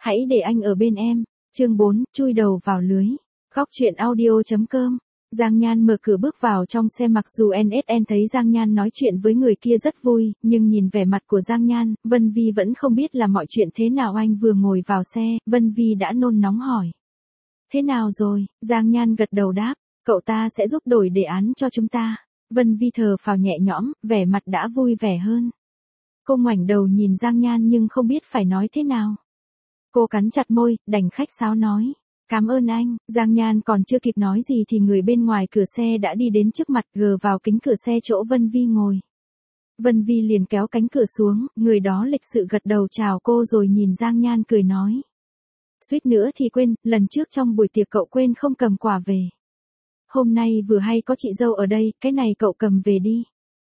Hãy để anh ở bên em. Chương 4, chui đầu vào lưới. Góc truyện audio.com. Giang Nhan mở cửa bước vào trong xe, mặc dù NSN thấy Giang Nhan nói chuyện với người kia rất vui, nhưng nhìn vẻ mặt của Giang Nhan, Vân Vi vẫn không biết là mọi chuyện thế nào. Anh vừa ngồi vào xe, Vân Vi đã nôn nóng hỏi. Thế nào rồi? Giang Nhan gật đầu đáp, cậu ta sẽ giúp đổi đề án cho chúng ta. Vân Vi thở phào nhẹ nhõm, vẻ mặt đã vui vẻ hơn. Cô ngoảnh đầu nhìn Giang Nhan nhưng không biết phải nói thế nào. Cô cắn chặt môi, đành khách sáo nói. Cảm ơn anh. Giang Nhan còn chưa kịp nói gì thì người bên ngoài cửa xe đã đi đến trước mặt, gờ vào kính cửa xe chỗ Vân Vi ngồi. Vân Vi liền kéo cánh cửa xuống, người đó lịch sự gật đầu chào cô rồi nhìn Giang Nhan cười nói. Suýt nữa thì quên, lần trước trong buổi tiệc cậu quên không cầm quà về. Hôm nay vừa hay có chị dâu ở đây, cái này cậu cầm về đi.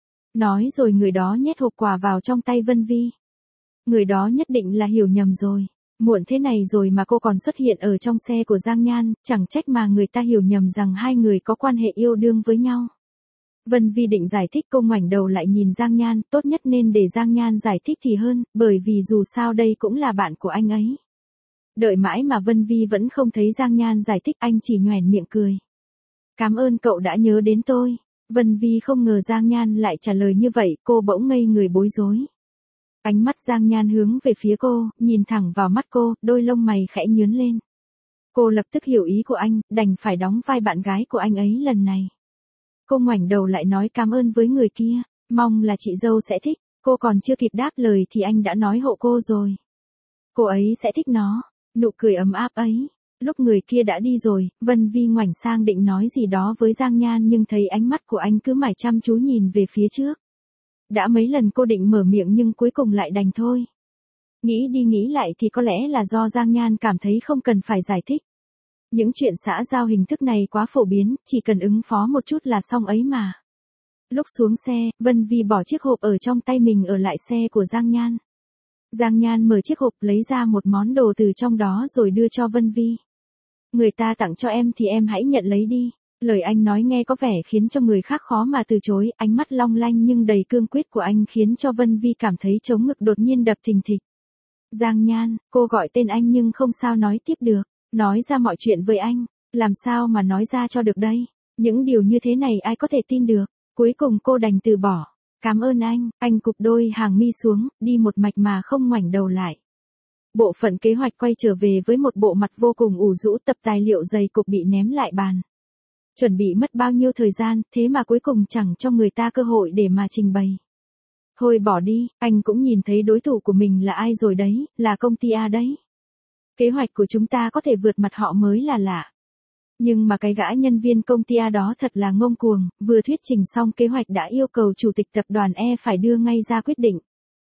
Nói rồi người đó nhét hộp quà vào trong tay Vân Vi. Người đó nhất định là hiểu nhầm rồi. Muộn thế này rồi mà cô còn xuất hiện ở trong xe của Giang Nhan, chẳng trách mà người ta hiểu nhầm rằng hai người có quan hệ yêu đương với nhau. Vân Vi định giải thích, cô ngoảnh đầu lại nhìn Giang Nhan, tốt nhất nên để Giang Nhan giải thích thì hơn, bởi vì dù sao đây cũng là bạn của anh ấy. Đợi mãi mà Vân Vi vẫn không thấy Giang Nhan giải thích, anh chỉ nhoẻn miệng cười. Cảm ơn cậu đã nhớ đến tôi. Vân Vi không ngờ Giang Nhan lại trả lời như vậy, cô bỗng ngây người bối rối. Ánh mắt Giang Nhan hướng về phía cô, nhìn thẳng vào mắt cô, đôi lông mày khẽ nhướng lên. Cô lập tức hiểu ý của anh, đành phải đóng vai bạn gái của anh ấy lần này. Cô ngoảnh đầu lại nói cảm ơn với người kia, mong là chị dâu sẽ thích. Cô còn chưa kịp đáp lời thì anh đã nói hộ cô rồi. Cô ấy sẽ thích nó, nụ cười ấm áp ấy. Lúc người kia đã đi rồi, Vân Vi ngoảnh sang định nói gì đó với Giang Nhan nhưng thấy ánh mắt của anh cứ mải chăm chú nhìn về phía trước. Đã mấy lần cô định mở miệng nhưng cuối cùng lại đành thôi. Nghĩ đi nghĩ lại thì có lẽ là do Giang Nhan cảm thấy không cần phải giải thích. Những chuyện xã giao hình thức này quá phổ biến, chỉ cần ứng phó một chút là xong ấy mà. Lúc xuống xe, Vân Vi bỏ chiếc hộp ở trong tay mình ở lại xe của Giang Nhan. Giang Nhan mở chiếc hộp lấy ra một món đồ từ trong đó rồi đưa cho Vân Vi. Người ta tặng cho em thì em hãy nhận lấy đi. Lời anh nói nghe có vẻ khiến cho người khác khó mà từ chối, ánh mắt long lanh nhưng đầy cương quyết của anh khiến cho Vân Vi cảm thấy trống ngực đột nhiên đập thình thịch. Giang Nhan, cô gọi tên anh nhưng không sao nói tiếp được, nói ra mọi chuyện với anh, làm sao mà nói ra cho được đây, những điều như thế này ai có thể tin được, cuối cùng cô đành từ bỏ. Cảm ơn anh cụp đôi hàng mi xuống, đi một mạch mà không ngoảnh đầu lại. Bộ phận kế hoạch quay trở về với một bộ mặt vô cùng ủ rũ, tập tài liệu dày cục bị ném lại bàn. Chuẩn bị mất bao nhiêu thời gian, thế mà cuối cùng chẳng cho người ta cơ hội để mà trình bày. Thôi bỏ đi, anh cũng nhìn thấy đối thủ của mình là ai rồi đấy, là công ty A đấy. Kế hoạch của chúng ta có thể vượt mặt họ mới là lạ. Nhưng mà cái gã nhân viên công ty A đó thật là ngông cuồng, vừa thuyết trình xong kế hoạch đã yêu cầu chủ tịch tập đoàn E phải đưa ngay ra quyết định.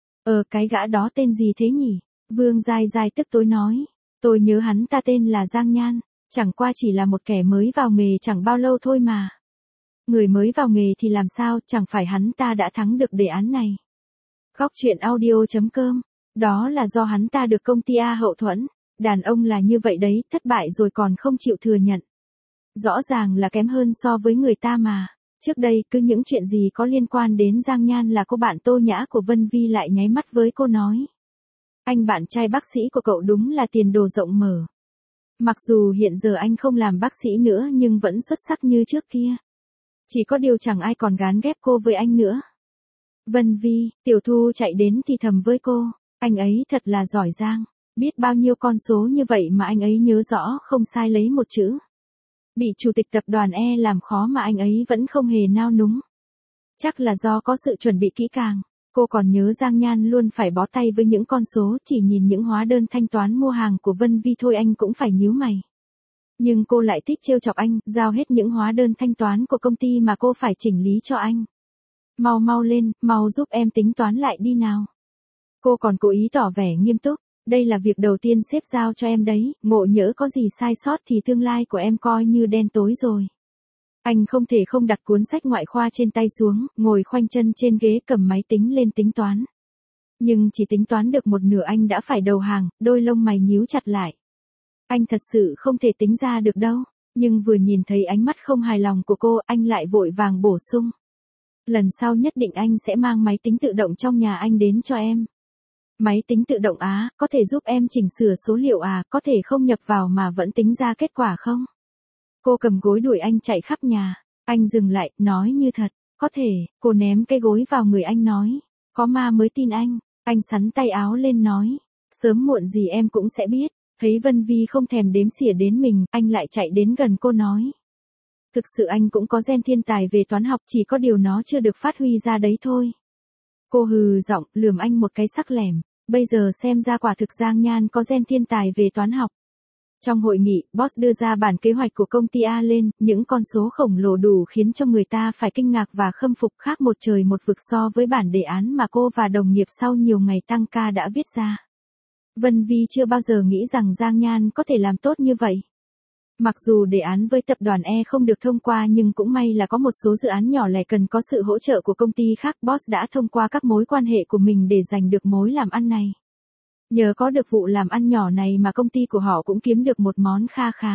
Cái gã đó tên gì thế nhỉ? Vương Giai Giai tức tối nói. Tôi nhớ hắn ta tên là Giang Nhan. Chẳng qua chỉ là một kẻ mới vào nghề chẳng bao lâu thôi mà. Người mới vào nghề thì làm sao, chẳng phải hắn ta đã thắng được đề án này. Góc truyện audio.com. Đó là do hắn ta được công ty A hậu thuẫn. Đàn ông là như vậy đấy, thất bại rồi còn không chịu thừa nhận. Rõ ràng là kém hơn so với người ta mà. Trước đây cứ những chuyện gì có liên quan đến Giang Nhan là cô bạn Tô Nhã của Vân Vi lại nháy mắt với cô nói. Anh bạn trai bác sĩ của cậu đúng là tiền đồ rộng mở. Mặc dù hiện giờ anh không làm bác sĩ nữa nhưng vẫn xuất sắc như trước kia. Chỉ có điều chẳng ai còn gán ghép cô với anh nữa. Vân Vi, Tiểu Thu chạy đến thì thầm với cô, anh ấy thật là giỏi giang, biết bao nhiêu con số như vậy mà anh ấy nhớ rõ không sai lấy một chữ. Bị chủ tịch tập đoàn E làm khó mà anh ấy vẫn không hề nao núng. Chắc là do có sự chuẩn bị kỹ càng. Cô còn nhớ Giang Nhan luôn phải bó tay với những con số, chỉ nhìn những hóa đơn thanh toán mua hàng của Vân Vi thôi anh cũng phải nhíu mày. Nhưng cô lại thích trêu chọc anh, giao hết những hóa đơn thanh toán của công ty mà cô phải chỉnh lý cho anh. Mau lên, mau giúp em tính toán lại đi nào. Cô còn cố ý tỏ vẻ nghiêm túc, đây là việc đầu tiên sếp giao cho em đấy, ngộ nhỡ có gì sai sót thì tương lai của em coi như đen tối rồi. Anh không thể không đặt cuốn sách ngoại khoa trên tay xuống, ngồi khoanh chân trên ghế cầm máy tính lên tính toán. Nhưng chỉ tính toán được một nửa anh đã phải đầu hàng, đôi lông mày nhíu chặt lại. Anh thật sự không thể tính ra được đâu, nhưng vừa nhìn thấy ánh mắt không hài lòng của cô, anh lại vội vàng bổ sung. Lần sau nhất định anh sẽ mang máy tính tự động trong nhà anh đến cho em. Máy tính tự động á, có thể giúp em chỉnh sửa số liệu à, có thể không nhập vào mà vẫn tính ra kết quả không? Cô cầm gối đuổi anh chạy khắp nhà. Anh dừng lại, nói như thật. Có thể, cô ném cái gối vào người anh nói. Có ma mới tin anh. Anh xắn tay áo lên nói. Sớm muộn gì em cũng sẽ biết. Thấy Vân Vi không thèm đếm xỉa đến mình, anh lại chạy đến gần cô nói. Thực sự anh cũng có gen thiên tài về toán học, chỉ có điều nó chưa được phát huy ra đấy thôi. Cô hừ giọng, lườm anh một cái sắc lẻm. Bây giờ xem ra quả thực Giang Nhan có gen thiên tài về toán học. Trong hội nghị, boss đưa ra bản kế hoạch của công ty A lên, những con số khổng lồ đủ khiến cho người ta phải kinh ngạc và khâm phục, khác một trời một vực so với bản đề án mà cô và đồng nghiệp sau nhiều ngày tăng ca đã viết ra. Vân Vi chưa bao giờ nghĩ rằng Giang Nhan có thể làm tốt như vậy. Mặc dù đề án với tập đoàn E không được thông qua nhưng cũng may là có một số dự án nhỏ lẻ cần có sự hỗ trợ của công ty khác, boss đã thông qua các mối quan hệ của mình để giành được mối làm ăn này. Nhờ có được vụ làm ăn nhỏ này mà công ty của họ cũng kiếm được một món kha khá.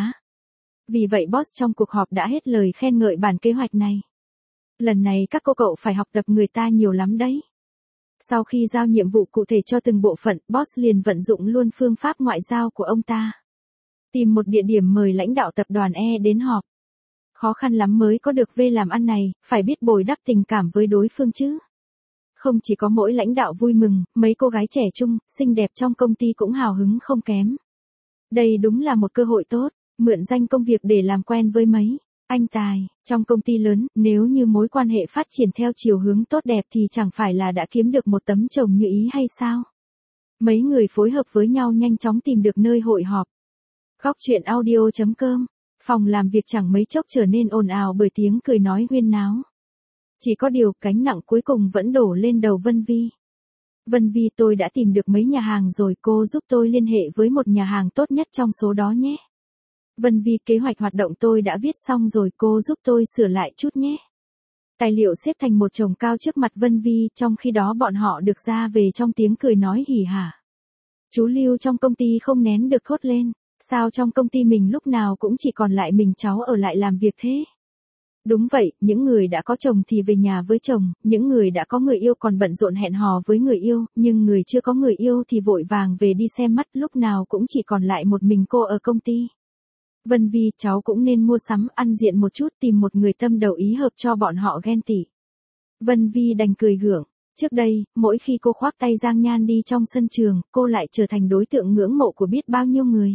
Vì vậy boss trong cuộc họp đã hết lời khen ngợi bản kế hoạch này. Lần này các cô cậu phải học tập người ta nhiều lắm đấy. Sau khi giao nhiệm vụ cụ thể cho từng bộ phận, boss liền vận dụng luôn phương pháp ngoại giao của ông ta. Tìm một địa điểm mời lãnh đạo tập đoàn E đến họp. Khó khăn lắm mới có được về làm ăn này, phải biết bồi đắp tình cảm với đối phương chứ. Không chỉ có mỗi lãnh đạo vui mừng, mấy cô gái trẻ trung, xinh đẹp trong công ty cũng hào hứng không kém. Đây đúng là một cơ hội tốt, mượn danh công việc để làm quen với mấy anh tài. Trong công ty lớn, nếu như mối quan hệ phát triển theo chiều hướng tốt đẹp thì chẳng phải là đã kiếm được một tấm chồng như ý hay sao? Mấy người phối hợp với nhau nhanh chóng tìm được nơi hội họp. Góc truyện audio.com. Phòng làm việc chẳng mấy chốc trở nên ồn ào bởi tiếng cười nói huyên náo. Chỉ có điều gánh nặng cuối cùng vẫn đổ lên đầu Vân Vi. Vân Vi, tôi đã tìm được mấy nhà hàng rồi, cô giúp tôi liên hệ với một nhà hàng tốt nhất trong số đó nhé. Vân Vi, kế hoạch hoạt động tôi đã viết xong rồi, cô giúp tôi sửa lại chút nhé. Tài liệu xếp thành một chồng cao trước mặt Vân Vi, trong khi đó bọn họ được ra về trong tiếng cười nói hỉ hả. Chú Lưu trong công ty không nén được thốt lên. Sao trong công ty mình lúc nào cũng chỉ còn lại mình cháu ở lại làm việc thế? Đúng vậy, những người đã có chồng thì về nhà với chồng, những người đã có người yêu còn bận rộn hẹn hò với người yêu, nhưng người chưa có người yêu thì vội vàng về đi xem mắt, lúc nào cũng chỉ còn lại một mình cô ở công ty. Vân Vi, cháu cũng nên mua sắm, ăn diện một chút, tìm một người tâm đầu ý hợp cho bọn họ ghen tị. Vân Vi đành cười gượng. Trước đây, mỗi khi cô khoác tay Giang Nhan đi trong sân trường, cô lại trở thành đối tượng ngưỡng mộ của biết bao nhiêu người.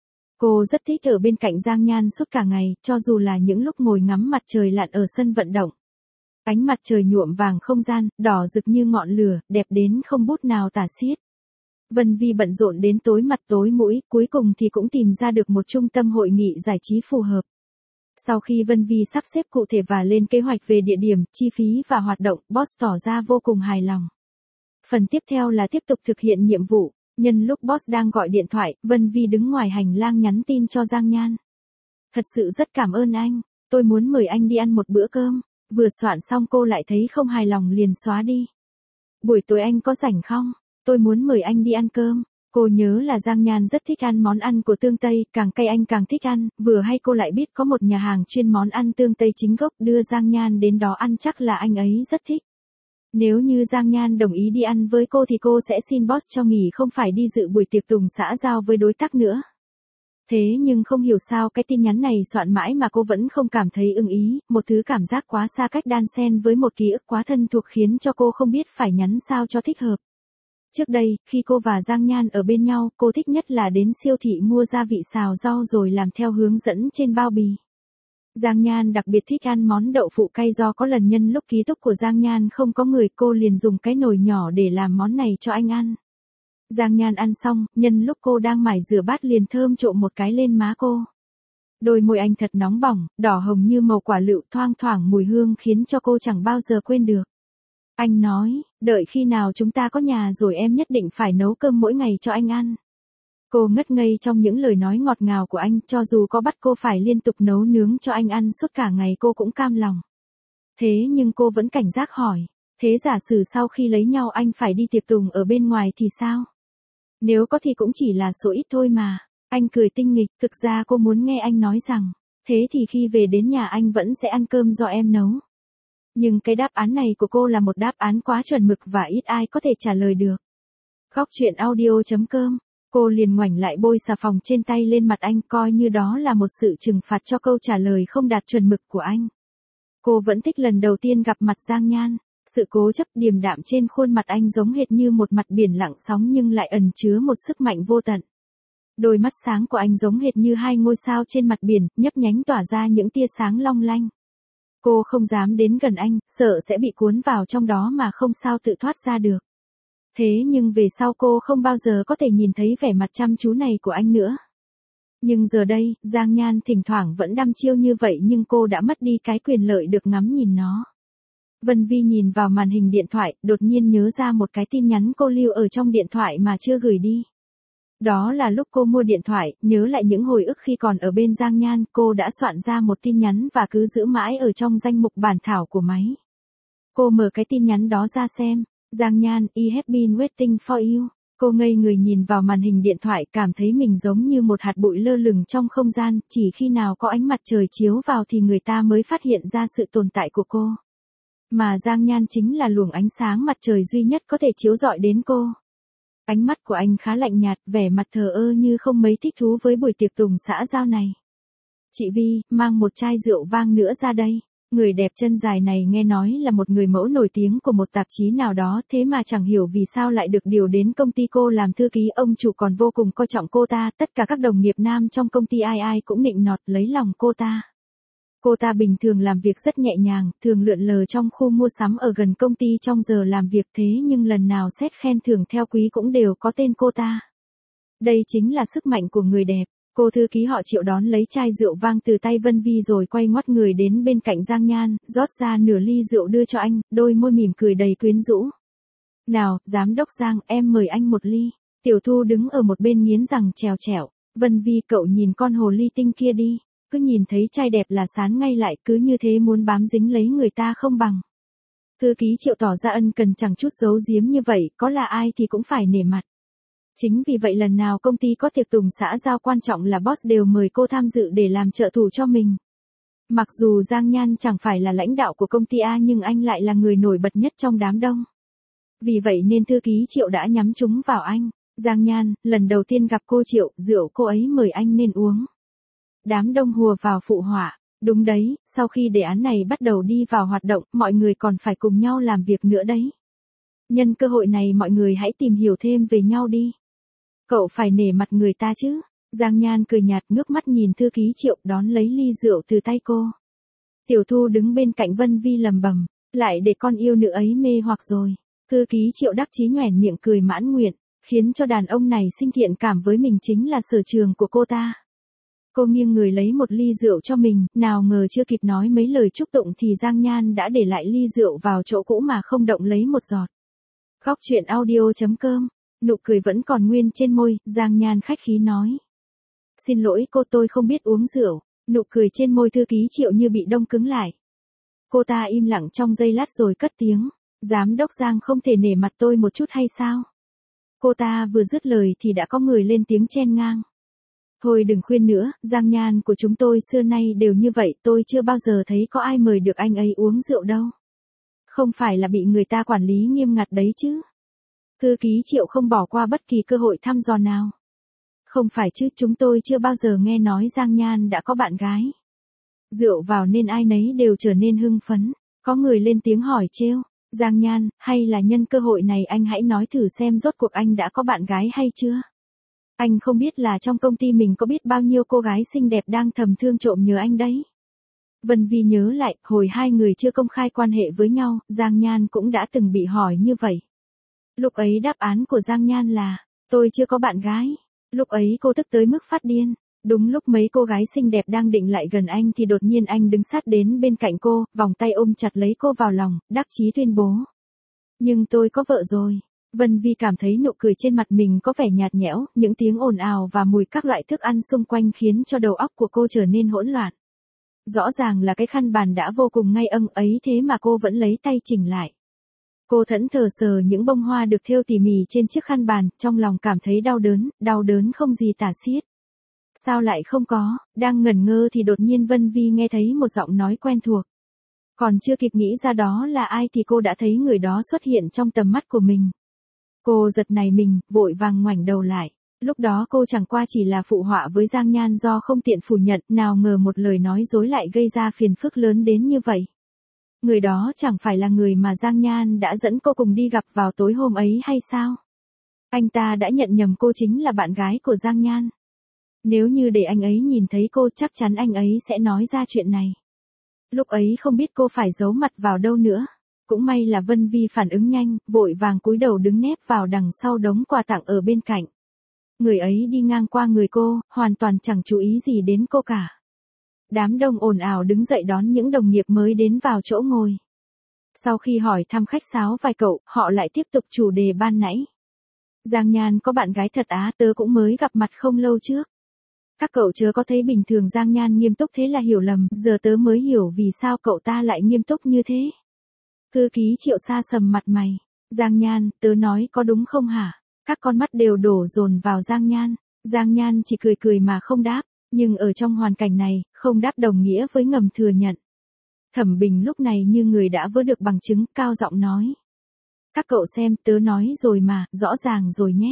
Cô rất thích ở bên cạnh Giang Nhan suốt cả ngày, cho dù là những lúc ngồi ngắm mặt trời lặn ở sân vận động. Ánh mặt trời nhuộm vàng không gian, đỏ rực như ngọn lửa, đẹp đến không bút nào tả xiết. Vân Vi bận rộn đến tối mặt tối mũi, cuối cùng thì cũng tìm ra được một trung tâm hội nghị giải trí phù hợp. Sau khi Vân Vi sắp xếp cụ thể và lên kế hoạch về địa điểm, chi phí và hoạt động, boss tỏ ra vô cùng hài lòng. Phần tiếp theo là tiếp tục thực hiện nhiệm vụ. Nhân lúc boss đang gọi điện thoại, Vân Vi đứng ngoài hành lang nhắn tin cho Giang Nhan. Thật sự rất cảm ơn anh, tôi muốn mời anh đi ăn một bữa cơm. Vừa soạn xong cô lại thấy không hài lòng liền xóa đi. Buổi tối anh có rảnh không? Tôi muốn mời anh đi ăn cơm. Cô nhớ là Giang Nhan rất thích ăn món ăn của tương Tây, càng cay anh càng thích ăn, vừa hay cô lại biết có một nhà hàng chuyên món ăn tương Tây chính gốc, đưa Giang Nhan đến đó ăn, chắc là anh ấy rất thích. Nếu như Giang Nhan đồng ý đi ăn với cô thì cô sẽ xin boss cho nghỉ, không phải đi dự buổi tiệc tùng xã giao với đối tác nữa. Thế nhưng không hiểu sao cái tin nhắn này soạn mãi mà cô vẫn không cảm thấy ưng ý, một thứ cảm giác quá xa cách đan xen với một ký ức quá thân thuộc khiến cho cô không biết phải nhắn sao cho thích hợp. Trước đây, khi cô và Giang Nhan ở bên nhau, cô thích nhất là đến siêu thị mua gia vị xào rau rồi làm theo hướng dẫn trên bao bì. Giang Nhan đặc biệt thích ăn món đậu phụ cay, do có lần nhân lúc ký túc của Giang Nhan không có người, cô liền dùng cái nồi nhỏ để làm món này cho anh ăn. Giang Nhan ăn xong, nhân lúc cô đang mải rửa bát liền thơm trộm một cái lên má cô. Đôi môi anh thật nóng bỏng, đỏ hồng như màu quả lựu, thoang thoảng mùi hương khiến cho cô chẳng bao giờ quên được. Anh nói, đợi khi nào chúng ta có nhà rồi em nhất định phải nấu cơm mỗi ngày cho anh ăn. Cô ngất ngây trong những lời nói ngọt ngào của anh, cho dù có bắt cô phải liên tục nấu nướng cho anh ăn suốt cả ngày cô cũng cam lòng. Thế nhưng cô vẫn cảnh giác hỏi, thế giả sử sau khi lấy nhau anh phải đi tiệc tùng ở bên ngoài thì sao? Nếu có thì cũng chỉ là số ít thôi mà. Anh cười tinh nghịch, thực ra cô muốn nghe anh nói rằng, thế thì khi về đến nhà anh vẫn sẽ ăn cơm do em nấu. Nhưng cái đáp án này của cô là một đáp án quá chuẩn mực và ít ai có thể trả lời được. Khóc chuyện audio.com. Cô liền ngoảnh lại bôi xà phòng trên tay lên mặt anh, coi như đó là một sự trừng phạt cho câu trả lời không đạt chuẩn mực của anh. Cô vẫn thích lần đầu tiên gặp mặt Giang Nhan. Sự cố chấp điềm đạm trên khuôn mặt anh giống hệt như một mặt biển lặng sóng nhưng lại ẩn chứa một sức mạnh vô tận. Đôi mắt sáng của anh giống hệt như hai ngôi sao trên mặt biển, nhấp nhánh tỏa ra những tia sáng long lanh. Cô không dám đến gần anh, sợ sẽ bị cuốn vào trong đó mà không sao tự thoát ra được. Thế nhưng về sau cô không bao giờ có thể nhìn thấy vẻ mặt chăm chú này của anh nữa. Nhưng giờ đây, Giang Nhan thỉnh thoảng vẫn đăm chiêu như vậy nhưng cô đã mất đi cái quyền lợi được ngắm nhìn nó. Vân Vi nhìn vào màn hình điện thoại, đột nhiên nhớ ra một cái tin nhắn cô lưu ở trong điện thoại mà chưa gửi đi. Đó là lúc cô mua điện thoại, nhớ lại những hồi ức khi còn ở bên Giang Nhan, cô đã soạn ra một tin nhắn và cứ giữ mãi ở trong danh mục bản thảo của máy. Cô mở cái tin nhắn đó ra xem. Giang Nhan, I have been waiting for you. Cô ngây người nhìn vào màn hình điện thoại, cảm thấy mình giống như một hạt bụi lơ lửng trong không gian, chỉ khi nào có ánh mặt trời chiếu vào thì người ta mới phát hiện ra sự tồn tại của cô. Mà Giang Nhan chính là luồng ánh sáng mặt trời duy nhất có thể chiếu rọi đến cô. Ánh mắt của anh khá lạnh nhạt, vẻ mặt thờ ơ như không mấy thích thú với buổi tiệc tùng xã giao này. Chị Vi, mang một chai rượu vang nữa ra đây. Người đẹp chân dài này nghe nói là một người mẫu nổi tiếng của một tạp chí nào đó, thế mà chẳng hiểu vì sao lại được điều đến công ty cô làm thư ký. Ông chủ còn vô cùng coi trọng cô ta, tất cả các đồng nghiệp nam trong công ty ai ai cũng nịnh nọt lấy lòng cô ta. Cô ta bình thường làm việc rất nhẹ nhàng, thường lượn lờ trong khu mua sắm ở gần công ty trong giờ làm việc, thế nhưng lần nào xét khen thưởng theo quý cũng đều có tên cô ta. Đây chính là sức mạnh của người đẹp. Cô thư ký họ Triệu đón lấy chai rượu vang từ tay Vân Vi rồi quay ngoắt người đến bên cạnh Giang Nhan, rót ra nửa ly rượu đưa cho anh, đôi môi mỉm cười đầy quyến rũ. Nào, giám đốc Giang, em mời anh một ly. Tiểu Thu đứng ở một bên nghiến răng trèo trẻo. Vân Vi, cậu nhìn con hồ ly tinh kia đi. Cứ nhìn thấy trai đẹp là sán ngay lại, cứ như thế muốn bám dính lấy người ta không bằng. Thư ký Triệu tỏ ra ân cần chẳng chút giấu giếm như vậy, có là ai thì cũng phải nể mặt. Chính vì vậy lần nào công ty có tiệc tùng xã giao quan trọng là boss đều mời cô tham dự để làm trợ thủ cho mình. Mặc dù Giang Nhan chẳng phải là lãnh đạo của công ty A nhưng anh lại là người nổi bật nhất trong đám đông. Vì vậy nên thư ký Triệu đã nhắm trúng vào anh. Giang Nhan, lần đầu tiên gặp cô Triệu, rượu cô ấy mời anh nên uống. Đám đông hùa vào phụ họa. Đúng đấy, sau khi đề án này bắt đầu đi vào hoạt động, mọi người còn phải cùng nhau làm việc nữa đấy. Nhân cơ hội này mọi người hãy tìm hiểu thêm về nhau đi. Cậu phải nể mặt người ta chứ. Giang Nhan cười nhạt ngước mắt nhìn thư ký Triệu đón lấy ly rượu từ tay cô. Tiểu Thu đứng bên cạnh Vân Vi lầm bầm, lại để con yêu nữ ấy mê hoặc rồi. Thư ký Triệu đắc chí nhoẻn miệng cười mãn nguyện, khiến cho đàn ông này sinh thiện cảm với mình chính là sở trường của cô ta. Cô nghiêng người lấy một ly rượu cho mình, nào ngờ chưa kịp nói mấy lời chúc tụng thì Giang Nhan đã để lại ly rượu vào chỗ cũ mà không động lấy một giọt. Khóc chuyện audio.com. Nụ cười vẫn còn nguyên trên môi, Giang Nhan khách khí nói. Xin lỗi cô, tôi không biết uống rượu. Nụ cười trên môi thư ký Triệu như bị đông cứng lại. Cô ta im lặng trong giây lát rồi cất tiếng. Giám đốc Giang không thể nể mặt tôi một chút hay sao? Cô ta vừa dứt lời thì đã có người lên tiếng chen ngang. Thôi đừng khuyên nữa, Giang Nhan của chúng tôi xưa nay đều như vậy, tôi chưa bao giờ thấy có ai mời được anh ấy uống rượu đâu. Không phải là bị người ta quản lý nghiêm ngặt đấy chứ. Thư ký Triệu không bỏ qua bất kỳ cơ hội thăm dò nào. Không phải chứ, chúng tôi chưa bao giờ nghe nói Giang Nhan đã có bạn gái. Rượu vào nên ai nấy đều trở nên hưng phấn. Có người lên tiếng hỏi trêu. Giang Nhan, hay là nhân cơ hội này anh hãy nói thử xem rốt cuộc anh đã có bạn gái hay chưa? Anh không biết là trong công ty mình có biết bao nhiêu cô gái xinh đẹp đang thầm thương trộm nhớ anh đấy. Vân Vi nhớ lại, hồi hai người chưa công khai quan hệ với nhau, Giang Nhan cũng đã từng bị hỏi như vậy. Lúc ấy đáp án của Giang Nhan là, tôi chưa có bạn gái. Lúc ấy cô tức tới mức phát điên. Đúng lúc mấy cô gái xinh đẹp đang định lại gần anh thì đột nhiên anh đứng sát đến bên cạnh cô, vòng tay ôm chặt lấy cô vào lòng, đắc chí tuyên bố. Nhưng tôi có vợ rồi. Vân Vi cảm thấy nụ cười trên mặt mình có vẻ nhạt nhẽo, những tiếng ồn ào và mùi các loại thức ăn xung quanh khiến cho đầu óc của cô trở nên hỗn loạn. Rõ ràng là cái khăn bàn đã vô cùng ngay âng ấy thế mà cô vẫn lấy tay chỉnh lại. Cô thẫn thờ sờ những bông hoa được thêu tỉ mỉ trên chiếc khăn bàn, trong lòng cảm thấy đau đớn không gì tả xiết. Sao lại không có, đang ngẩn ngơ thì đột nhiên Vân Vi nghe thấy một giọng nói quen thuộc. Còn chưa kịp nghĩ ra đó là ai thì cô đã thấy người đó xuất hiện trong tầm mắt của mình. Cô giật nảy mình, vội vàng ngoảnh đầu lại. Lúc đó cô chẳng qua chỉ là phụ họa với Giang Nhan do không tiện phủ nhận, nào ngờ một lời nói dối lại gây ra phiền phức lớn đến như vậy. Người đó chẳng phải là người mà Giang Nhan đã dẫn cô cùng đi gặp vào tối hôm ấy hay sao? Anh ta đã nhận nhầm cô chính là bạn gái của Giang Nhan. Nếu như để anh ấy nhìn thấy cô chắc chắn anh ấy sẽ nói ra chuyện này. Lúc ấy không biết cô phải giấu mặt vào đâu nữa. Cũng may là Vân Vi phản ứng nhanh, vội vàng cúi đầu đứng nép vào đằng sau đống quà tặng ở bên cạnh. Người ấy đi ngang qua người cô, hoàn toàn chẳng chú ý gì đến cô cả. Đám đông ồn ào đứng dậy đón những đồng nghiệp mới đến vào chỗ ngồi. Sau khi hỏi thăm khách sáo vài cậu, họ lại tiếp tục chủ đề ban nãy. Giang Nhan có bạn gái thật á, tớ cũng mới gặp mặt không lâu trước. Các cậu chớ có thấy bình thường Giang Nhan nghiêm túc thế là hiểu lầm, giờ tớ mới hiểu vì sao cậu ta lại nghiêm túc như thế. Thư ký Triệu sa sầm mặt mày. Giang Nhan, tớ nói có đúng không hả? Các con mắt đều đổ dồn vào Giang Nhan. Giang Nhan chỉ cười cười mà không đáp, nhưng ở trong hoàn cảnh này, không đáp đồng nghĩa với ngầm thừa nhận. Thẩm Bình lúc này như người đã vớ được bằng chứng, cao giọng nói. Các cậu xem, tớ nói rồi mà, rõ ràng rồi nhé.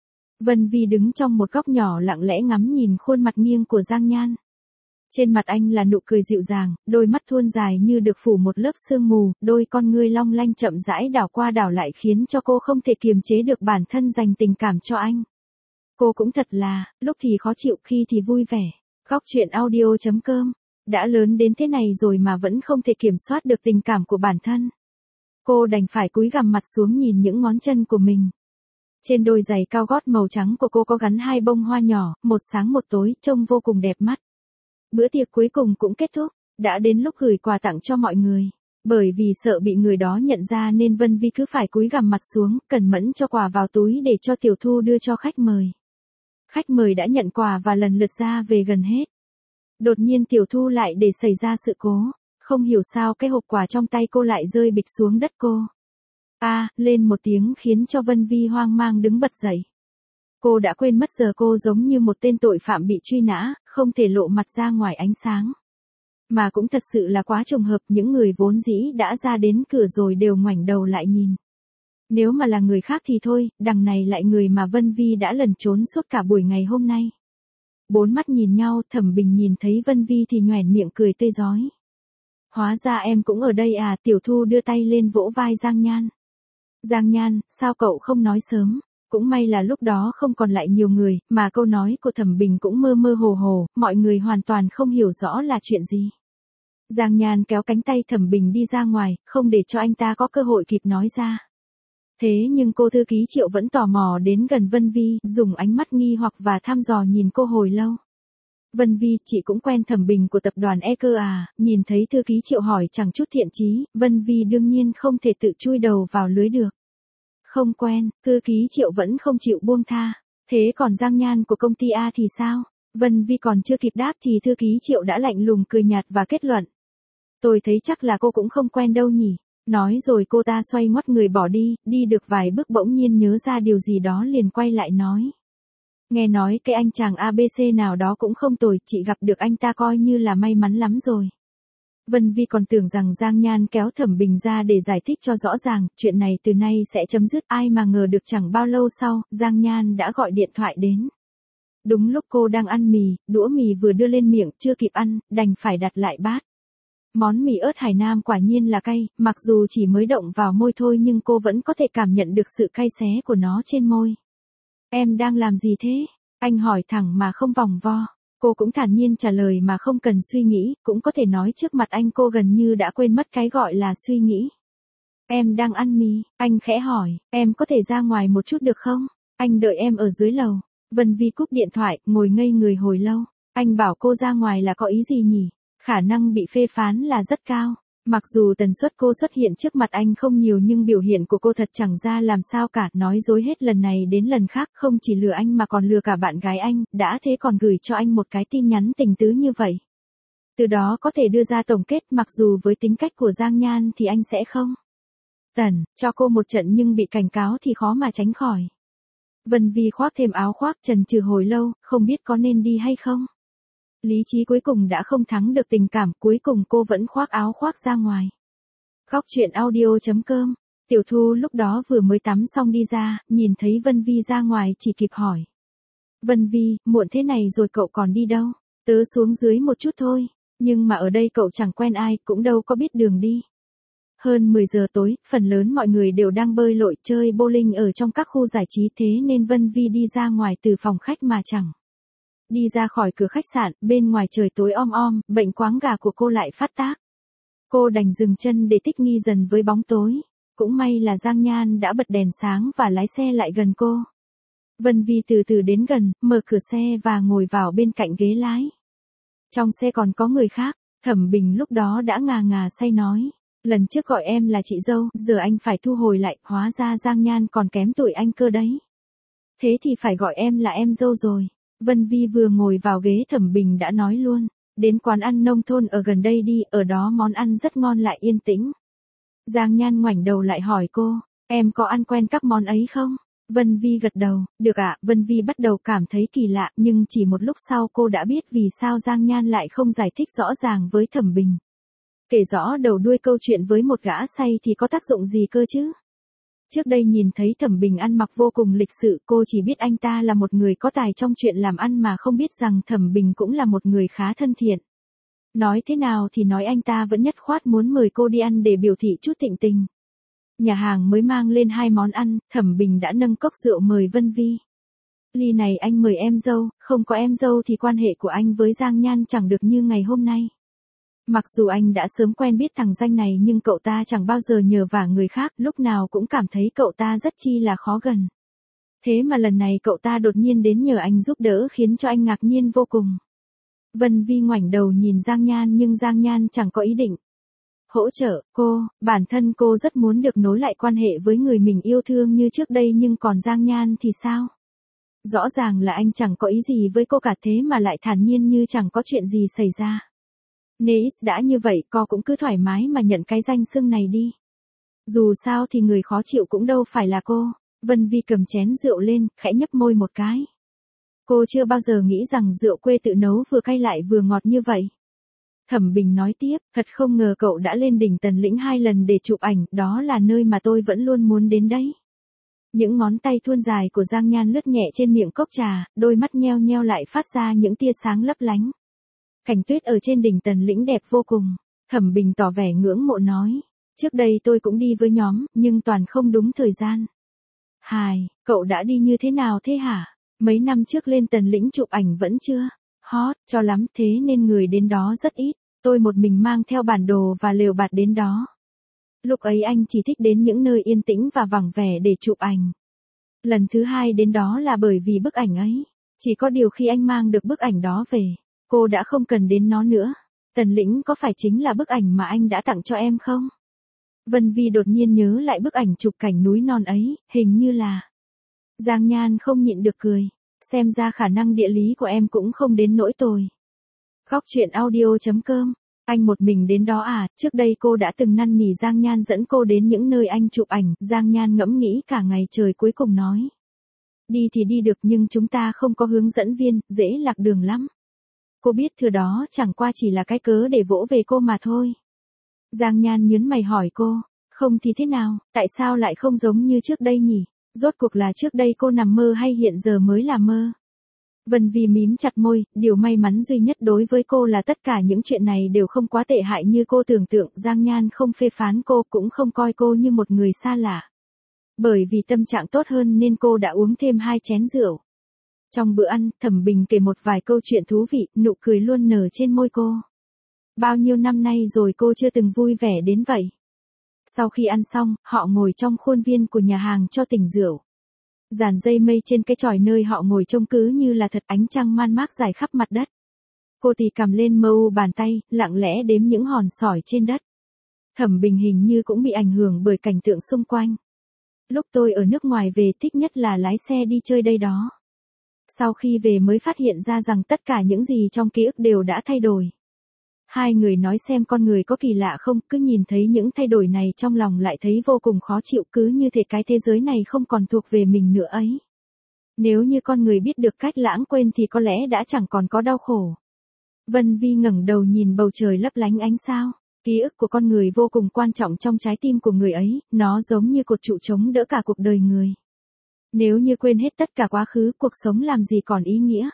Vân Vi đứng trong một góc nhỏ lặng lẽ ngắm nhìn khuôn mặt nghiêng của Giang Nhan. Trên mặt anh là nụ cười dịu dàng, đôi mắt thuôn dài như được phủ một lớp sương mù, đôi con ngươi long lanh chậm rãi đảo qua đảo lại khiến cho cô không thể kiềm chế được bản thân dành tình cảm cho anh. Cô cũng thật là, lúc thì khó chịu khi thì vui vẻ. Góc truyện audio.com. Đã lớn đến thế này rồi mà vẫn không thể kiểm soát được tình cảm của bản thân. Cô đành phải cúi gằm mặt xuống nhìn những ngón chân của mình. Trên đôi giày cao gót màu trắng của cô có gắn 2 bông hoa nhỏ, một sáng một tối, trông vô cùng đẹp mắt. Bữa tiệc cuối cùng cũng kết thúc, đã đến lúc gửi quà tặng cho mọi người. Bởi vì sợ bị người đó nhận ra nên Vân Vi cứ phải cúi gằm mặt xuống, cẩn mẫn cho quà vào túi để cho Tiểu Thu đưa cho khách mời. Khách mời đã nhận quà và lần lượt ra về gần hết. Đột nhiên Tiểu Thu lại để xảy ra sự cố, không hiểu sao cái hộp quà trong tay cô lại rơi bịch xuống đất cô. Lên một tiếng khiến cho Vân Vi hoang mang đứng bật dậy. Cô đã quên mất giờ cô giống như một tên tội phạm bị truy nã, không thể lộ mặt ra ngoài ánh sáng. Mà cũng thật sự là quá trùng hợp, những người vốn dĩ đã ra đến cửa rồi đều ngoảnh đầu lại nhìn. Nếu mà là người khác thì thôi, đằng này lại người mà Vân Vi đã lẩn trốn suốt cả buổi ngày hôm nay. Bốn mắt nhìn nhau, Thẩm Bình nhìn thấy Vân Vi thì nhoẻn miệng cười tươi rói. Hóa ra em cũng ở đây à, Tiểu Thu đưa tay lên vỗ vai Giang Nhan. Giang Nhan, sao cậu không nói sớm? Cũng may là lúc đó không còn lại nhiều người, mà câu nói của Thẩm Bình cũng mơ mơ hồ hồ, mọi người hoàn toàn không hiểu rõ là chuyện gì. Giang Nhan kéo cánh tay Thẩm Bình đi ra ngoài, không để cho anh ta có cơ hội kịp nói ra. Thế nhưng cô thư ký Triệu vẫn tò mò đến gần Vân Vi, dùng ánh mắt nghi hoặc và thăm dò nhìn cô hồi lâu. Vân Vi, chị cũng quen Thẩm Bình của tập đoàn E cơ à? Nhìn thấy thư ký Triệu hỏi chẳng chút thiện chí, Vân Vi đương nhiên không thể tự chui đầu vào lưới được. Không quen, thư ký Triệu vẫn không chịu buông tha. Thế còn Giang Nhan của công ty A thì sao? Vân Vi còn chưa kịp đáp thì thư ký Triệu đã lạnh lùng cười nhạt và kết luận. Tôi thấy chắc là cô cũng không quen đâu nhỉ. Nói rồi cô ta xoay ngoắt người bỏ đi, đi được vài bước bỗng nhiên nhớ ra điều gì đó liền quay lại nói. Nghe nói cái anh chàng ABC nào đó cũng không tồi, chị gặp được anh ta coi như là may mắn lắm rồi. Vân Vi còn tưởng rằng Giang Nhan kéo Thẩm Bình ra để giải thích cho rõ ràng, chuyện này từ nay sẽ chấm dứt, ai mà ngờ được chẳng bao lâu sau, Giang Nhan đã gọi điện thoại đến. Đúng lúc cô đang ăn mì, đũa mì vừa đưa lên miệng chưa kịp ăn, đành phải đặt lại bát. Món mì ớt Hải Nam quả nhiên là cay, mặc dù chỉ mới động vào môi thôi nhưng cô vẫn có thể cảm nhận được sự cay xé của nó trên môi. Em đang làm gì thế? Anh hỏi thẳng mà không vòng vo. Cô cũng thản nhiên trả lời mà không cần suy nghĩ, cũng có thể nói trước mặt anh cô gần như đã quên mất cái gọi là suy nghĩ. Em đang ăn mì, anh khẽ hỏi, em có thể ra ngoài một chút được không? Anh đợi em ở dưới lầu. Vân Vi cúp điện thoại, ngồi ngây người hồi lâu. Anh bảo cô ra ngoài là có ý gì nhỉ? Khả năng bị phê phán là rất cao. Mặc dù tần suất cô xuất hiện trước mặt anh không nhiều nhưng biểu hiện của cô thật chẳng ra làm sao cả, nói dối hết lần này đến lần khác, không chỉ lừa anh mà còn lừa cả bạn gái anh, đã thế còn gửi cho anh một cái tin nhắn tình tứ như vậy. Từ đó có thể đưa ra tổng kết, mặc dù với tính cách của Giang Nhan thì anh sẽ không cho cô một trận nhưng bị cảnh cáo thì khó mà tránh khỏi. Vân Vi khoác thêm áo khoác chần chừ hồi lâu, không biết có nên đi hay không. Lý trí cuối cùng đã không thắng được tình cảm, cuối cùng cô vẫn khoác áo khoác ra ngoài. Góc truyện audio.com Tiểu Thu lúc đó vừa mới tắm xong đi ra, nhìn thấy Vân Vi ra ngoài chỉ kịp hỏi. Vân Vi, muộn thế này rồi cậu còn đi đâu? Tớ xuống dưới một chút thôi, nhưng mà ở đây cậu chẳng quen ai, cũng đâu có biết đường đi. Hơn 10 giờ tối, phần lớn mọi người đều đang bơi lội chơi bowling ở trong các khu giải trí, thế nên Vân Vi đi ra ngoài từ phòng khách mà chẳng. Đi ra khỏi cửa khách sạn, bên ngoài trời tối om om, bệnh quáng gà của cô lại phát tác. Cô đành dừng chân để thích nghi dần với bóng tối. Cũng may là Giang Nhan đã bật đèn sáng và lái xe lại gần cô. Vân Vi từ từ đến gần, mở cửa xe và ngồi vào bên cạnh ghế lái. Trong xe còn có người khác, Thẩm Bình lúc đó đã ngà ngà say nói. Lần trước gọi em là chị dâu, giờ anh phải thu hồi lại, hóa ra Giang Nhan còn kém tuổi anh cơ đấy. Thế thì phải gọi em là em dâu rồi. Vân Vi vừa ngồi vào ghế Thẩm Bình đã nói luôn. Đến quán ăn nông thôn ở gần đây đi, ở đó món ăn rất ngon lại yên tĩnh. Giang Nhan ngoảnh đầu lại hỏi cô, em có ăn quen các món ấy không? Vân Vi gật đầu, được ạ. Vân Vi bắt đầu cảm thấy kỳ lạ, nhưng chỉ một lúc sau cô đã biết vì sao Giang Nhan lại không giải thích rõ ràng với Thẩm Bình. Kể rõ đầu đuôi câu chuyện với một gã say thì có tác dụng gì cơ chứ? Trước đây nhìn thấy Thẩm Bình ăn mặc vô cùng lịch sự, cô chỉ biết anh ta là một người có tài trong chuyện làm ăn mà không biết rằng Thẩm Bình cũng là một người khá thân thiện. Nói thế nào thì nói anh ta vẫn nhất khoát muốn mời cô đi ăn để biểu thị chút thịnh tình. Nhà hàng mới mang lên 2 món ăn, Thẩm Bình đã nâng cốc rượu mời Vân Vi. Ly này anh mời em dâu, không có em dâu thì quan hệ của anh với Giang Nhan chẳng được như ngày hôm nay. Mặc dù anh đã sớm quen biết thằng danh này nhưng cậu ta chẳng bao giờ nhờ vả người khác, lúc nào cũng cảm thấy cậu ta rất chi là khó gần. Thế mà lần này cậu ta đột nhiên đến nhờ anh giúp đỡ khiến cho anh ngạc nhiên vô cùng. Vân Vi ngoảnh đầu nhìn Giang Nhan nhưng Giang Nhan chẳng có ý định hỗ trợ cô, bản thân cô rất muốn được nối lại quan hệ với người mình yêu thương như trước đây, nhưng còn Giang Nhan thì sao? Rõ ràng là anh chẳng có ý gì với cô cả, thế mà lại thản nhiên như chẳng có chuyện gì xảy ra. Nếu đã như vậy cô cũng cứ thoải mái mà nhận cái danh xưng này đi. Dù sao thì người khó chịu cũng đâu phải là cô. Vân Vi cầm chén rượu lên, khẽ nhấp môi một cái. Cô chưa bao giờ nghĩ rằng rượu quê tự nấu vừa cay lại vừa ngọt như vậy. Thẩm Bình nói tiếp, thật không ngờ cậu đã lên đỉnh Tần Lĩnh 2 lần để chụp ảnh, đó là nơi mà tôi vẫn luôn muốn đến đấy. Những ngón tay thuôn dài của Giang Nhan lướt nhẹ trên miệng cốc trà, đôi mắt nheo nheo lại phát ra những tia sáng lấp lánh. Cảnh tuyết ở trên đỉnh Tần Lĩnh đẹp vô cùng. Thẩm Bình tỏ vẻ ngưỡng mộ nói, trước đây tôi cũng đi với nhóm, nhưng toàn không đúng thời gian. Hài, cậu đã đi như thế nào thế hả? Mấy năm trước lên Tần Lĩnh chụp ảnh vẫn chưa hot cho lắm, thế nên người đến đó rất ít. Tôi một mình mang theo bản đồ và lều bạt đến đó. Lúc ấy anh chỉ thích đến những nơi yên tĩnh và vắng vẻ để chụp ảnh. Lần thứ 2 đến đó là bởi vì bức ảnh ấy. Chỉ có điều khi anh mang được bức ảnh đó về, cô đã không cần đến nó nữa. Tần Lĩnh có phải chính là bức ảnh mà anh đã tặng cho em không? Vân Vi đột nhiên nhớ lại bức ảnh chụp cảnh núi non ấy, hình như là. Giang Nhan không nhịn được cười. Xem ra khả năng địa lý của em cũng không đến nỗi tồi. Góc truyện audio.com. Anh một mình đến đó à? Trước đây cô đã từng năn nỉ Giang Nhan dẫn cô đến những nơi anh chụp ảnh. Giang Nhan ngẫm nghĩ cả ngày trời, cuối cùng nói. Đi thì đi được nhưng chúng ta không có hướng dẫn viên, dễ lạc đường lắm. Cô biết thừa đó chẳng qua chỉ là cái cớ để vỗ về cô mà thôi. Giang Nhan nhớn mày hỏi cô, không thì thế nào, tại sao lại không giống như trước đây nhỉ? Rốt cuộc là trước đây cô nằm mơ hay hiện giờ mới là mơ? Vân Vi mím chặt môi, điều may mắn duy nhất đối với cô là tất cả những chuyện này đều không quá tệ hại như cô tưởng tượng. Giang Nhan không phê phán cô, cũng không coi cô như một người xa lạ. Bởi vì tâm trạng tốt hơn nên cô đã uống thêm 2 chén rượu. Trong bữa ăn, Thẩm Bình kể một vài câu chuyện thú vị, nụ cười luôn nở trên môi cô. Bao nhiêu năm nay rồi cô chưa từng vui vẻ đến vậy. Sau khi ăn xong, họ ngồi trong khuôn viên của nhà hàng cho tỉnh rượu. Dàn dây mây trên cái chòi nơi họ ngồi trông cứ như là thật, ánh trăng man mác dài khắp mặt đất. Cô thì cầm lên mâu bàn tay, lặng lẽ đếm những hòn sỏi trên đất. Thẩm Bình hình như cũng bị ảnh hưởng bởi cảnh tượng xung quanh. Lúc tôi ở nước ngoài về thích nhất là lái xe đi chơi đây đó. Sau khi về mới phát hiện ra rằng tất cả những gì trong ký ức đều đã thay đổi. Hai người nói xem con người có kỳ lạ không, cứ nhìn thấy những thay đổi này trong lòng lại thấy vô cùng khó chịu, cứ như thể cái thế giới này không còn thuộc về mình nữa ấy. Nếu như con người biết được cách lãng quên thì có lẽ đã chẳng còn có đau khổ. Vân Vi ngẩng đầu nhìn bầu trời lấp lánh ánh sao. Ký ức của con người vô cùng quan trọng trong trái tim của người ấy, nó giống như cột trụ chống đỡ cả cuộc đời người. Nếu như quên hết tất cả quá khứ, cuộc sống làm gì còn ý nghĩa.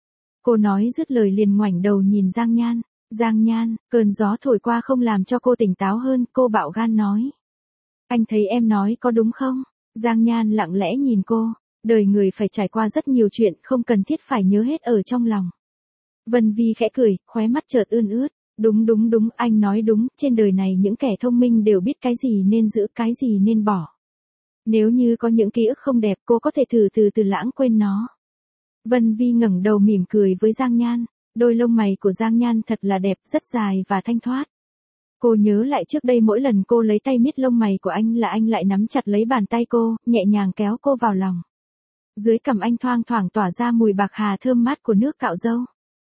Cô nói dứt lời liền ngoảnh đầu nhìn Giang Nhan. Giang Nhan, cơn gió thổi qua không làm cho cô tỉnh táo hơn, cô bạo gan nói. Anh thấy em nói có đúng không? Giang Nhan lặng lẽ nhìn cô. Đời người phải trải qua rất nhiều chuyện, không cần thiết phải nhớ hết ở trong lòng. Vân Vi khẽ cười, khóe mắt chợt ươn ướt. Đúng, anh nói đúng, trên đời này những kẻ thông minh đều biết cái gì nên giữ, cái gì nên bỏ. Nếu như có những ký ức không đẹp, cô có thể từ từ lãng quên nó. Vân Vi ngẩng đầu mỉm cười với Giang Nhan, đôi lông mày của Giang Nhan thật là đẹp, rất dài và thanh thoát. Cô nhớ lại trước đây mỗi lần cô lấy tay miết lông mày của anh là anh lại nắm chặt lấy bàn tay cô, nhẹ nhàng kéo cô vào lòng. Dưới cằm anh thoang thoảng tỏa ra mùi bạc hà thơm mát của nước cạo râu.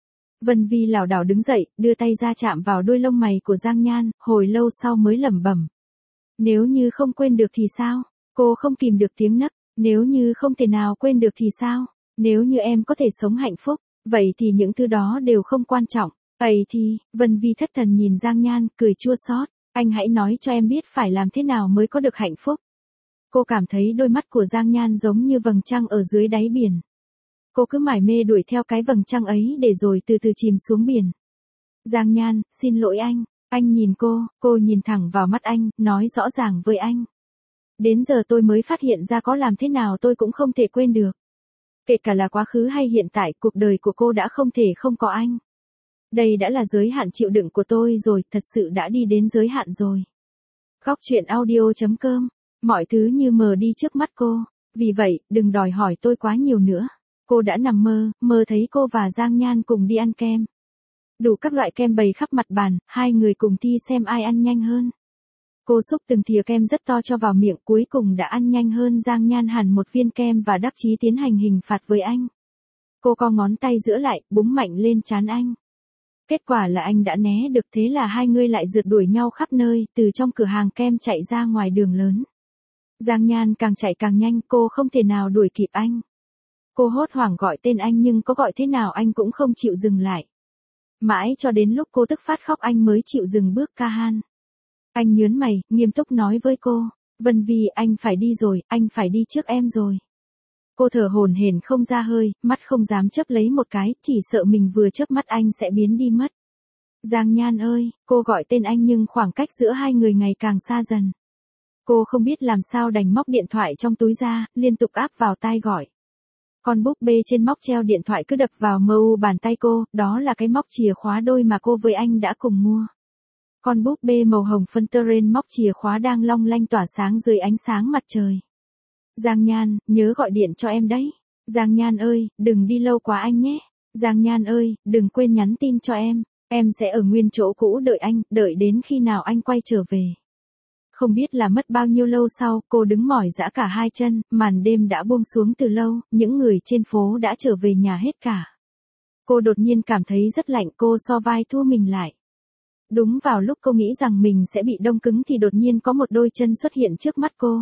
Vân Vi lảo đảo đứng dậy, đưa tay ra chạm vào đôi lông mày của Giang Nhan, hồi lâu sau mới lẩm bẩm. Nếu như không quên được thì sao? Cô không kìm được tiếng nấc. Nếu như không thể nào quên được thì sao? Nếu như em có thể sống hạnh phúc, vậy thì những thứ đó đều không quan trọng. Ấy thì, Vân Vi thất thần nhìn Giang Nhan, cười chua xót. Anh hãy nói cho em biết phải làm thế nào mới có được hạnh phúc. Cô cảm thấy đôi mắt của Giang Nhan giống như vầng trăng ở dưới đáy biển. Cô cứ mải mê đuổi theo cái vầng trăng ấy để rồi từ từ chìm xuống biển. Giang Nhan, xin lỗi anh. Anh nhìn cô nhìn thẳng vào mắt anh, nói rõ ràng với anh. Đến giờ tôi mới phát hiện ra có làm thế nào tôi cũng không thể quên được. Kể cả là quá khứ hay hiện tại, cuộc đời của cô đã không thể không có anh. Đây đã là giới hạn chịu đựng của tôi rồi, thật sự đã đi đến giới hạn rồi. Góc truyện audio.com, mọi thứ như mờ đi trước mắt cô. Vì vậy, đừng đòi hỏi tôi quá nhiều nữa. Cô đã nằm mơ thấy cô và Giang Nhan cùng đi ăn kem. Đủ các loại kem bày khắp mặt bàn, hai người cùng thi xem ai ăn nhanh hơn. Cô xúc từng thìa kem rất to cho vào miệng, cuối cùng đã ăn nhanh hơn Giang Nhan hẳn một viên kem và đắc chí tiến hành hình phạt với anh. Cô co ngón tay giữa lại, búng mạnh lên trán anh. Kết quả là anh đã né được, thế là hai người lại rượt đuổi nhau khắp nơi, từ trong cửa hàng kem chạy ra ngoài đường lớn. Giang Nhan càng chạy càng nhanh, cô không thể nào đuổi kịp anh. Cô hốt hoảng gọi tên anh nhưng có gọi thế nào anh cũng không chịu dừng lại. Mãi cho đến lúc cô tức phát khóc anh mới chịu dừng bước ca han. Anh nhớn mày, nghiêm túc nói với cô, Vân Vi, anh phải đi rồi, anh phải đi trước em rồi. Cô thở hổn hển không ra hơi, mắt không dám chớp lấy một cái, chỉ sợ mình vừa chớp mắt anh sẽ biến đi mất. Giang Nhan ơi, cô gọi tên anh nhưng khoảng cách giữa hai người ngày càng xa dần. Cô không biết làm sao đành móc điện thoại trong túi ra, liên tục áp vào tai gọi. Con búp bê trên móc treo điện thoại cứ đập vào bàn tay cô, đó là cái móc chìa khóa đôi mà cô với anh đã cùng mua. Con búp bê màu hồng phân tơ ren móc chìa khóa đang long lanh tỏa sáng dưới ánh sáng mặt trời. Giang Nhan, nhớ gọi điện cho em đấy. Giang Nhan ơi, đừng đi lâu quá anh nhé. Giang Nhan ơi, đừng quên nhắn tin cho em sẽ ở nguyên chỗ cũ đợi anh, đợi đến khi nào anh quay trở về. Không biết là mất bao nhiêu lâu sau, cô đứng mỏi dã cả hai chân, màn đêm đã buông xuống từ lâu, những người trên phố đã trở về nhà hết cả. Cô đột nhiên cảm thấy rất lạnh, cô so vai thu mình lại. Đúng vào lúc cô nghĩ rằng mình sẽ bị đông cứng thì đột nhiên có một đôi chân xuất hiện trước mắt cô.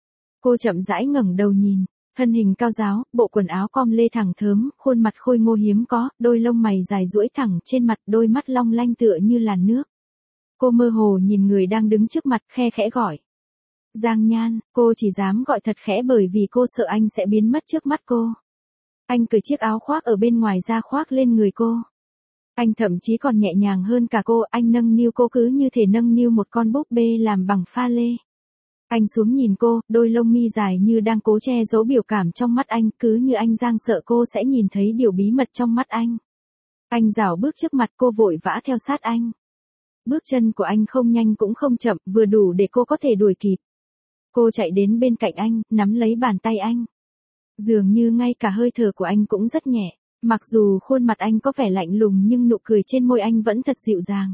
Cô chậm rãi ngẩng đầu nhìn, thân hình cao ráo, bộ quần áo com lê thẳng thớm, khuôn mặt khôi ngô hiếm có, đôi lông mày dài duỗi thẳng trên mặt, đôi mắt long lanh tựa như làn nước. Cô mơ hồ nhìn người đang đứng trước mặt, khe khẽ gọi. Giang Nhan, cô chỉ dám gọi thật khẽ bởi vì cô sợ anh sẽ biến mất trước mắt cô. Anh cởi chiếc áo khoác ở bên ngoài ra khoác lên người cô. Anh thậm chí còn nhẹ nhàng hơn cả cô, anh nâng niu cô cứ như thể nâng niu một con búp bê làm bằng pha lê. Anh xuống nhìn cô, đôi lông mi dài như đang cố che giấu biểu cảm trong mắt anh, cứ như anh Giang sợ cô sẽ nhìn thấy điều bí mật trong mắt anh. Anh rảo bước trước mặt cô vội vã theo sát anh. Bước chân của anh không nhanh cũng không chậm, vừa đủ để cô có thể đuổi kịp. Cô chạy đến bên cạnh anh, nắm lấy bàn tay anh. Dường như ngay cả hơi thở của anh cũng rất nhẹ. Mặc dù khuôn mặt anh có vẻ lạnh lùng nhưng nụ cười trên môi anh vẫn thật dịu dàng.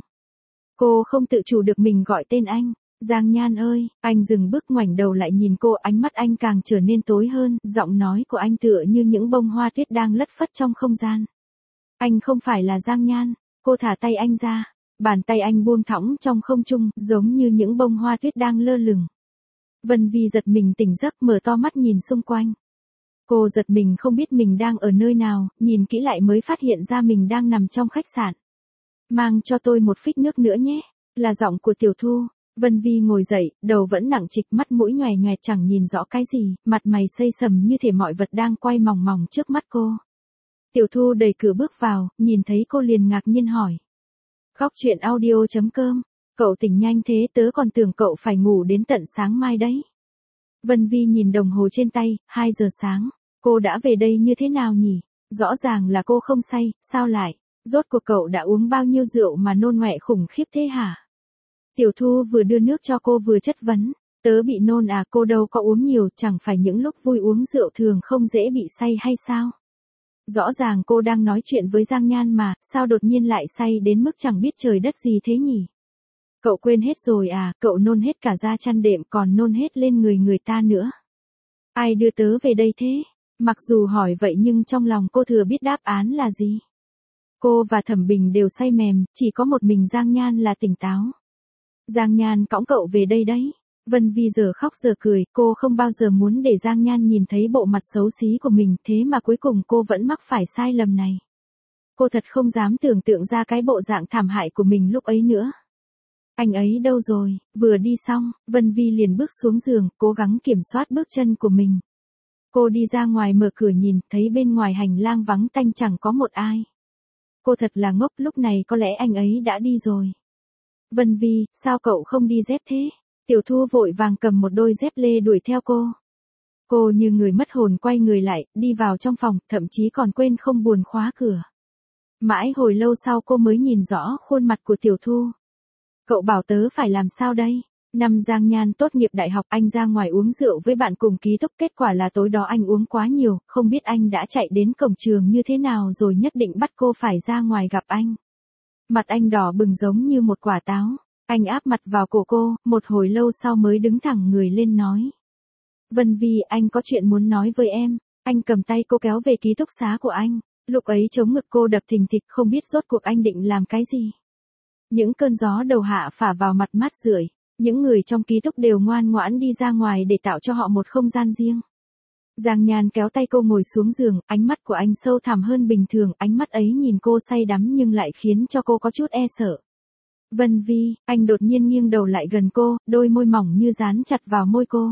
Cô không tự chủ được mình gọi tên anh. Giang Nhan ơi, anh dừng bước ngoảnh đầu lại nhìn cô, ánh mắt anh càng trở nên tối hơn, giọng nói của anh tựa như những bông hoa tuyết đang lất phất trong không gian. Anh không phải là Giang Nhan. Cô thả tay anh ra, bàn tay anh buông thõng trong không trung, giống như những bông hoa tuyết đang lơ lửng. Vân Vi giật mình tỉnh giấc, mở to mắt nhìn xung quanh. Cô giật mình không biết mình đang ở nơi nào, nhìn kỹ lại mới phát hiện ra mình đang nằm trong khách sạn. Mang cho tôi một phích nước nữa nhé. Là giọng của Tiểu Thu. Vân Vi ngồi dậy, đầu vẫn nặng trịch, mắt mũi nhòe nhòe chẳng nhìn rõ cái gì, mặt mày xây sầm như thể mọi vật đang quay mòng mòng trước mắt cô. Tiểu Thu đẩy cửa bước vào, nhìn thấy cô liền ngạc nhiên hỏi. Khóc chuyện audio.com, cậu tỉnh nhanh thế, tớ còn tưởng cậu phải ngủ đến tận sáng mai đấy. Vân Vi nhìn đồng hồ trên tay, 2 giờ sáng, cô đã về đây như thế nào nhỉ? Rõ ràng là cô không say, sao lại? Rốt cuộc cậu đã uống bao nhiêu rượu mà nôn ọe khủng khiếp thế hả? Tiểu Thu vừa đưa nước cho cô vừa chất vấn. Tớ bị nôn à? Cô đâu có uống nhiều, chẳng phải những lúc vui uống rượu thường không dễ bị say hay sao? Rõ ràng cô đang nói chuyện với Giang Nhan mà, sao đột nhiên lại say đến mức chẳng biết trời đất gì thế nhỉ? Cậu quên hết rồi à? Cậu nôn hết cả da chăn đệm, còn nôn hết lên người người ta nữa. Ai đưa tớ về đây thế? Mặc dù hỏi vậy nhưng trong lòng cô thừa biết đáp án là gì. Cô và Thẩm Bình đều say mềm, chỉ có một mình Giang Nhan là tỉnh táo. Giang Nhan cõng cậu về đây đấy. Vân Vi giờ khóc giờ cười, cô không bao giờ muốn để Giang Nhan nhìn thấy bộ mặt xấu xí của mình, thế mà cuối cùng cô vẫn mắc phải sai lầm này. Cô thật không dám tưởng tượng ra cái bộ dạng thảm hại của mình lúc ấy nữa. Anh ấy đâu rồi? Vừa đi xong, Vân Vi liền bước xuống giường, cố gắng kiểm soát bước chân của mình. Cô đi ra ngoài mở cửa nhìn, thấy bên ngoài hành lang vắng tanh chẳng có một ai. Cô thật là ngốc, lúc này có lẽ anh ấy đã đi rồi. Vân Vi, sao cậu không đi dép thế? Tiểu Thu vội vàng cầm một đôi dép lê đuổi theo cô. Cô như người mất hồn quay người lại, đi vào trong phòng, thậm chí còn quên không buồn khóa cửa. Mãi hồi lâu sau cô mới nhìn rõ khuôn mặt của Tiểu Thu. Cậu bảo tớ phải làm sao đây? Năm Giang Nhan tốt nghiệp đại học, anh ra ngoài uống rượu với bạn cùng ký túc, kết quả là tối đó anh uống quá nhiều, không biết anh đã chạy đến cổng trường như thế nào rồi nhất định bắt cô phải ra ngoài gặp anh. Mặt anh đỏ bừng giống như một quả táo. Anh áp mặt vào cổ cô, một hồi lâu sau mới đứng thẳng người lên nói. Vân Vi, anh có chuyện muốn nói với em. Anh cầm tay cô kéo về ký túc xá của anh. Lúc ấy chống ngực cô đập thình thịch, không biết rốt cuộc anh định làm cái gì. Những cơn gió đầu hạ phả vào mặt mát rượi. Những người trong ký túc đều ngoan ngoãn đi ra ngoài để tạo cho họ một không gian riêng. Giang Nhan kéo tay cô ngồi xuống giường, ánh mắt của anh sâu thẳm hơn bình thường, ánh mắt ấy nhìn cô say đắm nhưng lại khiến cho cô có chút e sợ. Vân Vi, anh đột nhiên nghiêng đầu lại gần cô, đôi môi mỏng như dán chặt vào môi cô.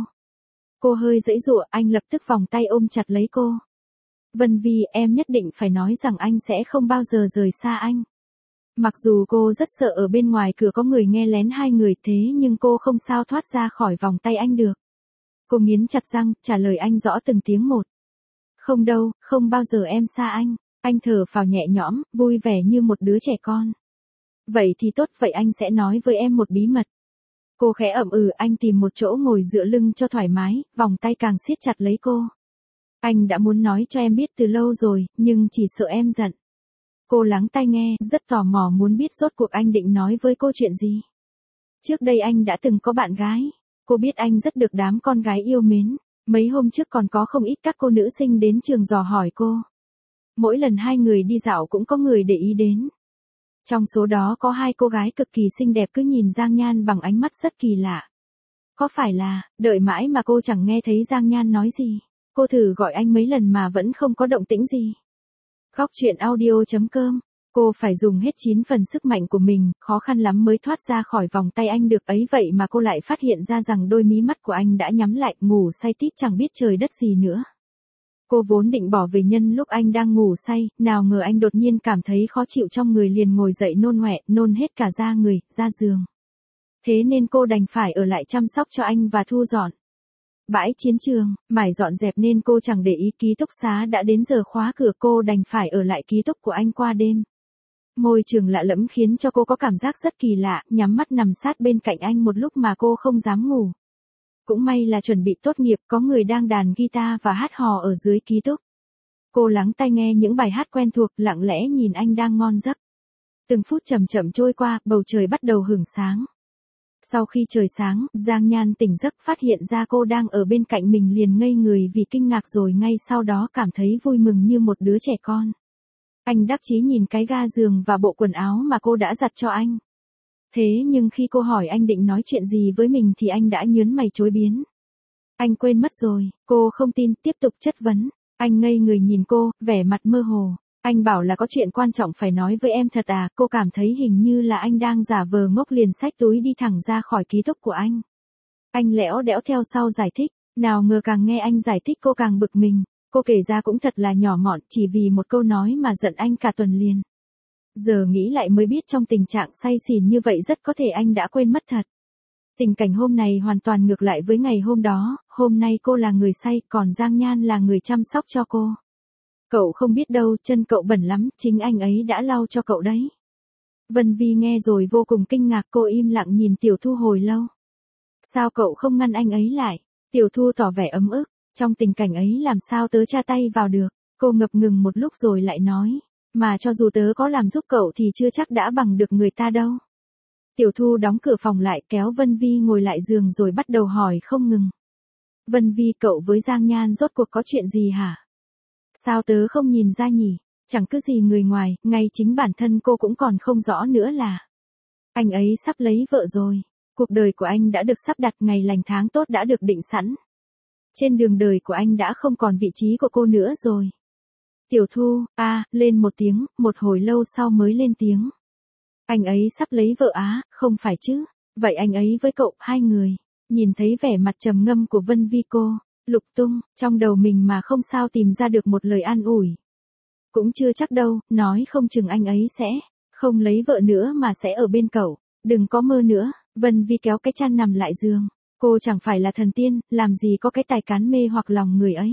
Cô hơi giãy giụa, anh lập tức vòng tay ôm chặt lấy cô. Vân Vi, em nhất định phải nói rằng anh sẽ không bao giờ rời xa anh. Mặc dù cô rất sợ ở bên ngoài cửa có người nghe lén hai người, thế nhưng cô không sao thoát ra khỏi vòng tay anh được. Cô nghiến chặt răng, trả lời anh rõ từng tiếng một. Không đâu, không bao giờ em xa anh. Anh thở phào nhẹ nhõm, vui vẻ như một đứa trẻ con. Vậy thì tốt, vậy anh sẽ nói với em một bí mật. Cô khẽ ậm ừ, anh tìm một chỗ ngồi dựa lưng cho thoải mái, vòng tay càng siết chặt lấy cô. Anh đã muốn nói cho em biết từ lâu rồi, nhưng chỉ sợ em giận. Cô lắng tai nghe, rất tò mò muốn biết rốt cuộc anh định nói với cô chuyện gì. Trước đây anh đã từng có bạn gái. Cô biết anh rất được đám con gái yêu mến. Mấy hôm trước còn có không ít các cô nữ sinh đến trường dò hỏi cô. Mỗi lần hai người đi dạo cũng có người để ý đến. Trong số đó có 2 cô gái cực kỳ xinh đẹp cứ nhìn Giang Nhan bằng ánh mắt rất kỳ lạ. Có phải là, đợi mãi mà cô chẳng nghe thấy Giang Nhan nói gì. Cô thử gọi anh mấy lần mà vẫn không có động tĩnh gì. Khóc chuyện audio.com. Cô phải dùng hết 9 phần sức mạnh của mình, khó khăn lắm mới thoát ra khỏi vòng tay anh được, ấy vậy mà cô lại phát hiện ra rằng đôi mí mắt của anh đã nhắm lại, ngủ say tít chẳng biết trời đất gì nữa. Cô vốn định bỏ về nhân lúc anh đang ngủ say, nào ngờ anh đột nhiên cảm thấy khó chịu trong người liền ngồi dậy nôn ọe, nôn hết cả da người, ra giường. Thế nên cô đành phải ở lại chăm sóc cho anh và thu dọn bãi chiến trường, mải dọn dẹp nên cô chẳng để ý ký túc xá đã đến giờ khóa cửa, cô đành phải ở lại ký túc của anh qua đêm. Môi trường lạ lẫm khiến cho cô có cảm giác rất kỳ lạ, nhắm mắt nằm sát bên cạnh anh một lúc mà cô không dám ngủ. Cũng may là chuẩn bị tốt nghiệp, có người đang đàn guitar và hát hò ở dưới ký túc. Cô lắng tai nghe những bài hát quen thuộc, lặng lẽ nhìn anh đang ngon giấc. Từng phút chậm chậm trôi qua, bầu trời bắt đầu hửng sáng. Sau khi trời sáng, Giang Nhan tỉnh giấc phát hiện ra cô đang ở bên cạnh mình liền ngây người vì kinh ngạc rồi ngay sau đó cảm thấy vui mừng như một đứa trẻ con. Anh đắc chí nhìn cái ga giường và bộ quần áo mà cô đã giặt cho anh. Thế nhưng khi cô hỏi anh định nói chuyện gì với mình thì anh đã nhớn mày chối biến. Anh quên mất rồi, cô không tin, tiếp tục chất vấn. Anh ngây người nhìn cô, vẻ mặt mơ hồ. Anh bảo là có chuyện quan trọng phải nói với em thật à, cô cảm thấy hình như là anh đang giả vờ ngốc liền xách túi đi thẳng ra khỏi ký túc của anh. Anh lẽo đẽo theo sau giải thích, nào ngờ càng nghe anh giải thích cô càng bực mình, cô kể ra cũng thật là nhỏ mọn, chỉ vì một câu nói mà giận anh cả tuần liền. Giờ nghĩ lại mới biết trong tình trạng say xỉn như vậy rất có thể anh đã quên mất thật. Tình cảnh hôm này hoàn toàn ngược lại với ngày hôm đó, hôm nay cô là người say, còn Giang Nhan là người chăm sóc cho cô. Cậu không biết đâu, chân cậu bẩn lắm, chính anh ấy đã lau cho cậu đấy. Vân Vi nghe rồi vô cùng kinh ngạc, cô im lặng nhìn Tiểu Thu hồi lâu. Sao cậu không ngăn anh ấy lại? Tiểu Thu tỏ vẻ ấm ức, trong tình cảnh ấy làm sao tớ tra tay vào được, cô ngập ngừng một lúc rồi lại nói, mà cho dù tớ có làm giúp cậu thì chưa chắc đã bằng được người ta đâu. Tiểu Thu đóng cửa phòng lại kéo Vân Vi ngồi lại giường rồi bắt đầu hỏi không ngừng. Vân Vi, cậu với Giang Nhan rốt cuộc có chuyện gì hả? Sao tớ không nhìn ra nhỉ? Chẳng cứ gì người ngoài, ngay chính bản thân cô cũng còn không rõ nữa là. Anh ấy sắp lấy vợ rồi. Cuộc đời của anh đã được sắp đặt, ngày lành tháng tốt đã được định sẵn. Trên đường đời của anh đã không còn vị trí của cô nữa rồi. Tiểu Thu, lên một tiếng, một hồi lâu sau mới lên tiếng. Anh ấy sắp lấy vợ á, không phải chứ? Vậy anh ấy với cậu, hai người. Nhìn thấy vẻ mặt trầm ngâm của Vân Vi, cô lục tung trong đầu mình mà không sao tìm ra được một lời an ủi. Cũng chưa chắc đâu, nói không chừng anh ấy sẽ không lấy vợ nữa mà sẽ ở bên cậu. Đừng có mơ nữa. Vân Vi kéo cái chăn nằm lại giường. Cô chẳng phải là thần tiên, làm gì có cái tài cán mê hoặc lòng người ấy.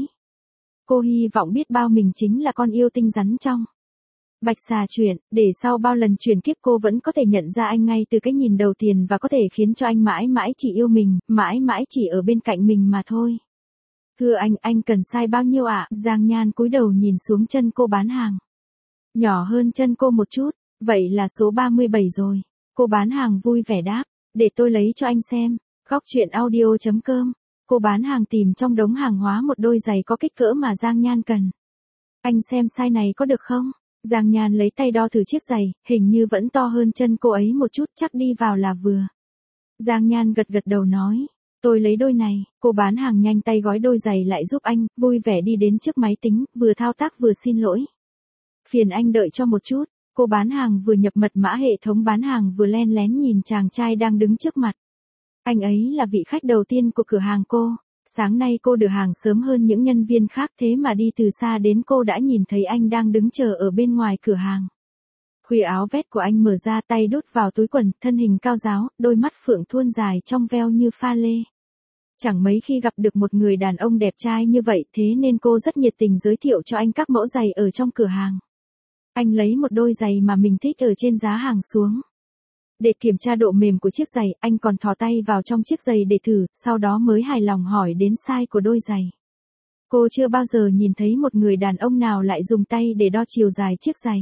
Cô hy vọng biết bao mình chính là con yêu tinh rắn trong bạch xà chuyển, để sau bao lần chuyển kiếp cô vẫn có thể nhận ra anh ngay từ cái nhìn đầu tiên và có thể khiến cho anh mãi mãi chỉ yêu mình, mãi mãi chỉ ở bên cạnh mình mà thôi. Thưa anh cần size bao nhiêu ạ? Giang Nhan cúi đầu nhìn xuống chân cô bán hàng. Nhỏ hơn chân cô một chút, vậy là số 37 rồi. Cô bán hàng vui vẻ đáp, để tôi lấy cho anh xem. Góc truyện audio.com. Cô bán hàng tìm trong đống hàng hóa một đôi giày có kích cỡ mà Giang Nhan cần. Anh xem size này có được không? Giang Nhan lấy tay đo thử chiếc giày, hình như vẫn to hơn chân cô ấy một chút, chắc đi vào là vừa. Giang Nhan gật gật đầu nói, tôi lấy đôi này. Cô bán hàng nhanh tay gói đôi giày lại giúp anh, vui vẻ đi đến trước máy tính, vừa thao tác vừa xin lỗi. Phiền anh đợi cho một chút. Cô bán hàng vừa nhập mật mã hệ thống bán hàng vừa len lén nhìn chàng trai đang đứng trước mặt. Anh ấy là vị khách đầu tiên của cửa hàng cô. Sáng nay cô được hàng sớm hơn những nhân viên khác, thế mà đi từ xa đến cô đã nhìn thấy anh đang đứng chờ ở bên ngoài cửa hàng. Khuỷu áo vest của anh mở ra, tay đút vào túi quần, thân hình cao ráo, đôi mắt phượng thuôn dài trong veo như pha lê. Chẳng mấy khi gặp được một người đàn ông đẹp trai như vậy, thế nên cô rất nhiệt tình giới thiệu cho anh các mẫu giày ở trong cửa hàng. Anh lấy một đôi giày mà mình thích ở trên giá hàng xuống. Để kiểm tra độ mềm của chiếc giày, anh còn thò tay vào trong chiếc giày để thử, sau đó mới hài lòng hỏi đến size của đôi giày. Cô chưa bao giờ nhìn thấy một người đàn ông nào lại dùng tay để đo chiều dài chiếc giày.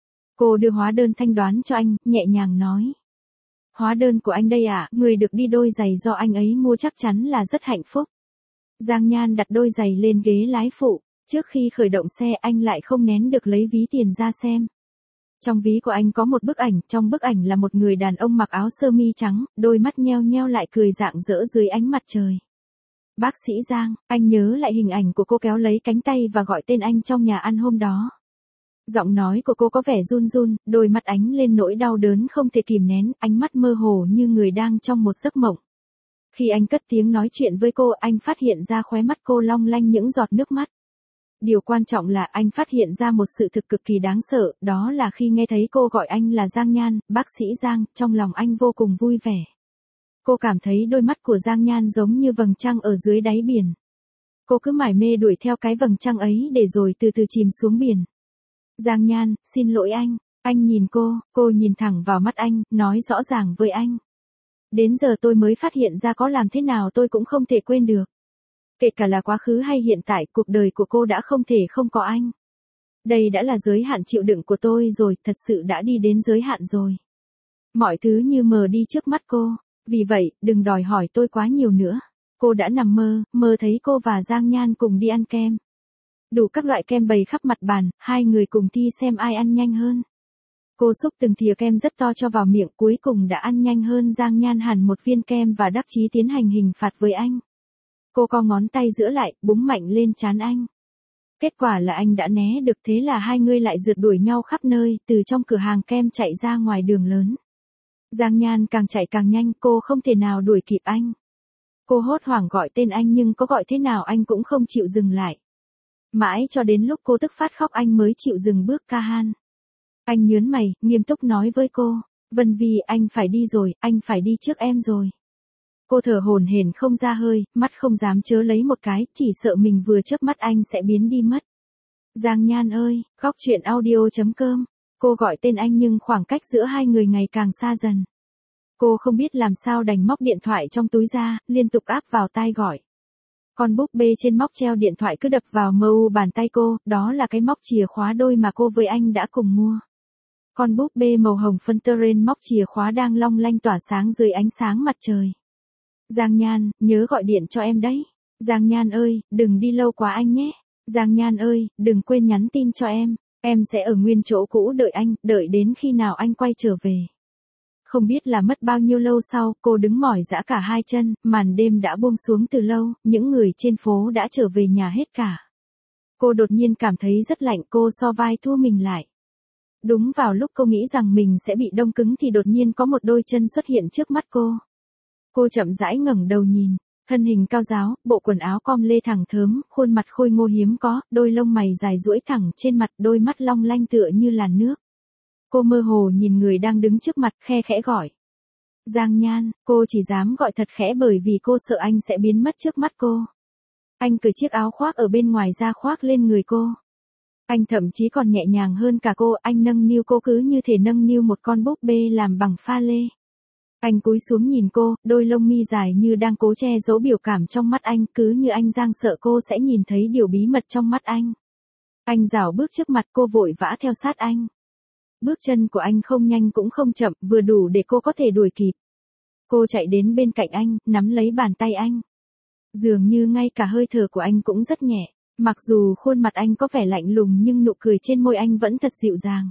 Cô đưa hóa đơn thanh toán cho anh, nhẹ nhàng nói. Hóa đơn của anh đây ạ, người được đi đôi giày do anh ấy mua chắc chắn là rất hạnh phúc. Giang Nhan đặt đôi giày lên ghế lái phụ, trước khi khởi động xe anh lại không nén được lấy ví tiền ra xem. Trong ví của anh có một bức ảnh, trong bức ảnh là một người đàn ông mặc áo sơ mi trắng, đôi mắt nheo nheo lại cười rạng rỡ dưới ánh mặt trời. Bác sĩ Giang, anh nhớ lại hình ảnh của cô kéo lấy cánh tay và gọi tên anh trong nhà ăn hôm đó. Giọng nói của cô có vẻ run run, đôi mắt ánh lên nỗi đau đớn không thể kìm nén, ánh mắt mơ hồ như người đang trong một giấc mộng. Khi anh cất tiếng nói chuyện với cô, anh phát hiện ra khóe mắt cô long lanh những giọt nước mắt. Điều quan trọng là anh phát hiện ra một sự thực cực kỳ đáng sợ, đó là khi nghe thấy cô gọi anh là Giang Nhan, bác sĩ Giang, trong lòng anh vô cùng vui vẻ. Cô cảm thấy đôi mắt của Giang Nhan giống như vầng trăng ở dưới đáy biển. Cô cứ mải mê đuổi theo cái vầng trăng ấy để rồi từ từ chìm xuống biển. Giang Nhan, xin lỗi anh nhìn cô nhìn thẳng vào mắt anh, nói rõ ràng với anh. Đến giờ tôi mới phát hiện ra có làm thế nào tôi cũng không thể quên được. Kể cả là quá khứ hay hiện tại, cuộc đời của cô đã không thể không có anh. Đây đã là giới hạn chịu đựng của tôi rồi, thật sự đã đi đến giới hạn rồi. Mọi thứ như mờ đi trước mắt cô, vì vậy, đừng đòi hỏi tôi quá nhiều nữa. Cô đã nằm mơ thấy cô và Giang Nhan cùng đi ăn kem. Đủ các loại kem bày khắp mặt bàn, hai người cùng thi xem ai ăn nhanh hơn. Cô xúc từng thìa kem rất to cho vào miệng, cuối cùng đã ăn nhanh hơn Giang Nhan hẳn một viên kem và đắc chí tiến hành hình phạt với anh. Cô co ngón tay giữa lại, búng mạnh lên trán anh. Kết quả là anh đã né được, thế là hai người lại rượt đuổi nhau khắp nơi, từ trong cửa hàng kem chạy ra ngoài đường lớn. Giang Nhan càng chạy càng nhanh, cô không thể nào đuổi kịp anh. Cô hốt hoảng gọi tên anh nhưng có gọi thế nào anh cũng không chịu dừng lại. Mãi cho đến lúc cô tức phát khóc anh mới chịu dừng bước ca han. Anh nhớn mày, nghiêm túc nói với cô, Vân Vi, anh phải đi rồi, anh phải đi trước em rồi. Cô thở hổn hển không ra hơi, mắt không dám chớ lấy một cái, chỉ sợ mình vừa chớp mắt anh sẽ biến đi mất. Giang Nhan ơi, góc chuyện audio.com. Cô gọi tên anh nhưng khoảng cách giữa hai người ngày càng xa dần. Cô không biết làm sao đành móc điện thoại trong túi ra, liên tục áp vào tai gọi. Con búp bê trên móc treo điện thoại cứ đập vào mu bàn tay cô, đó là cái móc chìa khóa đôi mà cô với anh đã cùng mua. Con búp bê màu hồng phân tơ ren móc chìa khóa đang long lanh tỏa sáng dưới ánh sáng mặt trời. Giang Nhan, nhớ gọi điện cho em đấy. Giang Nhan ơi, đừng đi lâu quá anh nhé. Giang Nhan ơi, đừng quên nhắn tin cho em sẽ ở nguyên chỗ cũ đợi anh, đợi đến khi nào anh quay trở về. Không biết là mất bao nhiêu lâu sau, cô đứng mỏi dã cả hai chân, màn đêm đã buông xuống từ lâu, những người trên phố đã trở về nhà hết cả. Cô đột nhiên cảm thấy rất lạnh, cô so vai thua mình lại. Đúng vào lúc cô nghĩ rằng mình sẽ bị đông cứng thì đột nhiên có một đôi chân xuất hiện trước mắt cô. Cô chậm rãi ngẩng đầu nhìn, thân hình cao ráo, bộ quần áo com lê thẳng thớm, khuôn mặt khôi ngô hiếm có, đôi lông mày dài duỗi thẳng trên mặt, đôi mắt long lanh tựa như làn nước. Cô mơ hồ nhìn người đang đứng trước mặt, khe khẽ gọi. Giang Nhan, cô chỉ dám gọi thật khẽ bởi vì cô sợ anh sẽ biến mất trước mắt cô. Anh cởi chiếc áo khoác ở bên ngoài ra khoác lên người cô. Anh thậm chí còn nhẹ nhàng hơn cả cô, anh nâng niu cô cứ như thể nâng niu một con búp bê làm bằng pha lê. Anh cúi xuống nhìn cô, đôi lông mi dài như đang cố che giấu biểu cảm trong mắt anh, cứ như anh đang sợ cô sẽ nhìn thấy điều bí mật trong mắt anh. Anh rảo bước trước mặt cô, vội vã theo sát anh. Bước chân của anh không nhanh cũng không chậm, vừa đủ để cô có thể đuổi kịp. Cô chạy đến bên cạnh anh, nắm lấy bàn tay anh. Dường như ngay cả hơi thở của anh cũng rất nhẹ, mặc dù khuôn mặt anh có vẻ lạnh lùng nhưng nụ cười trên môi anh vẫn thật dịu dàng.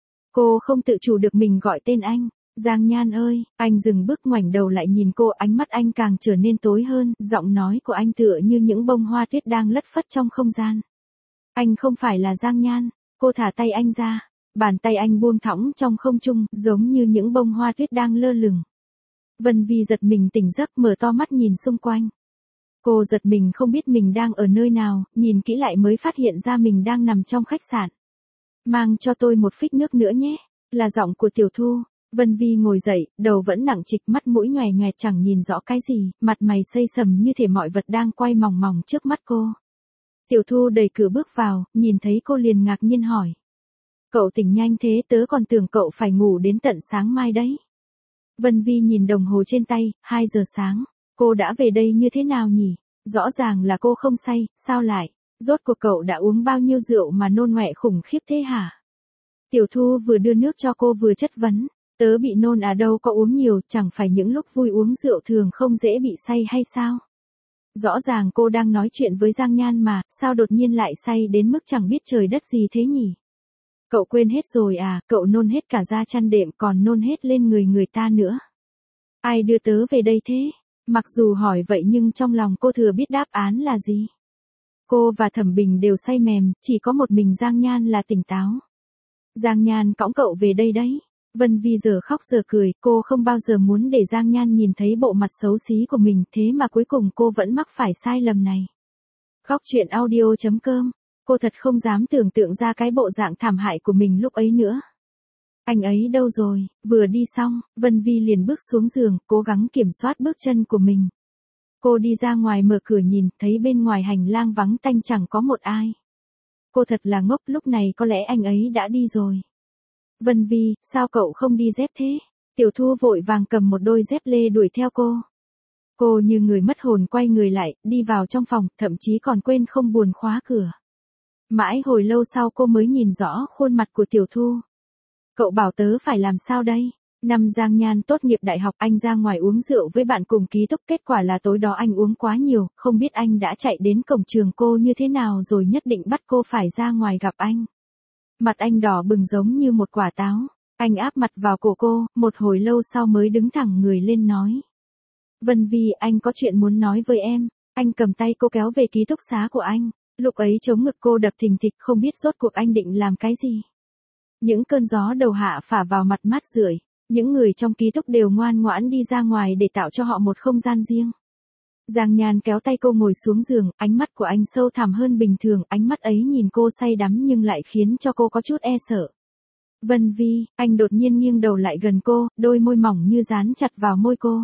Cô không tự chủ được mình gọi tên anh. Giang Nhan ơi, anh dừng bước ngoảnh đầu lại nhìn cô, ánh mắt anh càng trở nên tối hơn, giọng nói của anh tựa như những bông hoa tuyết đang lất phất trong không gian. Anh không phải là Giang Nhan. Cô thả tay anh ra, bàn tay anh buông thõng trong không trung, giống như những bông hoa tuyết đang lơ lửng. Vân Vi giật mình tỉnh giấc, mở to mắt nhìn xung quanh. Cô giật mình không biết mình đang ở nơi nào, nhìn kỹ lại mới phát hiện ra mình đang nằm trong khách sạn. Mang cho tôi một phích nước nữa nhé, là giọng của Tiểu Thu. Vân Vi ngồi dậy, đầu vẫn nặng trịch, mắt mũi nhòe nhòe chẳng nhìn rõ cái gì, mặt mày xây sầm như thể mọi vật đang quay mòng mòng trước mắt cô. Tiểu Thu đẩy cửa bước vào, nhìn thấy cô liền ngạc nhiên hỏi. Cậu tỉnh nhanh thế, tớ còn tưởng cậu phải ngủ đến tận sáng mai đấy. Vân Vi nhìn đồng hồ trên tay, 2 giờ sáng. Cô đã về đây như thế nào nhỉ? Rõ ràng là cô không say, sao lại? Rốt cuộc cậu đã uống bao nhiêu rượu mà nôn ngoẹ khủng khiếp thế hả? Tiểu Thu vừa đưa nước cho cô vừa chất vấn. Tớ bị nôn à, đâu có uống nhiều, chẳng phải những lúc vui uống rượu thường không dễ bị say hay sao? Rõ ràng cô đang nói chuyện với Giang Nhan mà, sao đột nhiên lại say đến mức chẳng biết trời đất gì thế nhỉ? Cậu quên hết rồi à, cậu nôn hết cả da chăn đệm còn nôn hết lên người người ta nữa. Ai đưa tớ về đây thế? Mặc dù hỏi vậy nhưng trong lòng cô thừa biết đáp án là gì. Cô và Thẩm Bình đều say mềm, chỉ có một mình Giang Nhan là tỉnh táo. Giang Nhan cõng cậu về đây đấy. Vân Vi giờ khóc giờ cười, cô không bao giờ muốn để Giang Nhan nhìn thấy bộ mặt xấu xí của mình, thế mà cuối cùng cô vẫn mắc phải sai lầm này. Góc chuyện audio.com. Cô thật không dám tưởng tượng ra cái bộ dạng thảm hại của mình lúc ấy nữa. Anh ấy đâu rồi? Vừa đi xong, Vân Vi liền bước xuống giường, cố gắng kiểm soát bước chân của mình. Cô đi ra ngoài mở cửa nhìn, thấy bên ngoài hành lang vắng tanh chẳng có một ai. Cô thật là ngốc, lúc này có lẽ anh ấy đã đi rồi. Vân Vi, sao cậu không đi dép thế? Tiểu Thu vội vàng cầm một đôi dép lê đuổi theo cô. Cô như người mất hồn quay người lại, đi vào trong phòng, thậm chí còn quên không buồn khóa cửa. Mãi hồi lâu sau cô mới nhìn rõ khuôn mặt của Tiểu Thu. Cậu bảo tớ phải làm sao đây? Năm Giang Nhan tốt nghiệp đại học, anh ra ngoài uống rượu với bạn cùng ký túc, kết quả là tối đó anh uống quá nhiều, không biết anh đã chạy đến cổng trường cô như thế nào rồi nhất định bắt cô phải ra ngoài gặp anh. Mặt anh đỏ bừng giống như một quả táo. Anh áp mặt vào cổ cô, một hồi lâu sau mới đứng thẳng người lên nói. Vân Vi, anh có chuyện muốn nói với em. Anh cầm tay cô kéo về ký túc xá của anh. Lúc ấy chống ngực cô đập thình thịch không biết rốt cuộc anh định làm cái gì. Những cơn gió đầu hạ phả vào mặt mát rượi, những người trong ký túc đều ngoan ngoãn đi ra ngoài để tạo cho họ một không gian riêng. Giang Nhan kéo tay cô ngồi xuống giường, ánh mắt của anh sâu thẳm hơn bình thường, ánh mắt ấy nhìn cô say đắm nhưng lại khiến cho cô có chút e sợ. Vân Vi, anh đột nhiên nghiêng đầu lại gần cô, đôi môi mỏng như dán chặt vào môi cô.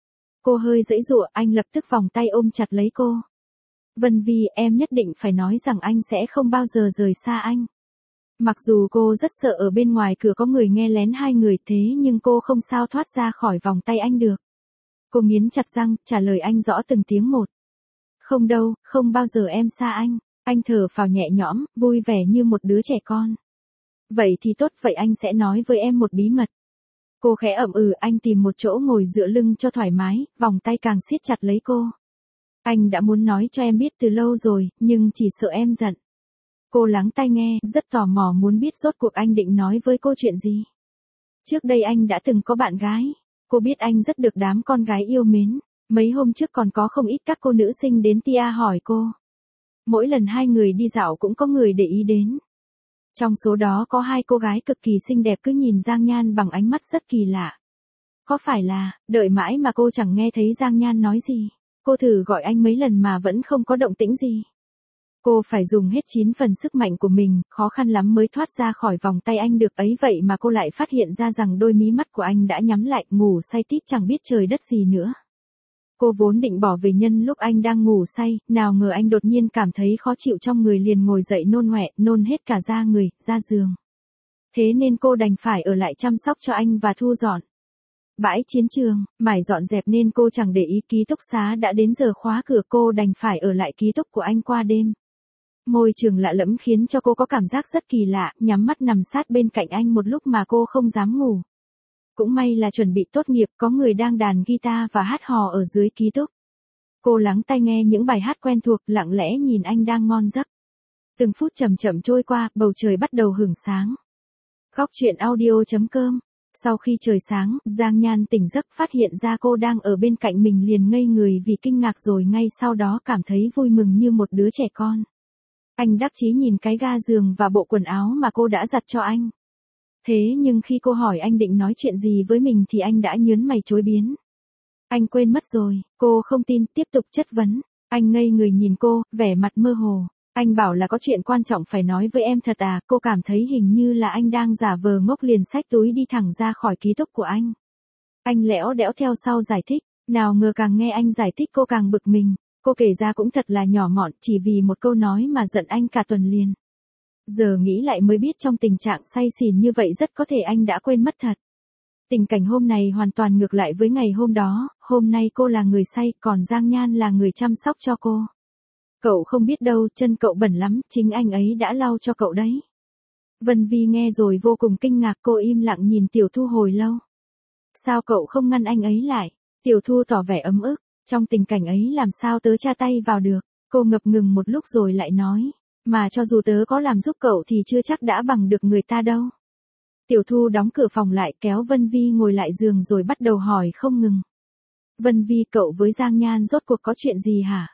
Cô hơi giãy giụa, anh lập tức vòng tay ôm chặt lấy cô. Vân Vi, em nhất định phải nói rằng anh sẽ không bao giờ rời xa anh. Mặc dù cô rất sợ ở bên ngoài cửa có người nghe lén hai người thế nhưng cô không sao thoát ra khỏi vòng tay anh được. Cô nghiến chặt răng, trả lời anh rõ từng tiếng một. Không đâu, không bao giờ em xa anh. Anh thở phào nhẹ nhõm, vui vẻ như một đứa trẻ con. Vậy thì tốt, vậy anh sẽ nói với em một bí mật. Cô khẽ ậm ừ, anh tìm một chỗ ngồi dựa lưng cho thoải mái, vòng tay càng siết chặt lấy cô. Anh đã muốn nói cho em biết từ lâu rồi, nhưng chỉ sợ em giận. Cô lắng tai nghe, rất tò mò muốn biết rốt cuộc anh định nói với cô chuyện gì. Trước đây anh đã từng có bạn gái. Cô biết anh rất được đám con gái yêu mến. Mấy hôm trước còn có không ít các cô nữ sinh đến tia hỏi cô. Mỗi lần hai người đi dạo cũng có người để ý đến. Trong số đó có hai cô gái cực kỳ xinh đẹp cứ nhìn Giang Nhan bằng ánh mắt rất kỳ lạ. Có phải là, đợi mãi mà cô chẳng nghe thấy Giang Nhan nói gì. Cô thử gọi anh mấy lần mà vẫn không có động tĩnh gì. Cô phải dùng hết 9 phần sức mạnh của mình, khó khăn lắm mới thoát ra khỏi vòng tay anh được ấy, vậy mà cô lại phát hiện ra rằng đôi mí mắt của anh đã nhắm lại, ngủ say tít chẳng biết trời đất gì nữa. Cô vốn định bỏ về nhân lúc anh đang ngủ say, nào ngờ anh đột nhiên cảm thấy khó chịu trong người liền ngồi dậy nôn ọe, nôn hết cả da người, ra giường. Thế nên cô đành phải ở lại chăm sóc cho anh và thu dọn bãi chiến trường, mải dọn dẹp nên cô chẳng để ý ký túc xá đã đến giờ khóa cửa, cô đành phải ở lại ký túc của anh qua đêm. Môi trường lạ lẫm khiến cho cô có cảm giác rất kỳ lạ, nhắm mắt nằm sát bên cạnh anh một lúc mà cô không dám ngủ. Cũng may là chuẩn bị tốt nghiệp, có người đang đàn guitar và hát hò ở dưới ký túc. Cô lắng tai nghe những bài hát quen thuộc, lặng lẽ nhìn anh đang ngon giấc. Từng phút chậm chậm trôi qua, bầu trời bắt đầu hửng sáng. Góc truyện audio.com. Sau khi trời sáng, Giang Nhan tỉnh giấc phát hiện ra cô đang ở bên cạnh mình liền ngây người vì kinh ngạc rồi ngay sau đó cảm thấy vui mừng như một đứa trẻ con. Anh đắc chí nhìn cái ga giường và bộ quần áo mà cô đã giặt cho anh. Thế nhưng khi cô hỏi anh định nói chuyện gì với mình thì anh đã nhớn mày chối biến. Anh quên mất rồi, cô không tin, tiếp tục chất vấn. Anh ngây người nhìn cô, vẻ mặt mơ hồ. Anh bảo là có chuyện quan trọng phải nói với em thật à, cô cảm thấy hình như là anh đang giả vờ ngốc liền xách túi đi thẳng ra khỏi ký túc của anh. Anh lẽo đẽo theo sau giải thích, nào ngờ càng nghe anh giải thích cô càng bực mình. Cô kể ra cũng thật là nhỏ mọn, chỉ vì một câu nói mà giận anh cả tuần liền. Giờ nghĩ lại mới biết trong tình trạng say xỉn như vậy rất có thể anh đã quên mất thật. Tình cảnh hôm này hoàn toàn ngược lại với ngày hôm đó, hôm nay cô là người say, còn Giang Nhan là người chăm sóc cho cô. Cậu không biết đâu, chân cậu bẩn lắm, chính anh ấy đã lau cho cậu đấy. Vân Vi nghe rồi vô cùng kinh ngạc, cô im lặng nhìn Tiểu Thu hồi lâu. Sao cậu không ngăn anh ấy lại? Tiểu Thu tỏ vẻ ấm ức, trong tình cảnh ấy làm sao tớ tra tay vào được? Cô ngập ngừng một lúc rồi lại nói, mà cho dù tớ có làm giúp cậu thì chưa chắc đã bằng được người ta đâu. Tiểu Thu đóng cửa phòng lại kéo Vân Vi ngồi lại giường rồi bắt đầu hỏi không ngừng. Vân Vi, cậu với Giang Nhan rốt cuộc có chuyện gì hả?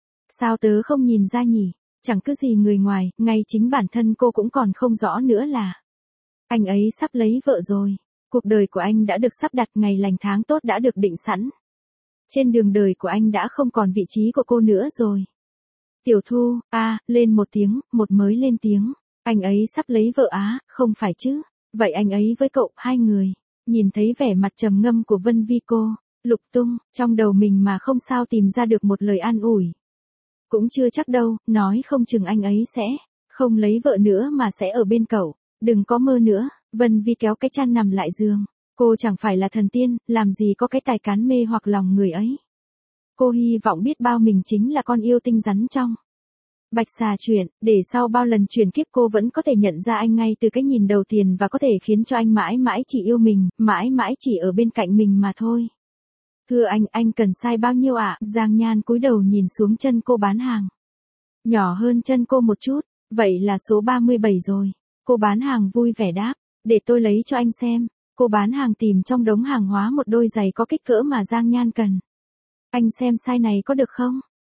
Sao tớ không nhìn ra nhỉ? Chẳng cứ gì người ngoài, ngay chính bản thân cô cũng còn không rõ nữa là. Anh ấy sắp lấy vợ rồi. Cuộc đời của anh đã được sắp đặt, ngày lành tháng tốt đã được định sẵn. Trên đường đời của anh đã không còn vị trí của cô nữa rồi. Tiểu Thu, lên một tiếng, một mới lên tiếng. Anh ấy sắp lấy vợ á, không phải chứ? Vậy anh ấy với cậu, hai người. Nhìn thấy vẻ mặt trầm ngâm của Vân Vi cô, lục tung, trong đầu mình mà không sao tìm ra được một lời an ủi. Cũng chưa chắc đâu, nói không chừng anh ấy sẽ không lấy vợ nữa mà sẽ ở bên cậu. Đừng có mơ nữa. Vân Vi kéo cái chăn nằm lại giường. Cô chẳng phải là thần tiên, làm gì có cái tài cán mê hoặc lòng người ấy. Cô hy vọng biết bao mình chính là con yêu tinh rắn trong bạch xà chuyển, để sau bao lần chuyển kiếp cô vẫn có thể nhận ra anh ngay từ cái nhìn đầu tiên và có thể khiến cho anh mãi mãi chỉ yêu mình, mãi mãi chỉ ở bên cạnh mình mà thôi. Thưa anh cần size bao nhiêu ạ? Giang Nhan cúi đầu nhìn xuống chân cô bán hàng. Nhỏ hơn chân cô một chút, vậy là số 37 rồi. Cô bán hàng vui vẻ đáp, để tôi lấy cho anh xem. Cô bán hàng tìm trong đống hàng hóa một đôi giày có kích cỡ mà Giang Nhan cần. Anh xem size này có được không?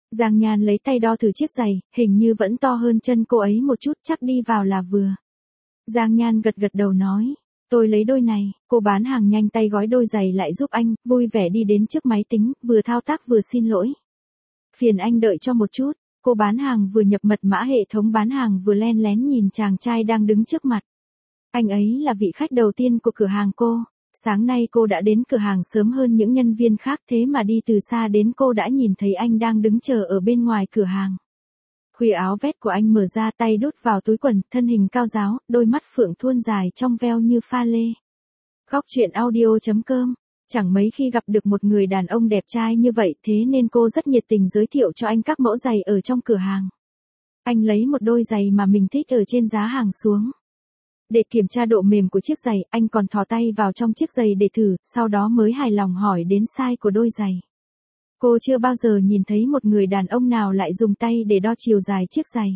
Giang Nhan lấy tay đo thử chiếc giày, hình như vẫn to hơn chân cô ấy một chút, chắc đi vào là vừa. Giang Nhan gật gật đầu nói, tôi lấy đôi này. Cô bán hàng nhanh tay gói đôi giày lại giúp anh, vui vẻ đi đến trước máy tính, vừa thao tác vừa xin lỗi. Phiền anh đợi cho một chút. Cô bán hàng vừa nhập mật mã hệ thống bán hàng vừa len lén nhìn chàng trai đang đứng trước mặt. Anh ấy là vị khách đầu tiên của cửa hàng cô. Sáng nay cô đã đến cửa hàng sớm hơn những nhân viên khác, thế mà đi từ xa đến cô đã nhìn thấy anh đang đứng chờ ở bên ngoài cửa hàng. Khuỷu áo vest của anh mở ra, tay đút vào túi quần, thân hình cao ráo, đôi mắt phượng thuôn dài trong veo như pha lê. Góc truyện audio.com. Chẳng mấy khi gặp được một người đàn ông đẹp trai như vậy, thế nên cô rất nhiệt tình giới thiệu cho anh các mẫu giày ở trong cửa hàng. Anh lấy một đôi giày mà mình thích ở trên giá hàng xuống. Để kiểm tra độ mềm của chiếc giày, anh còn thò tay vào trong chiếc giày để thử, sau đó mới hài lòng hỏi đến size của đôi giày. Cô chưa bao giờ nhìn thấy một người đàn ông nào lại dùng tay để đo chiều dài chiếc giày.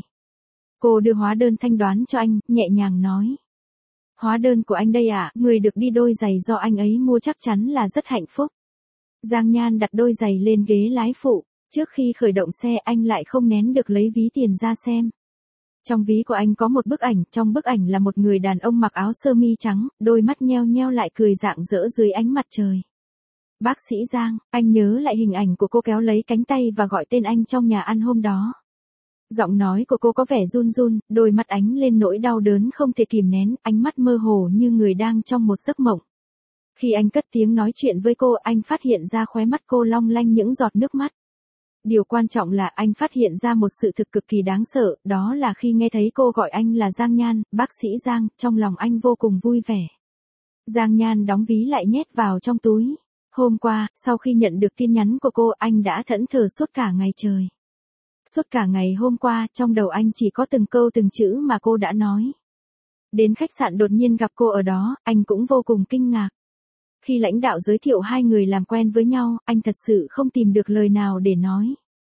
Cô đưa hóa đơn thanh toán cho anh, nhẹ nhàng nói. Hóa đơn của anh đây ạ, người được đi đôi giày do anh ấy mua chắc chắn là rất hạnh phúc. Giang Nhan đặt đôi giày lên ghế lái phụ, trước khi khởi động xe anh lại không nén được lấy ví tiền ra xem. Trong ví của anh có một bức ảnh, trong bức ảnh là một người đàn ông mặc áo sơ mi trắng, đôi mắt nheo nheo lại cười rạng rỡ dưới ánh mặt trời. Bác sĩ Giang, anh nhớ lại hình ảnh của cô kéo lấy cánh tay và gọi tên anh trong nhà ăn hôm đó. Giọng nói của cô có vẻ run run, đôi mắt ánh lên nỗi đau đớn không thể kìm nén, ánh mắt mơ hồ như người đang trong một giấc mộng. Khi anh cất tiếng nói chuyện với cô, anh phát hiện ra khóe mắt cô long lanh những giọt nước mắt. Điều quan trọng là anh phát hiện ra một sự thực cực kỳ đáng sợ, đó là khi nghe thấy cô gọi anh là Giang Nhan, bác sĩ Giang, trong lòng anh vô cùng vui vẻ. Giang Nhan đóng ví lại nhét vào trong túi. Hôm qua, sau khi nhận được tin nhắn của cô, anh đã thẫn thờ suốt cả ngày trời. Suốt cả ngày hôm qua, trong đầu anh chỉ có từng câu từng chữ mà cô đã nói. Đến khách sạn đột nhiên gặp cô ở đó, anh cũng vô cùng kinh ngạc. Khi lãnh đạo giới thiệu hai người làm quen với nhau, anh thật sự không tìm được lời nào để nói.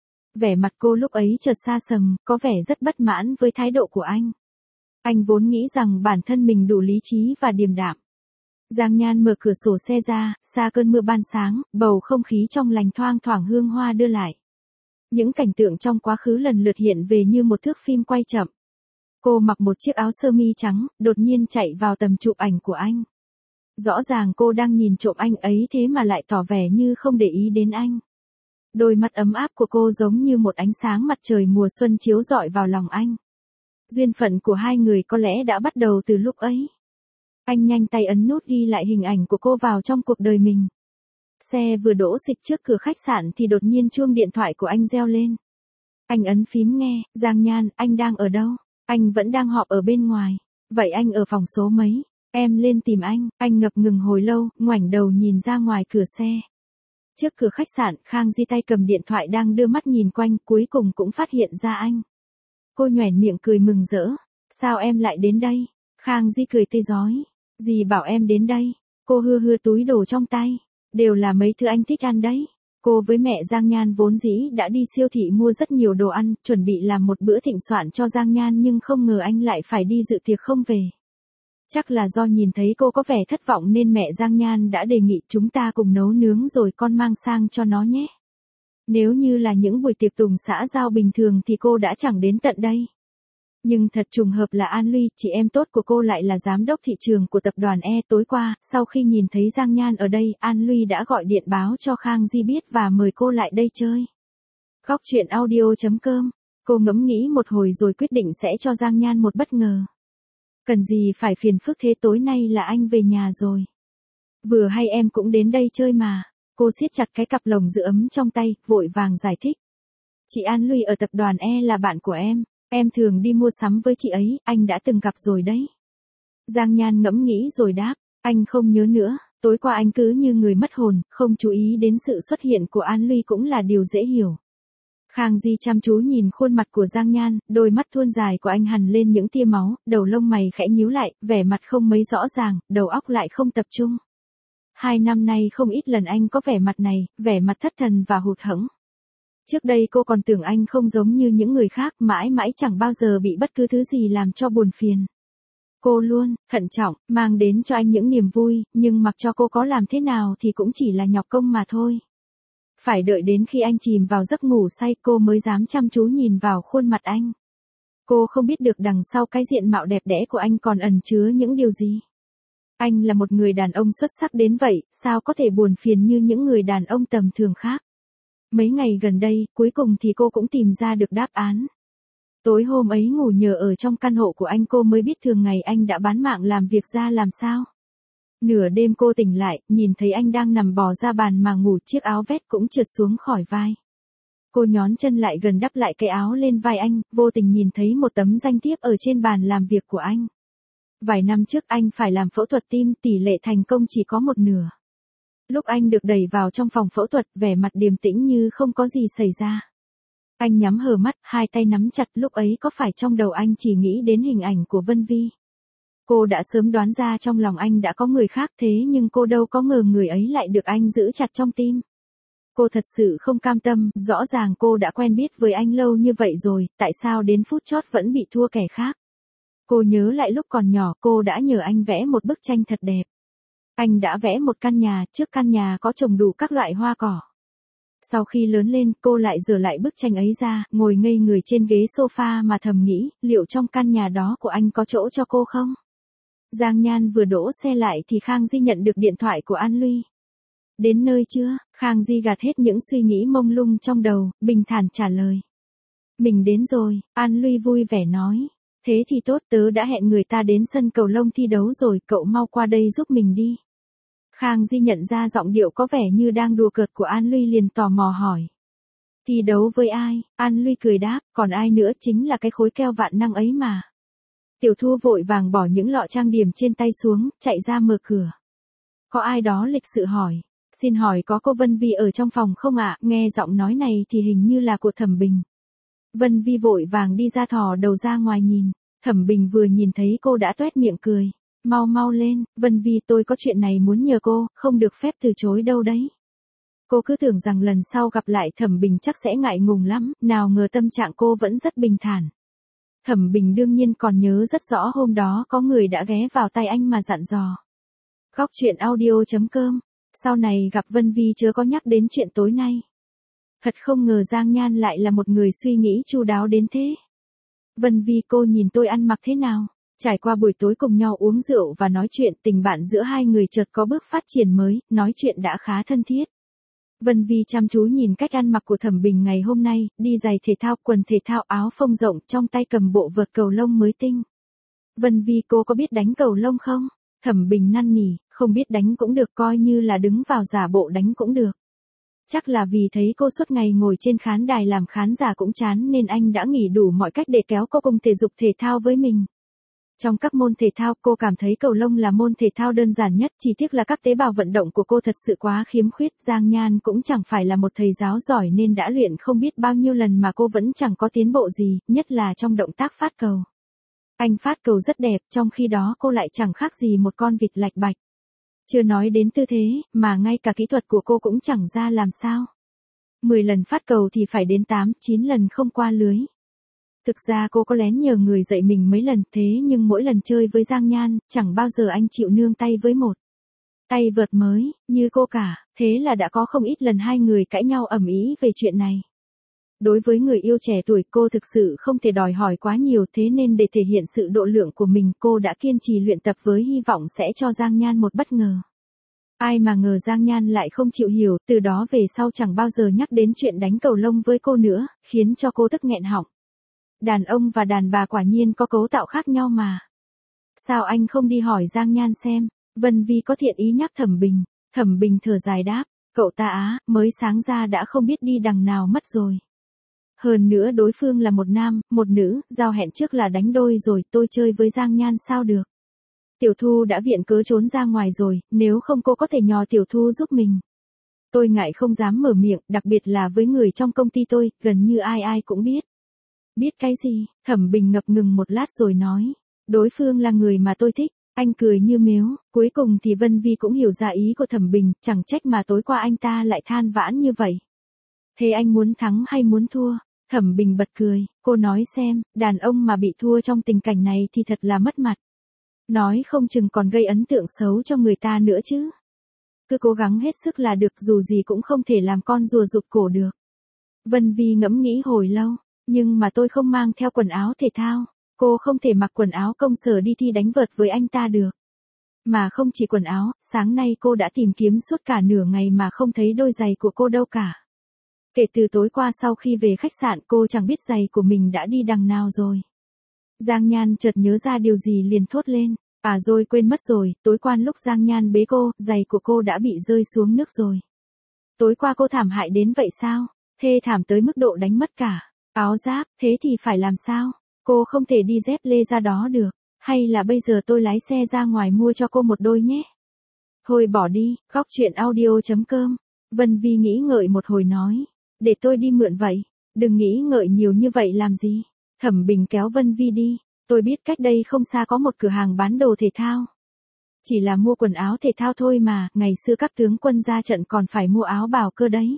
Vẻ mặt cô lúc ấy chợt xa sầm, có vẻ rất bất mãn với thái độ của anh. Anh vốn nghĩ rằng bản thân mình đủ lý trí và điềm đạm. Giang Nhan mở cửa sổ xe ra, xa cơn mưa ban sáng, bầu không khí trong lành thoang thoảng hương hoa đưa lại. Những cảnh tượng trong quá khứ lần lượt hiện về như một thước phim quay chậm. Cô mặc một chiếc áo sơ mi trắng, đột nhiên chạy vào tầm chụp ảnh của anh. Rõ ràng cô đang nhìn trộm anh ấy thế mà lại tỏ vẻ như không để ý đến anh. Đôi mắt ấm áp của cô giống như một ánh sáng mặt trời mùa xuân chiếu rọi vào lòng anh. Duyên phận của hai người có lẽ đã bắt đầu từ lúc ấy. Anh nhanh tay ấn nút ghi lại hình ảnh của cô vào trong cuộc đời mình. Xe vừa đỗ xịch trước cửa khách sạn thì đột nhiên chuông điện thoại của anh reo lên. Anh ấn phím nghe, Giang Nhan, anh đang ở đâu? Anh vẫn đang họp ở bên ngoài. Vậy anh ở phòng số mấy? Em lên tìm anh ngập ngừng hồi lâu, ngoảnh đầu nhìn ra ngoài cửa xe. Trước cửa khách sạn, Khang Di tay cầm điện thoại đang đưa mắt nhìn quanh, cuối cùng cũng phát hiện ra anh. Cô nhoẻn miệng cười mừng rỡ. Sao em lại đến đây? Khang Di cười tươi rói. Dì bảo em đến đây. Cô hưa túi đồ trong tay. Đều là mấy thứ anh thích ăn đấy. Cô với mẹ Giang Nhan vốn dĩ đã đi siêu thị mua rất nhiều đồ ăn, chuẩn bị làm một bữa thịnh soạn cho Giang Nhan nhưng không ngờ anh lại phải đi dự tiệc không về. Chắc là do nhìn thấy cô có vẻ thất vọng nên mẹ Giang Nhan đã đề nghị chúng ta cùng nấu nướng rồi con mang sang cho nó nhé. Nếu như là những buổi tiệc tùng xã giao bình thường thì cô đã chẳng đến tận đây. Nhưng thật trùng hợp là An Luy, chị em tốt của cô lại là giám đốc thị trường của tập đoàn E. Tối qua, sau khi nhìn thấy Giang Nhan ở đây, An Luy đã gọi điện báo cho Khang Di biết và mời cô lại đây chơi. Góc truyện audio.com. Cô ngẫm nghĩ một hồi rồi quyết định sẽ cho Giang Nhan một bất ngờ. Cần gì phải phiền phức thế, tối nay là anh về nhà rồi. Vừa hay em cũng đến đây chơi mà. Cô siết chặt cái cặp lồng giữ ấm trong tay, vội vàng giải thích. Chị An Luy ở tập đoàn E là bạn của em thường đi mua sắm với chị ấy, anh đã từng gặp rồi đấy. Giang Nhan ngẫm nghĩ rồi đáp, anh không nhớ nữa, tối qua anh cứ như người mất hồn, không chú ý đến sự xuất hiện của An Luy cũng là điều dễ hiểu. Khang Di chăm chú nhìn khuôn mặt của Giang Nhan, đôi mắt thuôn dài của anh hằn lên những tia máu, đầu lông mày khẽ nhíu lại, vẻ mặt không mấy rõ ràng, đầu óc lại không tập trung. 2 năm nay không ít lần anh có vẻ mặt này, vẻ mặt thất thần và hụt hẫng. Trước đây cô còn tưởng anh không giống như những người khác, mãi mãi chẳng bao giờ bị bất cứ thứ gì làm cho buồn phiền. Cô luôn, thận trọng, mang đến cho anh những niềm vui, nhưng mặc cho cô có làm thế nào thì cũng chỉ là nhọc công mà thôi. Phải đợi đến khi anh chìm vào giấc ngủ say cô mới dám chăm chú nhìn vào khuôn mặt anh. Cô không biết được đằng sau cái diện mạo đẹp đẽ của anh còn ẩn chứa những điều gì. Anh là một người đàn ông xuất sắc đến vậy, sao có thể buồn phiền như những người đàn ông tầm thường khác. Mấy ngày gần đây, cuối cùng thì cô cũng tìm ra được đáp án. Tối hôm ấy ngủ nhờ ở trong căn hộ của anh cô mới biết thường ngày anh đã bán mạng làm việc ra làm sao. Nửa đêm cô tỉnh lại, nhìn thấy anh đang nằm bò ra bàn mà ngủ, chiếc áo vest cũng trượt xuống khỏi vai. Cô nhón chân lại gần đắp lại cái áo lên vai anh, vô tình nhìn thấy một tấm danh thiếp ở trên bàn làm việc của anh. Vài năm trước anh phải làm phẫu thuật tim, tỷ lệ thành công chỉ có 1/2. Lúc anh được đẩy vào trong phòng phẫu thuật, vẻ mặt điềm tĩnh như không có gì xảy ra. Anh nhắm hờ mắt, hai tay nắm chặt, lúc ấy có phải trong đầu anh chỉ nghĩ đến hình ảnh của Vân Vi. Cô đã sớm đoán ra trong lòng anh đã có người khác, thế nhưng cô đâu có ngờ người ấy lại được anh giữ chặt trong tim. Cô thật sự không cam tâm, rõ ràng cô đã quen biết với anh lâu như vậy rồi, tại sao đến phút chót vẫn bị thua kẻ khác. Cô nhớ lại lúc còn nhỏ cô đã nhờ anh vẽ một bức tranh thật đẹp. Anh đã vẽ một căn nhà, trước căn nhà có trồng đủ các loại hoa cỏ. Sau khi lớn lên cô lại giở lại bức tranh ấy ra, ngồi ngây người trên ghế sofa mà thầm nghĩ, liệu trong căn nhà đó của anh có chỗ cho cô không? Giang Nhan vừa đỗ xe lại thì Khang Di nhận được điện thoại của An Luy. Đến nơi chưa? Khang Di gạt hết những suy nghĩ mông lung trong đầu, bình thản trả lời. Mình đến rồi, An Luy vui vẻ nói. Thế thì tốt, tớ đã hẹn người ta đến sân cầu lông thi đấu rồi, cậu mau qua đây giúp mình đi. Khang Di nhận ra giọng điệu có vẻ như đang đùa cợt của An Luy liền tò mò hỏi. Thi đấu với ai? An Luy cười đáp, còn ai nữa, chính là cái khối keo vạn năng ấy mà. Tiểu Thu vội vàng bỏ những lọ trang điểm trên tay xuống, chạy ra mở cửa. Có ai đó lịch sự hỏi. Xin hỏi có cô Vân Vi ở trong phòng không ạ? Nghe giọng nói này thì hình như là của Thẩm Bình. Vân Vi vội vàng đi ra thò đầu ra ngoài nhìn. Thẩm Bình vừa nhìn thấy cô đã toét miệng cười. Mau mau lên, Vân Vi, tôi có chuyện này muốn nhờ cô, không được phép từ chối đâu đấy. Cô cứ tưởng rằng lần sau gặp lại Thẩm Bình chắc sẽ ngại ngùng lắm, nào ngờ tâm trạng cô vẫn rất bình thản. Thẩm Bình đương nhiên còn nhớ rất rõ hôm đó có người đã ghé vào tay anh mà dặn dò. Góc truyện audio.com. Sau này gặp Vân Vi chớ có nhắc đến chuyện tối nay. Thật không ngờ Giang Nhan lại là một người suy nghĩ chu đáo đến thế. Vân Vi, cô nhìn tôi ăn mặc thế nào? Trải qua buổi tối cùng nhau uống rượu và nói chuyện, tình bạn giữa hai người chợt có bước phát triển mới, nói chuyện đã khá thân thiết. Vân Vi chăm chú nhìn cách ăn mặc của Thẩm Bình ngày hôm nay, đi giày thể thao, quần thể thao, áo phông rộng, trong tay cầm bộ vợt cầu lông mới tinh. Vân Vi, cô có biết đánh cầu lông không? Thẩm Bình năn nỉ, không biết đánh cũng được, coi như là đứng vào giả bộ đánh cũng được. Chắc là vì thấy cô suốt ngày ngồi trên khán đài làm khán giả cũng chán nên anh đã nghĩ đủ mọi cách để kéo cô cùng thể dục thể thao với mình. Trong các môn thể thao cô cảm thấy cầu lông là môn thể thao đơn giản nhất, chỉ tiếc là các tế bào vận động của cô thật sự quá khiếm khuyết. Giang Nhan cũng chẳng phải là một thầy giáo giỏi nên đã luyện không biết bao nhiêu lần mà cô vẫn chẳng có tiến bộ gì, nhất là trong động tác phát cầu. Anh phát cầu rất đẹp, trong khi đó cô lại chẳng khác gì một con vịt lạch bạch. Chưa nói đến tư thế, mà ngay cả kỹ thuật của cô cũng chẳng ra làm sao. 10 lần phát cầu thì phải đến 8, 9 lần không qua lưới. Thực ra cô có lén nhờ người dạy mình mấy lần, thế nhưng mỗi lần chơi với Giang Nhan, chẳng bao giờ anh chịu nương tay với một tay vợt mới, như cô cả, thế là đã có không ít lần hai người cãi nhau ầm ĩ về chuyện này. Đối với người yêu trẻ tuổi cô thực sự không thể đòi hỏi quá nhiều, thế nên để thể hiện sự độ lượng của mình cô đã kiên trì luyện tập với hy vọng sẽ cho Giang Nhan một bất ngờ. Ai mà ngờ Giang Nhan lại không chịu hiểu, từ đó về sau chẳng bao giờ nhắc đến chuyện đánh cầu lông với cô nữa, khiến cho cô tức nghẹn họng. Đàn ông và đàn bà quả nhiên có cấu tạo khác nhau mà. Sao anh không đi hỏi Giang Nhan xem? Vân Vi có thiện ý nhắc Thẩm Bình. Thẩm Bình thở dài đáp, cậu ta á, mới sáng ra đã không biết đi đằng nào mất rồi. Hơn nữa đối phương là một nam, một nữ, giao hẹn trước là đánh đôi rồi, tôi chơi với Giang Nhan sao được. Tiểu Thu đã viện cớ trốn ra ngoài rồi, nếu không cô có thể nhờ Tiểu Thu giúp mình. Tôi ngại không dám mở miệng, đặc biệt là với người trong công ty tôi, gần như ai ai cũng biết. Biết cái gì? Thẩm Bình ngập ngừng một lát rồi nói. Đối phương là người mà tôi thích. Anh cười như mếu, cuối cùng thì Vân Vi cũng hiểu ra ý của Thẩm Bình, chẳng trách mà tối qua anh ta lại than vãn như vậy. Thế anh muốn thắng hay muốn thua? Thẩm Bình bật cười, cô nói xem, đàn ông mà bị thua trong tình cảnh này thì thật là mất mặt. Nói không chừng còn gây ấn tượng xấu cho người ta nữa chứ. cứ cố gắng hết sức là được, dù gì cũng không thể làm con rùa rụt cổ được. Vân Vi ngẫm nghĩ hồi lâu, nhưng mà tôi không mang theo quần áo thể thao, cô không thể mặc quần áo công sở đi thi đánh vợt với anh ta được. Mà không chỉ quần áo, sáng nay cô đã tìm kiếm suốt cả nửa ngày mà không thấy đôi giày của cô đâu cả. Kể từ tối qua sau khi về khách sạn cô chẳng biết giày của mình đã đi đằng nào rồi. Giang Nhan chợt nhớ ra điều gì liền thốt lên, à rồi quên mất rồi, tối qua lúc Giang Nhan bế cô, giày của cô đã bị rơi xuống nước rồi. Tối qua cô thảm hại đến vậy sao? Thê thảm tới mức độ đánh mất cả áo giáp, thế thì phải làm sao? Cô không thể đi dép lê ra đó được, hay là bây giờ tôi lái xe ra ngoài mua cho cô một đôi nhé? Thôi bỏ đi, góc chuyện audio.com. Vân Vi nghĩ ngợi một hồi nói, để tôi đi mượn vậy, đừng nghĩ ngợi nhiều như vậy làm gì. Thẩm Bình kéo Vân Vi đi, tôi biết cách đây không xa có một cửa hàng bán đồ thể thao. Chỉ là mua quần áo thể thao thôi mà, ngày xưa các tướng quân ra trận còn phải mua áo bào cơ đấy.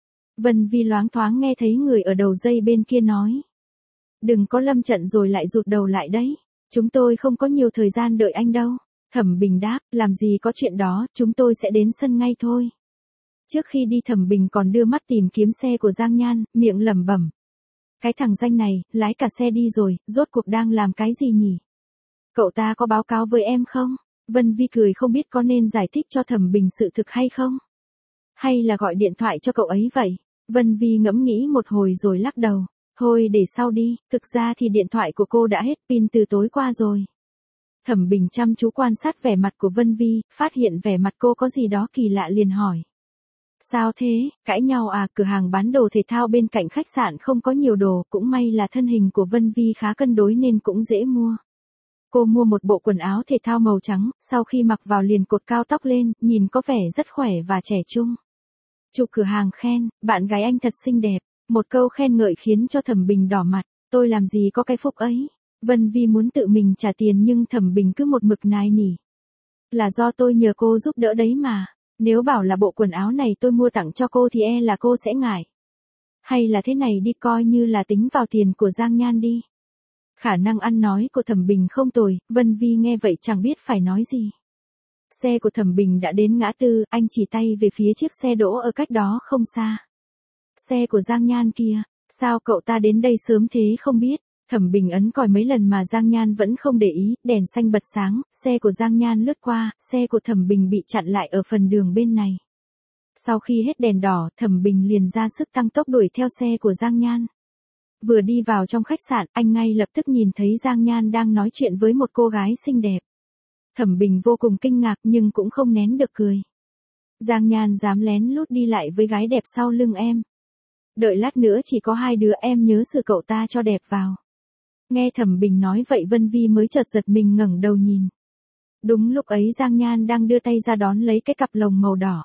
Vân Vi loáng thoáng nghe thấy người ở đầu dây bên kia nói. Đừng có lâm trận rồi lại rụt đầu lại đấy, chúng tôi không có nhiều thời gian đợi anh đâu. Thẩm Bình đáp, làm gì có chuyện đó, chúng tôi sẽ đến sân ngay thôi. Trước khi đi Thẩm Bình còn đưa mắt tìm kiếm xe của Giang Nhan, miệng lẩm bẩm. Cái thằng danh này, lái cả xe đi rồi, rốt cuộc đang làm cái gì nhỉ? Cậu ta có báo cáo với em không? Vân Vi cười không biết có nên giải thích cho Thẩm Bình sự thực hay không? Hay là gọi điện thoại cho cậu ấy vậy? Vân Vi ngẫm nghĩ một hồi rồi lắc đầu. Thôi để sau đi, thực ra thì điện thoại của cô đã hết pin từ tối qua rồi. Thẩm Bình chăm chú quan sát vẻ mặt của Vân Vi, phát hiện vẻ mặt cô có gì đó kỳ lạ liền hỏi. Sao thế, cãi nhau à? Cửa hàng bán đồ thể thao bên cạnh khách sạn không có nhiều đồ, cũng may là thân hình của Vân Vi khá cân đối nên cũng dễ mua. Cô mua một bộ quần áo thể thao màu trắng, sau khi mặc vào liền cột cao tóc lên, nhìn có vẻ rất khỏe và trẻ trung. Chủ cửa hàng khen, bạn gái anh thật xinh đẹp. Một câu khen ngợi khiến cho Thẩm Bình đỏ mặt, tôi làm gì có cái phúc ấy. Vân Vi muốn tự mình trả tiền nhưng Thẩm Bình cứ một mực nài nỉ. Là do tôi nhờ cô giúp đỡ đấy mà, nếu bảo là bộ quần áo này tôi mua tặng cho cô thì e là cô sẽ ngại. Hay là thế này đi, coi như là tính vào tiền của Giang Nhan đi. Khả năng ăn nói của Thẩm Bình không tồi, Vân Vi nghe vậy chẳng biết phải nói gì. Xe của Thẩm Bình đã đến ngã tư, anh chỉ tay về phía chiếc xe đỗ ở cách đó không xa. Xe của Giang Nhan kia, sao cậu ta đến đây sớm thế không biết? Thẩm Bình ấn còi mấy lần mà Giang Nhan vẫn không để ý, đèn xanh bật sáng, xe của Giang Nhan lướt qua, xe của Thẩm Bình bị chặn lại ở phần đường bên này. Sau khi hết đèn đỏ, Thẩm Bình liền ra sức tăng tốc đuổi theo xe của Giang Nhan. Vừa đi vào trong khách sạn, anh ngay lập tức nhìn thấy Giang Nhan đang nói chuyện với một cô gái xinh đẹp. Thẩm Bình vô cùng kinh ngạc nhưng cũng không nén được cười. Giang Nhan dám lén lút đi lại với gái đẹp sau lưng em. Đợi lát nữa chỉ có hai đứa em nhớ xử cậu ta cho đẹp vào. Nghe Thẩm Bình nói vậy Vân Vi mới chợt giật mình ngẩng đầu nhìn. Đúng lúc ấy Giang Nhan đang đưa tay ra đón lấy cái cặp lồng màu đỏ.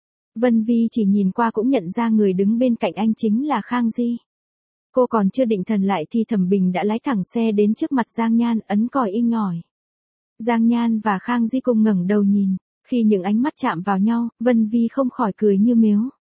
Vân Vi chỉ nhìn qua cũng nhận ra người đứng bên cạnh anh chính là Khang Di. Cô còn chưa định thần lại thì Thẩm Bình đã lái thẳng xe đến trước mặt Giang Nhan, ấn còi inh ỏi. Giang Nhan và Khang Di cùng ngẩng đầu nhìn, khi những ánh mắt chạm vào nhau, Vân Vi không khỏi cười như miếu.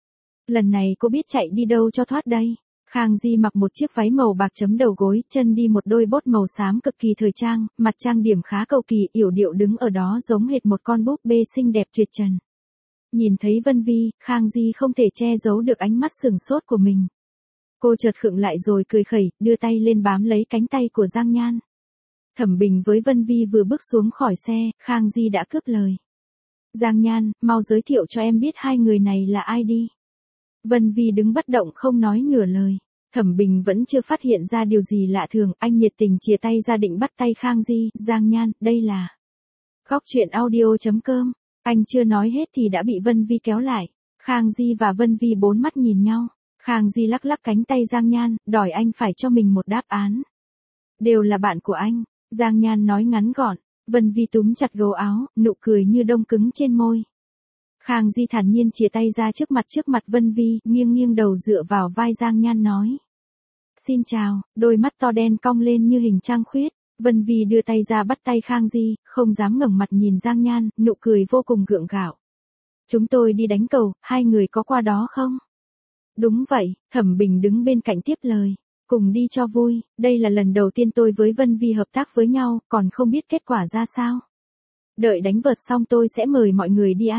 Lần này cô biết chạy đi đâu cho thoát đây. Khang Di mặc một chiếc váy màu bạc chấm đầu gối, chân đi một đôi bốt màu xám cực kỳ thời trang, mặt trang điểm khá cầu kỳ, yểu điệu đứng ở đó giống hệt một con búp bê xinh đẹp tuyệt trần. Nhìn thấy Vân Vi, Khang Di không thể che giấu được ánh mắt sừng sốt của mình. Cô chợt khựng lại rồi cười khẩy, đưa tay lên bám lấy cánh tay của Giang Nhan. Thẩm Bình với Vân Vi vừa bước xuống khỏi xe, Khang Di đã cướp lời. Giang Nhan, mau giới thiệu cho em biết hai người này là ai đi. Vân Vi đứng bất động không nói nửa lời. Thẩm Bình vẫn chưa phát hiện ra điều gì lạ thường, anh nhiệt tình chìa tay ra định bắt tay Khang Di. Giang Nhan, đây là góc chuyện audio.com. Anh chưa nói hết thì đã bị Vân Vi kéo lại. Khang Di và Vân Vi bốn mắt nhìn nhau. Khang Di lắc lắc cánh tay Giang Nhan, đòi anh phải cho mình một đáp án. Đều là bạn của anh. Giang Nhan nói ngắn gọn. Vân Vi túm chặt gấu áo, nụ cười như đông cứng trên môi. Khang Di thản nhiên chìa tay ra trước mặt Vân Vi, nghiêng nghiêng đầu dựa vào vai Giang Nhan nói. Xin chào, đôi mắt to đen cong lên như hình trăng khuyết. Vân Vi đưa tay ra bắt tay Khang Di, không dám ngẩng mặt nhìn Giang Nhan, nụ cười vô cùng gượng gạo. Chúng tôi đi đánh cầu, hai người có qua đó không? Đúng vậy, Thẩm Bình đứng bên cạnh tiếp lời. Cùng đi cho vui, đây là lần đầu tiên tôi với Vân Vi hợp tác với nhau, còn không biết kết quả ra sao. Đợi đánh vợt xong tôi sẽ mời mọi người đi ăn.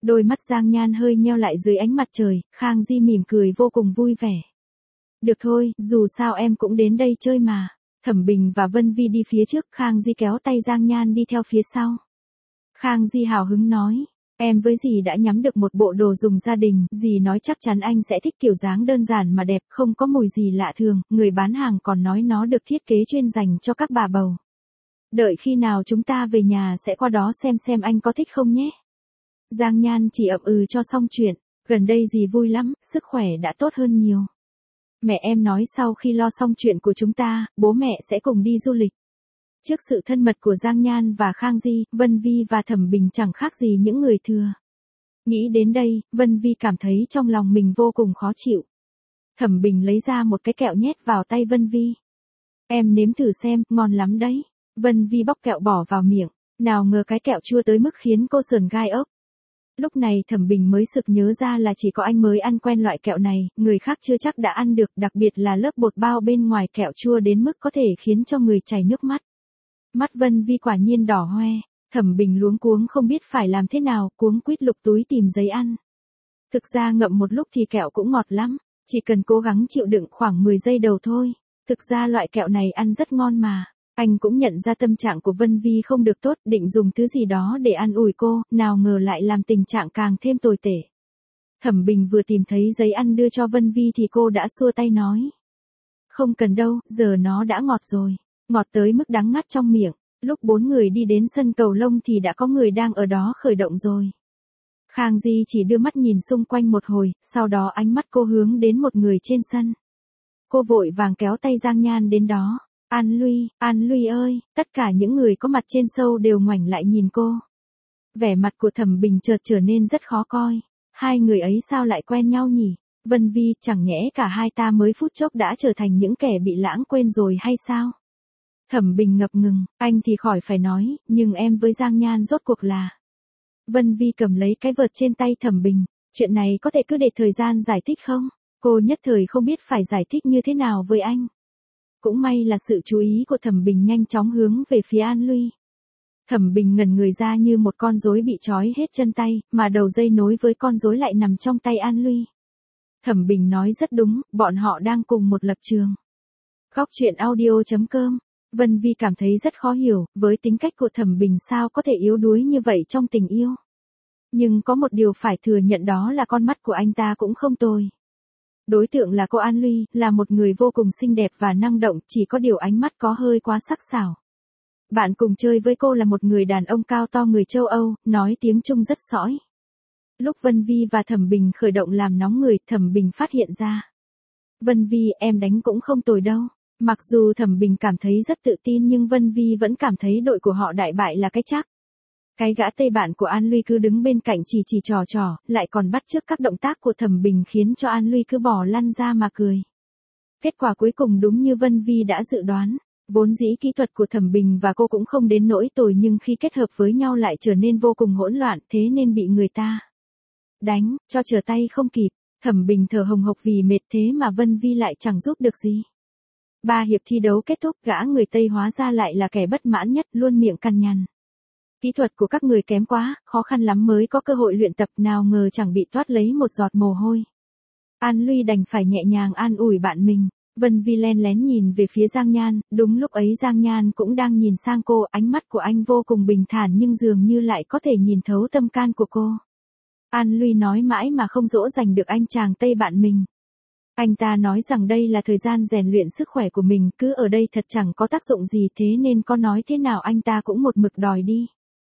Đôi mắt Giang Nhan hơi nheo lại dưới ánh mặt trời, Khang Di mỉm cười vô cùng vui vẻ. Được thôi, dù sao em cũng đến đây chơi mà. Thẩm Bình và Vân Vi đi phía trước, Khang Di kéo tay Giang Nhan đi theo phía sau. Khang Di hào hứng nói, em với dì đã nhắm được một bộ đồ dùng gia đình, dì nói chắc chắn anh sẽ thích kiểu dáng đơn giản mà đẹp, không có mùi gì lạ thường, người bán hàng còn nói nó được thiết kế chuyên dành cho các bà bầu. Đợi khi nào chúng ta về nhà sẽ qua đó xem anh có thích không nhé. Giang Nhan chỉ ậm ừ cho xong chuyện, gần đây dì vui lắm, sức khỏe đã tốt hơn nhiều. Mẹ em nói sau khi lo xong chuyện của chúng ta, bố mẹ sẽ cùng đi du lịch. Trước sự thân mật của Giang Nhan và Khang Di, Vân Vi và Thẩm Bình chẳng khác gì những người thừa. Nghĩ đến đây, Vân Vi cảm thấy trong lòng mình vô cùng khó chịu. Thẩm Bình lấy ra một cái kẹo nhét vào tay Vân Vi. Em nếm thử xem, ngon lắm đấy. Vân Vi bóc kẹo bỏ vào miệng, nào ngờ cái kẹo chua tới mức khiến cô sởn gai ốc. Lúc này Thẩm Bình mới sực nhớ ra là chỉ có anh mới ăn quen loại kẹo này, người khác chưa chắc đã ăn được, đặc biệt là lớp bột bao bên ngoài kẹo chua đến mức có thể khiến cho người chảy nước mắt. Mắt Vân Vi quả nhiên đỏ hoe, Thẩm Bình luống cuống không biết phải làm thế nào, cuống quýt lục túi tìm giấy ăn. Thực ra ngậm một lúc thì kẹo cũng ngọt lắm, chỉ cần cố gắng chịu đựng khoảng 10 giây đầu thôi. Thực ra loại kẹo này ăn rất ngon mà. Anh cũng nhận ra tâm trạng của Vân Vi không được tốt, định dùng thứ gì đó để an ủi cô, nào ngờ lại làm tình trạng càng thêm tồi tệ. Thẩm Bình vừa tìm thấy giấy ăn đưa cho Vân Vi thì cô đã xua tay nói. Không cần đâu, giờ nó đã ngọt rồi. Ngọt tới mức đắng ngắt trong miệng. Lúc 4 người đi đến sân cầu lông thì đã có người đang ở đó khởi động rồi. Khang Di chỉ đưa mắt nhìn xung quanh một hồi, sau đó ánh mắt cô hướng đến một người trên sân. Cô vội vàng kéo tay Giang Nhan đến đó. An Luy ơi, tất cả những người có mặt trên show đều ngoảnh lại nhìn cô. Vẻ mặt của Thẩm Bình chợt trở nên rất khó coi. Hai người ấy sao lại quen nhau nhỉ? Vân Vi, chẳng nhẽ cả hai ta mới phút chốc đã trở thành những kẻ bị lãng quên rồi hay sao? Thẩm Bình ngập ngừng, anh thì khỏi phải nói, nhưng em với Giang Nhan rốt cuộc là... Vân Vi cầm lấy cái vợt trên tay Thẩm Bình, chuyện này có thể cứ để thời gian giải thích không? Cô nhất thời không biết phải giải thích như thế nào với anh. Cũng may là sự chú ý của Thẩm Bình nhanh chóng hướng về phía An Luy. Thẩm Bình ngẩn người ra như một con rối bị trói hết chân tay, mà đầu dây nối với con rối lại nằm trong tay An Luy. Thẩm Bình nói rất đúng, bọn họ đang cùng một lập trường. Góc truyện audio.com. Vân Vi cảm thấy rất khó hiểu, với tính cách của Thẩm Bình sao có thể yếu đuối như vậy trong tình yêu. Nhưng có một điều phải thừa nhận đó là con mắt của anh ta cũng không tồi. Đối tượng là cô An Luy, là một người vô cùng xinh đẹp và năng động, chỉ có điều ánh mắt có hơi quá sắc sảo. Bạn cùng chơi với cô là một người đàn ông cao to người châu Âu, nói tiếng Trung rất sõi. Lúc Vân Vi và Thẩm Bình khởi động làm nóng người, Thẩm Bình phát hiện ra. Vân Vi, em đánh cũng không tồi đâu. Mặc dù Thẩm Bình cảm thấy rất tự tin nhưng Vân Vi vẫn cảm thấy đội của họ đại bại là cái chắc. Cái gã tây bạn của An Luy cứ đứng bên cạnh chỉ trò, lại còn bắt chước các động tác của Thẩm Bình khiến cho An Luy cứ bỏ lăn ra mà cười. Kết quả cuối cùng đúng như Vân Vi đã dự đoán. Vốn dĩ kỹ thuật của Thẩm Bình và cô cũng không đến nỗi tồi nhưng khi kết hợp với nhau lại trở nên vô cùng hỗn loạn, thế nên bị người ta đánh, cho trở tay không kịp. Thẩm Bình thở hồng hộc vì mệt, thế mà Vân Vi lại chẳng giúp được gì. 3 hiệp thi đấu kết thúc, gã người Tây hóa ra lại là kẻ bất mãn nhất, luôn miệng cằn nhằn. Kỹ thuật của các người kém quá, khó khăn lắm mới có cơ hội luyện tập, nào ngờ chẳng bị toát lấy một giọt mồ hôi. An Luy đành phải nhẹ nhàng an ủi bạn mình. Vân Vi len lén nhìn về phía Giang Nhan, đúng lúc ấy Giang Nhan cũng đang nhìn sang cô, ánh mắt của anh vô cùng bình thản nhưng dường như lại có thể nhìn thấu tâm can của cô. An Luy nói mãi mà không dỗ dành được anh chàng Tây bạn mình. Anh ta nói rằng đây là thời gian rèn luyện sức khỏe của mình, cứ ở đây thật chẳng có tác dụng gì, thế nên có nói thế nào anh ta cũng một mực đòi đi.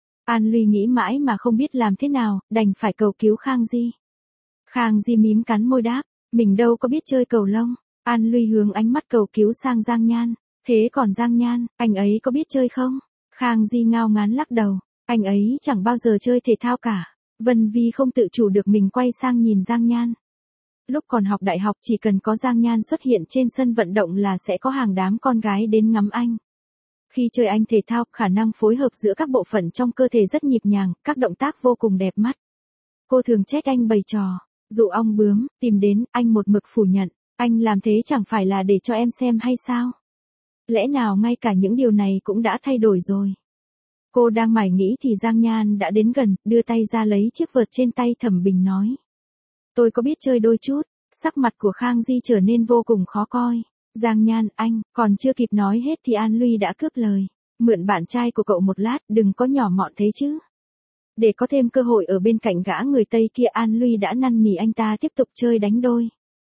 An Luy nghĩ mãi mà không biết làm thế nào, đành phải cầu cứu Khang Di. Khang Di mím cắn môi đáp, mình đâu có biết chơi cầu lông. An Luy hướng ánh mắt cầu cứu sang Giang Nhan. Thế còn Giang Nhan, anh ấy có biết chơi không? Khang Di ngao ngán lắc đầu, anh ấy chẳng bao giờ chơi thể thao cả. Vân Vi không tự chủ được mình quay sang nhìn Giang Nhan. Lúc còn học đại học chỉ cần có Giang Nhan xuất hiện trên sân vận động là sẽ có hàng đám con gái đến ngắm anh. Khi chơi anh thể thao, khả năng phối hợp giữa các bộ phận trong cơ thể rất nhịp nhàng, các động tác vô cùng đẹp mắt. Cô thường trách anh bày trò, dụ ong bướm, tìm đến, anh một mực phủ nhận. Anh làm thế chẳng phải là để cho em xem hay sao? Lẽ nào ngay cả những điều này cũng đã thay đổi rồi? Cô đang mải nghĩ thì Giang Nhan đã đến gần, đưa tay ra lấy chiếc vợt trên tay Thẩm Bình nói. Tôi có biết chơi đôi chút. Sắc mặt của Khang Di trở nên vô cùng khó coi. Giang Nhan, anh, còn chưa kịp nói hết thì An Luy đã cướp lời. Mượn bạn trai của cậu một lát, đừng có nhỏ mọn thế chứ. Để có thêm cơ hội ở bên cạnh gã người Tây kia, An Luy đã năn nỉ anh ta tiếp tục chơi đánh đôi.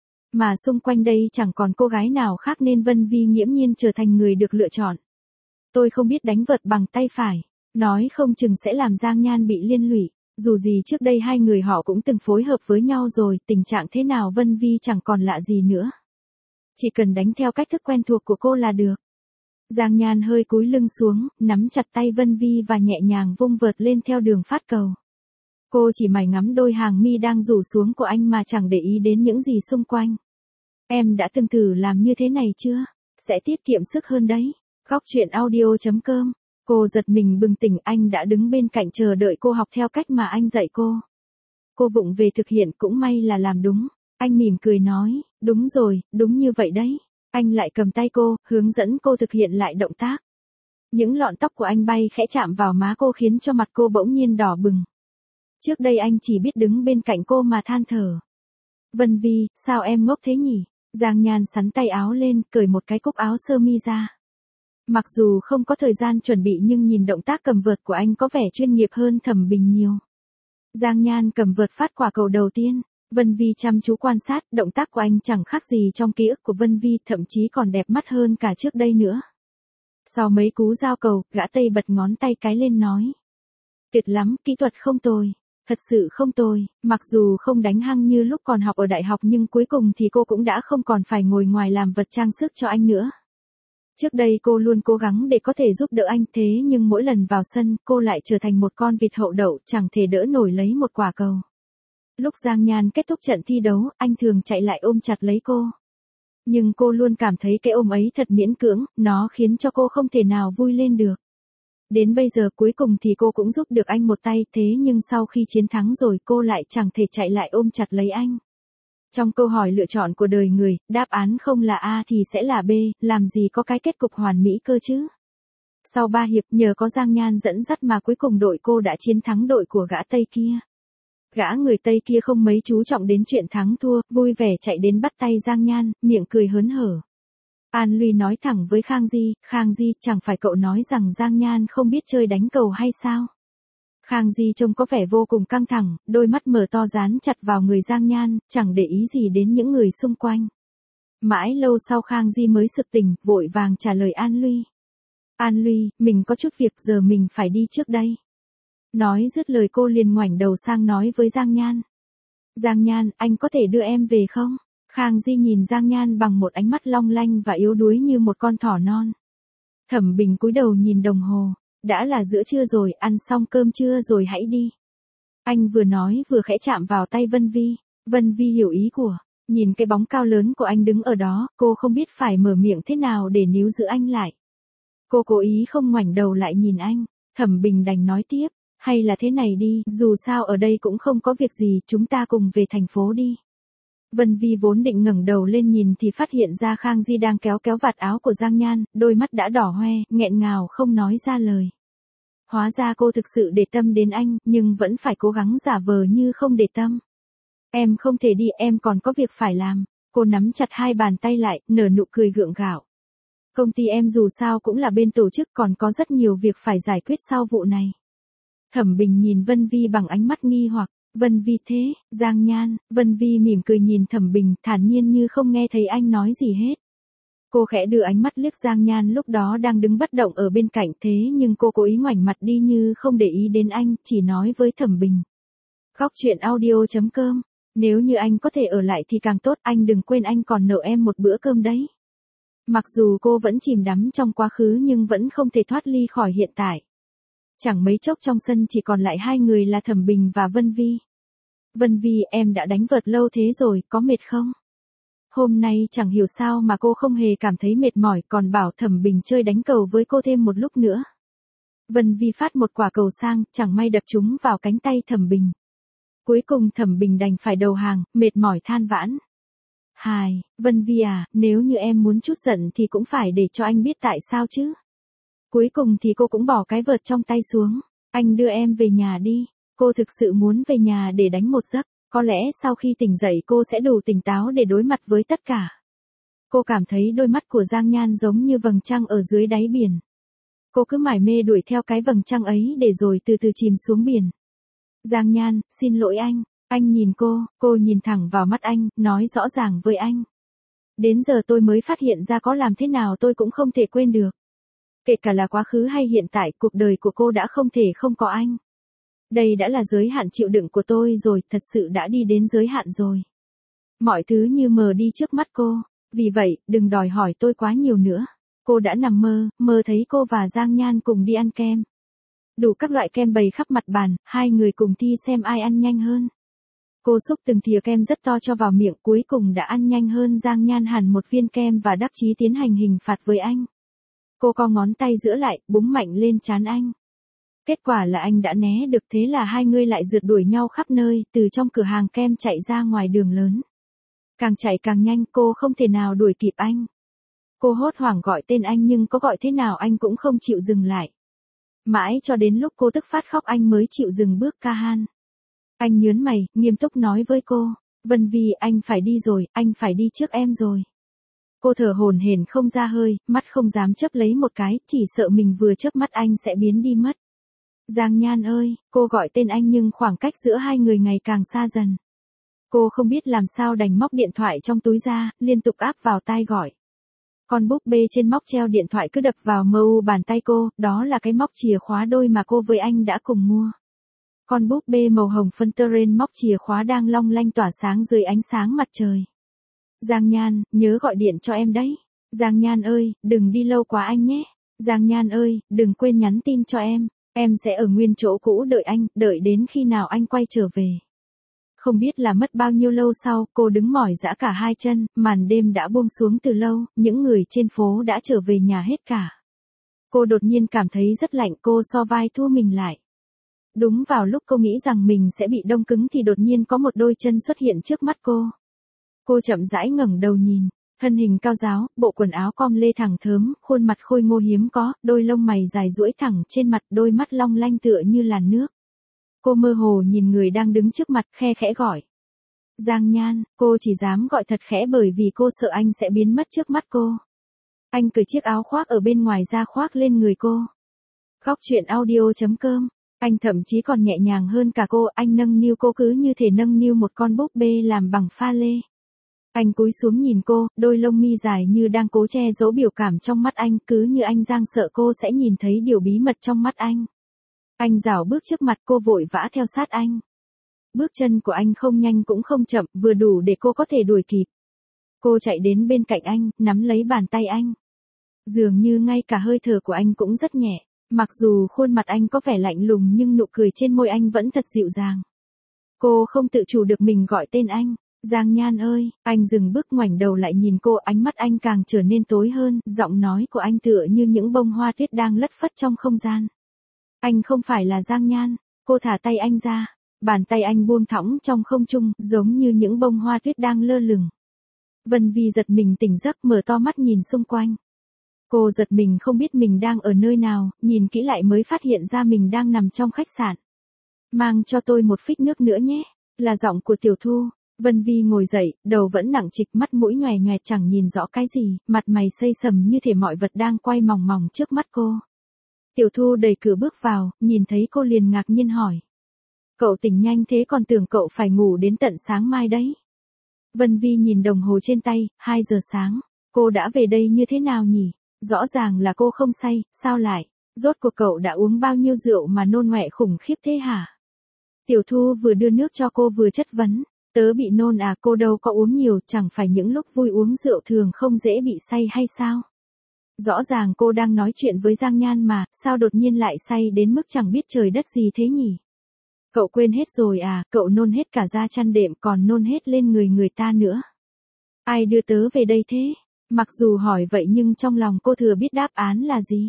Mà xung quanh đây chẳng còn cô gái nào khác nên Vân Vi nghiễm nhiên trở thành người được lựa chọn. Tôi không biết đánh vợt bằng tay phải. Nói không chừng sẽ làm Giang Nhan bị liên lụy. Dù gì trước đây hai người họ cũng từng phối hợp với nhau rồi, tình trạng thế nào Vân Vi chẳng còn lạ gì nữa. Chỉ cần đánh theo cách thức quen thuộc của cô là được. Giang Nhan hơi cúi lưng xuống, nắm chặt tay Vân Vi và nhẹ nhàng vung vợt lên theo đường phát cầu. Cô chỉ mải ngắm đôi hàng mi đang rủ xuống của anh mà chẳng để ý đến những gì xung quanh. Em đã từng thử làm như thế này chưa? Sẽ tiết kiệm sức hơn đấy. Góc truyện audio.com. Cô giật mình bừng tỉnh, anh đã đứng bên cạnh chờ đợi cô học theo cách mà anh dạy cô. Cô vụng về thực hiện, cũng may là làm đúng. Anh mỉm cười nói, đúng rồi, đúng như vậy đấy. Anh lại cầm tay cô, hướng dẫn cô thực hiện lại động tác. Những lọn tóc của anh bay khẽ chạm vào má cô khiến cho mặt cô bỗng nhiên đỏ bừng. Trước đây anh chỉ biết đứng bên cạnh cô mà than thở. Vân Vi, sao em ngốc thế nhỉ? Giang Nhan xắn tay áo lên, cởi một cái cúc áo sơ mi ra. Mặc dù không có thời gian chuẩn bị nhưng nhìn động tác cầm vợt của anh có vẻ chuyên nghiệp hơn Thẩm Bình nhiều. Giang Nhan cầm vợt phát quả cầu đầu tiên. Vân Vi chăm chú quan sát, động tác của anh chẳng khác gì trong ký ức của Vân Vi, thậm chí còn đẹp mắt hơn cả trước đây nữa. Sau mấy cú giao cầu, gã Tây bật ngón tay cái lên nói. Tuyệt lắm, kỹ thuật không tồi. Thật sự không tồi, mặc dù không đánh hăng như lúc còn học ở đại học nhưng cuối cùng thì cô cũng đã không còn phải ngồi ngoài làm vật trang sức cho anh nữa. Trước đây cô luôn cố gắng để có thể giúp đỡ anh, thế nhưng mỗi lần vào sân cô lại trở thành một con vịt hậu đậu, chẳng thể đỡ nổi lấy một quả cầu. Lúc Giang Nhan kết thúc trận thi đấu, anh thường chạy lại ôm chặt lấy cô. Nhưng cô luôn cảm thấy cái ôm ấy thật miễn cưỡng, nó khiến cho cô không thể nào vui lên được. Đến bây giờ cuối cùng thì cô cũng giúp được anh một tay, thế nhưng sau khi chiến thắng rồi cô lại chẳng thể chạy lại ôm chặt lấy anh. Trong câu hỏi lựa chọn của đời người, đáp án không là A thì sẽ là B, làm gì có cái kết cục hoàn mỹ cơ chứ. Sau 3 hiệp, nhờ có Giang Nhan dẫn dắt mà cuối cùng đội cô đã chiến thắng đội của gã Tây kia. Gã người Tây kia không mấy chú trọng đến chuyện thắng thua, vui vẻ chạy đến bắt tay Giang Nhan, miệng cười hớn hở. An Luy nói thẳng với Khang Di, chẳng phải cậu nói rằng Giang Nhan không biết chơi đánh cầu hay sao? Khang Di trông có vẻ vô cùng căng thẳng, đôi mắt mở to dán chặt vào người Giang Nhan, chẳng để ý gì đến những người xung quanh. Mãi lâu sau Khang Di mới sực tỉnh, vội vàng trả lời An Luy. An Luy, mình có chút việc giờ mình phải đi trước đây. Nói dứt lời cô liền ngoảnh đầu sang nói với Giang Nhan. Giang Nhan, anh có thể đưa em về không? Khang Di nhìn Giang Nhan bằng một ánh mắt long lanh và yếu đuối như một con thỏ non. Thẩm Bình cúi đầu nhìn đồng hồ. Đã là giữa trưa rồi, ăn xong cơm trưa rồi hãy đi. Anh vừa nói vừa khẽ chạm vào tay Vân Vi. Vân Vi hiểu ý của. Nhìn cái bóng cao lớn của anh đứng ở đó, cô không biết phải mở miệng thế nào để níu giữ anh lại. Cô cố ý không ngoảnh đầu lại nhìn anh. Thẩm Bình đành nói tiếp. Hay là thế này đi, dù sao ở đây cũng không có việc gì, chúng ta cùng về thành phố đi. Vân Vi vốn định ngẩng đầu lên nhìn thì phát hiện ra Khang Di đang kéo vạt áo của Giang Nhan, đôi mắt đã đỏ hoe, nghẹn ngào không nói ra lời. Hóa ra cô thực sự để tâm đến anh, nhưng vẫn phải cố gắng giả vờ như không để tâm. Em không thể đi, em còn có việc phải làm. Cô nắm chặt hai bàn tay lại, nở nụ cười gượng gạo. Công ty em dù sao cũng là bên tổ chức, còn có rất nhiều việc phải giải quyết sau vụ này. Thẩm Bình nhìn Vân Vi bằng ánh mắt nghi hoặc. Vân Vi thế, Giang Nhan. Vân Vi mỉm cười nhìn Thẩm Bình, thản nhiên như không nghe thấy anh nói gì hết. Cô khẽ đưa ánh mắt liếc Giang Nhan lúc đó đang đứng bất động ở bên cạnh, thế nhưng cô cố ý ngoảnh mặt đi như không để ý đến anh, chỉ nói với Thẩm Bình. Góc truyện audio.com. Nếu như anh có thể ở lại thì càng tốt, anh đừng quên anh còn nợ em một bữa cơm đấy. Mặc dù cô vẫn chìm đắm trong quá khứ nhưng vẫn không thể thoát ly khỏi hiện tại. Chẳng mấy chốc trong sân chỉ còn lại hai người là Thẩm Bình và Vân Vi. Vân Vi, em đã đánh vợt lâu thế rồi, có mệt không? Hôm nay chẳng hiểu sao mà cô không hề cảm thấy mệt mỏi, còn bảo Thẩm Bình chơi đánh cầu với cô thêm một lúc nữa. Vân Vi phát một quả cầu sang, chẳng may đập trúng vào cánh tay Thẩm Bình. Cuối cùng Thẩm Bình đành phải đầu hàng, mệt mỏi than vãn. Hài, Vân Vi à, nếu như em muốn chút giận thì cũng phải để cho anh biết tại sao chứ. Cuối cùng thì cô cũng bỏ cái vợt trong tay xuống. Anh đưa em về nhà đi. Cô thực sự muốn về nhà để đánh một giấc. Có lẽ sau khi tỉnh dậy cô sẽ đủ tỉnh táo để đối mặt với tất cả. Cô cảm thấy đôi mắt của Giang Nhan giống như vầng trăng ở dưới đáy biển. Cô cứ mải mê đuổi theo cái vầng trăng ấy để rồi từ từ chìm xuống biển. Giang Nhan, xin lỗi anh. Anh nhìn cô nhìn thẳng vào mắt anh, nói rõ ràng với anh. Đến giờ tôi mới phát hiện ra có làm thế nào tôi cũng không thể quên được. Kể cả là quá khứ hay hiện tại, cuộc đời của cô đã không thể không có anh. Đây đã là giới hạn chịu đựng của tôi rồi, thật sự đã đi đến giới hạn rồi. Mọi thứ như mờ đi trước mắt cô, vì vậy, đừng đòi hỏi tôi quá nhiều nữa. Cô đã nằm mơ thấy cô và Giang Nhan cùng đi ăn kem. Đủ các loại kem bày khắp mặt bàn, hai người cùng thi xem ai ăn nhanh hơn. Cô xúc từng thìa kem rất to cho vào miệng, cuối cùng đã ăn nhanh hơn Giang Nhan hẳn một viên kem và đắc chí tiến hành hình phạt với anh. Cô co ngón tay giữa lại, búng mạnh lên trán anh. Kết quả là anh đã né được, thế là hai người lại rượt đuổi nhau khắp nơi, từ trong cửa hàng kem chạy ra ngoài đường lớn. Càng chạy càng nhanh, cô không thể nào đuổi kịp anh. Cô hốt hoảng gọi tên anh nhưng có gọi thế nào anh cũng không chịu dừng lại. Mãi cho đến lúc cô tức phát khóc anh mới chịu dừng bước ca han. Anh nhớn mày, nghiêm túc nói với cô, Vân Vi, anh phải đi rồi, anh phải đi trước em rồi. Cô thở hổn hển không ra hơi, mắt không dám chớp lấy một cái, chỉ sợ mình vừa chớp mắt anh sẽ biến đi mất. Giang Nhan ơi, cô gọi tên anh nhưng khoảng cách giữa hai người ngày càng xa dần. Cô không biết làm sao đành móc điện thoại trong túi ra, liên tục áp vào tai gọi. Con búp bê trên móc treo điện thoại cứ đập vào mu bàn tay cô, đó là cái móc chìa khóa đôi mà cô với anh đã cùng mua. Con búp bê màu hồng phân teren móc chìa khóa đang long lanh tỏa sáng dưới ánh sáng mặt trời. Giang Nhan, nhớ gọi điện cho em đấy. Giang Nhan ơi, đừng đi lâu quá anh nhé. Giang Nhan ơi, đừng quên nhắn tin cho em. Em sẽ ở nguyên chỗ cũ đợi anh, đợi đến khi nào anh quay trở về. Không biết là mất bao nhiêu lâu sau, cô đứng mỏi dã cả hai chân, màn đêm đã buông xuống từ lâu, những người trên phố đã trở về nhà hết cả. Cô đột nhiên cảm thấy rất lạnh, cô so vai thua mình lại. Đúng vào lúc cô nghĩ rằng mình sẽ bị đông cứng thì đột nhiên có một đôi chân xuất hiện trước mắt cô. Cô chậm rãi ngẩng đầu nhìn, thân hình cao ráo, bộ quần áo com lê thẳng thớm, khuôn mặt khôi ngô hiếm có, đôi lông mày dài duỗi thẳng trên mặt, đôi mắt long lanh tựa như làn nước. Cô mơ hồ nhìn người đang đứng trước mặt, khe khẽ gọi. Giang Nhan, cô chỉ dám gọi thật khẽ bởi vì cô sợ anh sẽ biến mất trước mắt cô. Anh cởi chiếc áo khoác ở bên ngoài ra khoác lên người cô. Khóc chuyện audio.com. Anh thậm chí còn nhẹ nhàng hơn cả cô, anh nâng niu cô cứ như thể nâng niu một con búp bê làm bằng pha lê. Anh cúi xuống nhìn cô, đôi lông mi dài như đang cố che giấu biểu cảm trong mắt anh, cứ như anh Giang sợ cô sẽ nhìn thấy điều bí mật trong mắt anh. Anh rảo bước trước mặt cô vội vã theo sát anh. Bước chân của anh không nhanh cũng không chậm, vừa đủ để cô có thể đuổi kịp. Cô chạy đến bên cạnh anh, nắm lấy bàn tay anh. Dường như ngay cả hơi thở của anh cũng rất nhẹ, mặc dù khuôn mặt anh có vẻ lạnh lùng nhưng nụ cười trên môi anh vẫn thật dịu dàng. Cô không tự chủ được mình gọi tên anh. Giang Nhan ơi, anh dừng bước ngoảnh đầu lại nhìn cô, ánh mắt anh càng trở nên tối hơn, giọng nói của anh tựa như những bông hoa tuyết đang lất phất trong không gian. Anh không phải là Giang Nhan. Cô thả tay anh ra, bàn tay anh buông thõng trong không trung, giống như những bông hoa tuyết đang lơ lửng. Vân Vi giật mình tỉnh giấc, mở to mắt nhìn xung quanh. Cô giật mình không biết mình đang ở nơi nào, nhìn kỹ lại mới phát hiện ra mình đang nằm trong khách sạn. Mang cho tôi một phích nước nữa nhé, là giọng của Tiểu Thu. Vân Vi ngồi dậy, đầu vẫn nặng trịch, mắt mũi nhòe nhòe chẳng nhìn rõ cái gì, mặt mày xây sầm như thể mọi vật đang quay mòng mòng trước mắt cô. Tiểu Thu đẩy cửa bước vào, nhìn thấy cô liền ngạc nhiên hỏi. Cậu tỉnh nhanh thế, còn tưởng cậu phải ngủ đến tận sáng mai đấy. Vân Vi nhìn đồng hồ trên tay, 2 giờ sáng. Cô đã về đây như thế nào nhỉ? Rõ ràng là cô không say, sao lại? Rốt cuộc cậu đã uống bao nhiêu rượu mà nôn ngoẹ khủng khiếp thế hả? Tiểu Thu vừa đưa nước cho cô vừa chất vấn. Tớ bị nôn à? Cô đâu có uống nhiều, chẳng phải những lúc vui uống rượu thường không dễ bị say hay sao? Rõ ràng cô đang nói chuyện với Giang Nhan mà, sao đột nhiên lại say đến mức chẳng biết trời đất gì thế nhỉ? Cậu quên hết rồi à? Cậu nôn hết cả da chăn đệm, còn nôn hết lên người người ta nữa. Ai đưa tớ về đây thế? Mặc dù hỏi vậy nhưng trong lòng cô thừa biết đáp án là gì.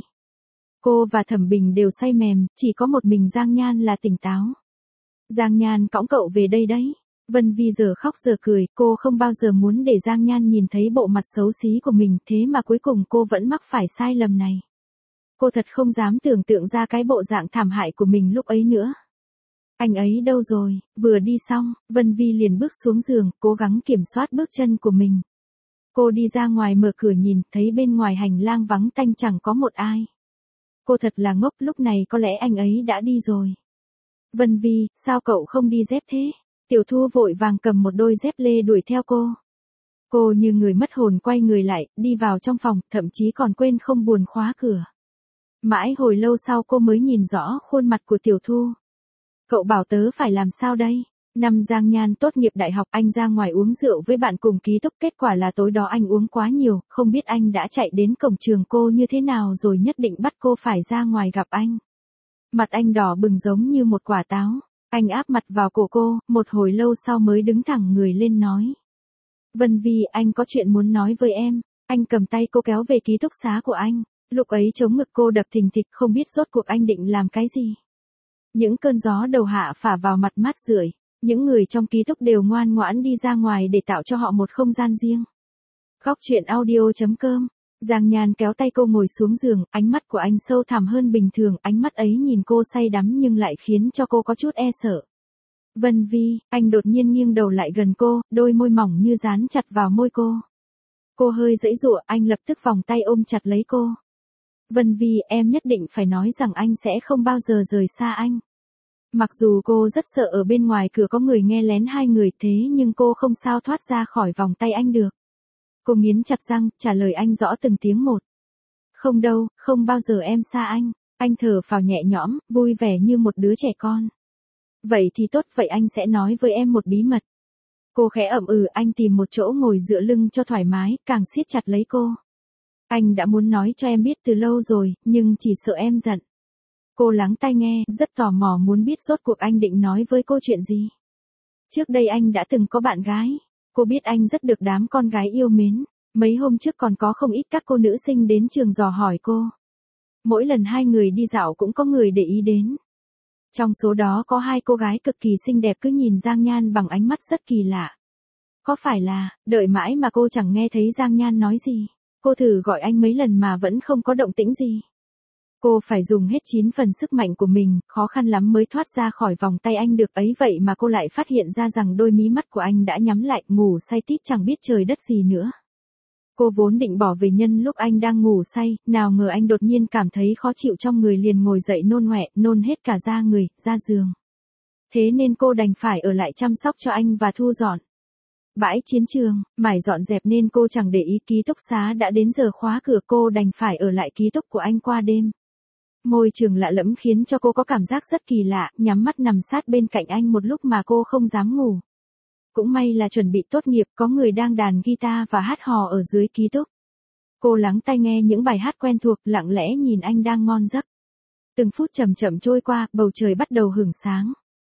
Cô và Thẩm Bình đều say mềm, chỉ có một mình Giang Nhan là tỉnh táo. Giang Nhan cõng cậu về đây đấy. Vân Vi giờ khóc giờ cười, cô không bao giờ muốn để Giang Nhan nhìn thấy bộ mặt xấu xí của mình, thế mà cuối cùng cô vẫn mắc phải sai lầm này. Cô thật không dám tưởng tượng ra cái bộ dạng thảm hại của mình lúc ấy nữa. Anh ấy đâu rồi? Vừa đi xong, Vân Vi liền bước xuống giường, cố gắng kiểm soát bước chân của mình. Cô đi ra ngoài mở cửa nhìn, thấy bên ngoài hành lang vắng tanh chẳng có một ai. Cô thật là ngốc, lúc này có lẽ anh ấy đã đi rồi. Vân Vi, sao cậu không đi dép thế? Tiểu Thu vội vàng cầm một đôi dép lê đuổi theo cô. Cô như người mất hồn quay người lại, đi vào trong phòng, thậm chí còn quên không buồn khóa cửa. Mãi hồi lâu sau cô mới nhìn rõ khuôn mặt của Tiểu Thu. Cậu bảo tớ phải làm sao đây? Năm Giang Nhan tốt nghiệp đại học, anh ra ngoài uống rượu với bạn cùng ký túc, kết quả là tối đó anh uống quá nhiều, không biết anh đã chạy đến cổng trường cô như thế nào rồi nhất định bắt cô phải ra ngoài gặp anh. Mặt anh đỏ bừng giống như một quả táo, anh áp mặt vào cổ cô, một hồi lâu sau mới đứng thẳng người lên nói. Vân Vi, anh có chuyện muốn nói với em. Anh cầm tay cô kéo về ký túc xá của anh, lúc ấy chống ngực cô đập thình thịch, không biết rốt cuộc anh định làm cái gì. Những cơn gió đầu hạ phả vào mặt mát rượi, những người trong ký túc đều ngoan ngoãn đi ra ngoài để tạo cho họ một không gian riêng. Khóc chuyện audio.com. Giang Nhan kéo tay cô ngồi xuống giường, ánh mắt của anh sâu thẳm hơn bình thường, ánh mắt ấy nhìn cô say đắm nhưng lại khiến cho cô có chút e sợ. Vân Vi, anh đột nhiên nghiêng đầu lại gần cô, đôi môi mỏng như dán chặt vào môi cô. Cô hơi giãy giụa, anh lập tức vòng tay ôm chặt lấy cô. Vân Vi, em nhất định phải nói rằng anh sẽ không bao giờ rời xa anh. Mặc dù cô rất sợ ở bên ngoài cửa có người nghe lén hai người, thế nhưng cô không sao thoát ra khỏi vòng tay anh được. Cô nghiến chặt răng, trả lời anh rõ từng tiếng một. Không đâu, không bao giờ em xa anh. Anh thở phào nhẹ nhõm, vui vẻ như một đứa trẻ con. Vậy thì tốt, vậy anh sẽ nói với em một bí mật. Cô khẽ ậm ừ, anh tìm một chỗ ngồi dựa lưng cho thoải mái, càng siết chặt lấy cô. Anh đã muốn nói cho em biết từ lâu rồi, nhưng chỉ sợ em giận. Cô lắng tai nghe, rất tò mò muốn biết rốt cuộc anh định nói với cô chuyện gì. Trước đây anh đã từng có bạn gái. Cô biết anh rất được đám con gái yêu mến. Mấy hôm trước còn có không ít các cô nữ sinh đến trường dò hỏi cô. Mỗi lần hai người đi dạo cũng có người để ý đến. Trong số đó có hai cô gái cực kỳ xinh đẹp cứ nhìn Giang Nhan bằng ánh mắt rất kỳ lạ. Có phải là, đợi mãi mà cô chẳng nghe thấy Giang Nhan nói gì. Cô thử gọi anh mấy lần mà vẫn không có động tĩnh gì. Cô phải dùng hết 9 phần sức mạnh của mình, khó khăn lắm mới thoát ra khỏi vòng tay anh được, ấy vậy mà cô lại phát hiện ra rằng đôi mí mắt của anh đã nhắm lại, ngủ say tít chẳng biết trời đất gì nữa. Cô vốn định bỏ về nhân lúc anh đang ngủ say, nào ngờ anh đột nhiên cảm thấy khó chịu trong người liền ngồi dậy nôn ọe, nôn hết cả da người, ra giường. Thế nên cô đành phải ở lại chăm sóc cho anh và thu dọn bãi chiến trường, mải dọn dẹp nên cô chẳng để ý ký túc xá đã đến giờ khóa cửa, cô đành phải ở lại ký túc của anh qua đêm. Môi trường lạ lẫm khiến cho cô có cảm giác rất kỳ lạ, nhắm mắt nằm sát bên cạnh anh một lúc mà cô không dám ngủ. Cũng may là chuẩn bị tốt nghiệp, có người đang đàn guitar và hát hò ở dưới ký túc. Cô lắng tai nghe những bài hát quen thuộc, lặng lẽ nhìn anh đang ngon giấc. Từng phút chậm chậm trôi qua, bầu trời bắt đầu hửng sáng.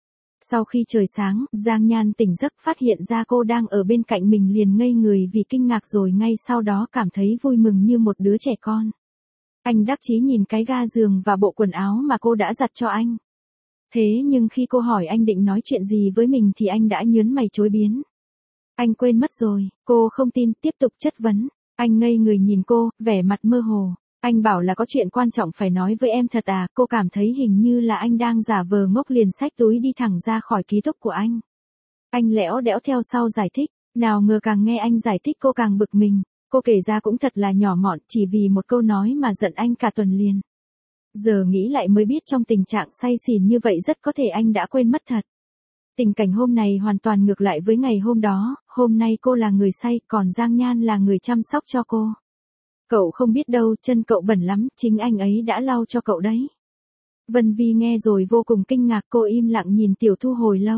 Sau khi trời sáng, Giang Nhan tỉnh giấc phát hiện ra cô đang ở bên cạnh mình liền ngây người vì kinh ngạc rồi ngay sau đó cảm thấy vui mừng như một đứa trẻ con. Anh đắc chí nhìn cái ga giường và bộ quần áo mà cô đã giặt cho anh. Thế nhưng khi cô hỏi anh định nói chuyện gì với mình thì anh đã nhớn mày chối biến. Anh quên mất rồi, cô không tin, tiếp tục chất vấn. Anh ngây người nhìn cô, vẻ mặt mơ hồ. Anh bảo là có chuyện quan trọng phải nói với em thật à, cô cảm thấy hình như là anh đang giả vờ ngốc liền xách túi đi thẳng ra khỏi ký túc của anh. Anh lẽo đẽo theo sau giải thích, nào ngờ càng nghe anh giải thích cô càng bực mình. Cô kể ra cũng thật là nhỏ mọn, chỉ vì một câu nói mà giận anh cả tuần liền. Giờ nghĩ lại mới biết trong tình trạng say xỉn như vậy rất có thể anh đã quên mất thật. Tình cảnh hôm này hoàn toàn ngược lại với ngày hôm đó, hôm nay cô là người say, còn Giang Nhan là người chăm sóc cho cô. Cậu không biết đâu, chân cậu bẩn lắm, chính anh ấy đã lau cho cậu đấy. Vân Vi nghe rồi vô cùng kinh ngạc, cô im lặng nhìn Tiểu Thu hồi lâu.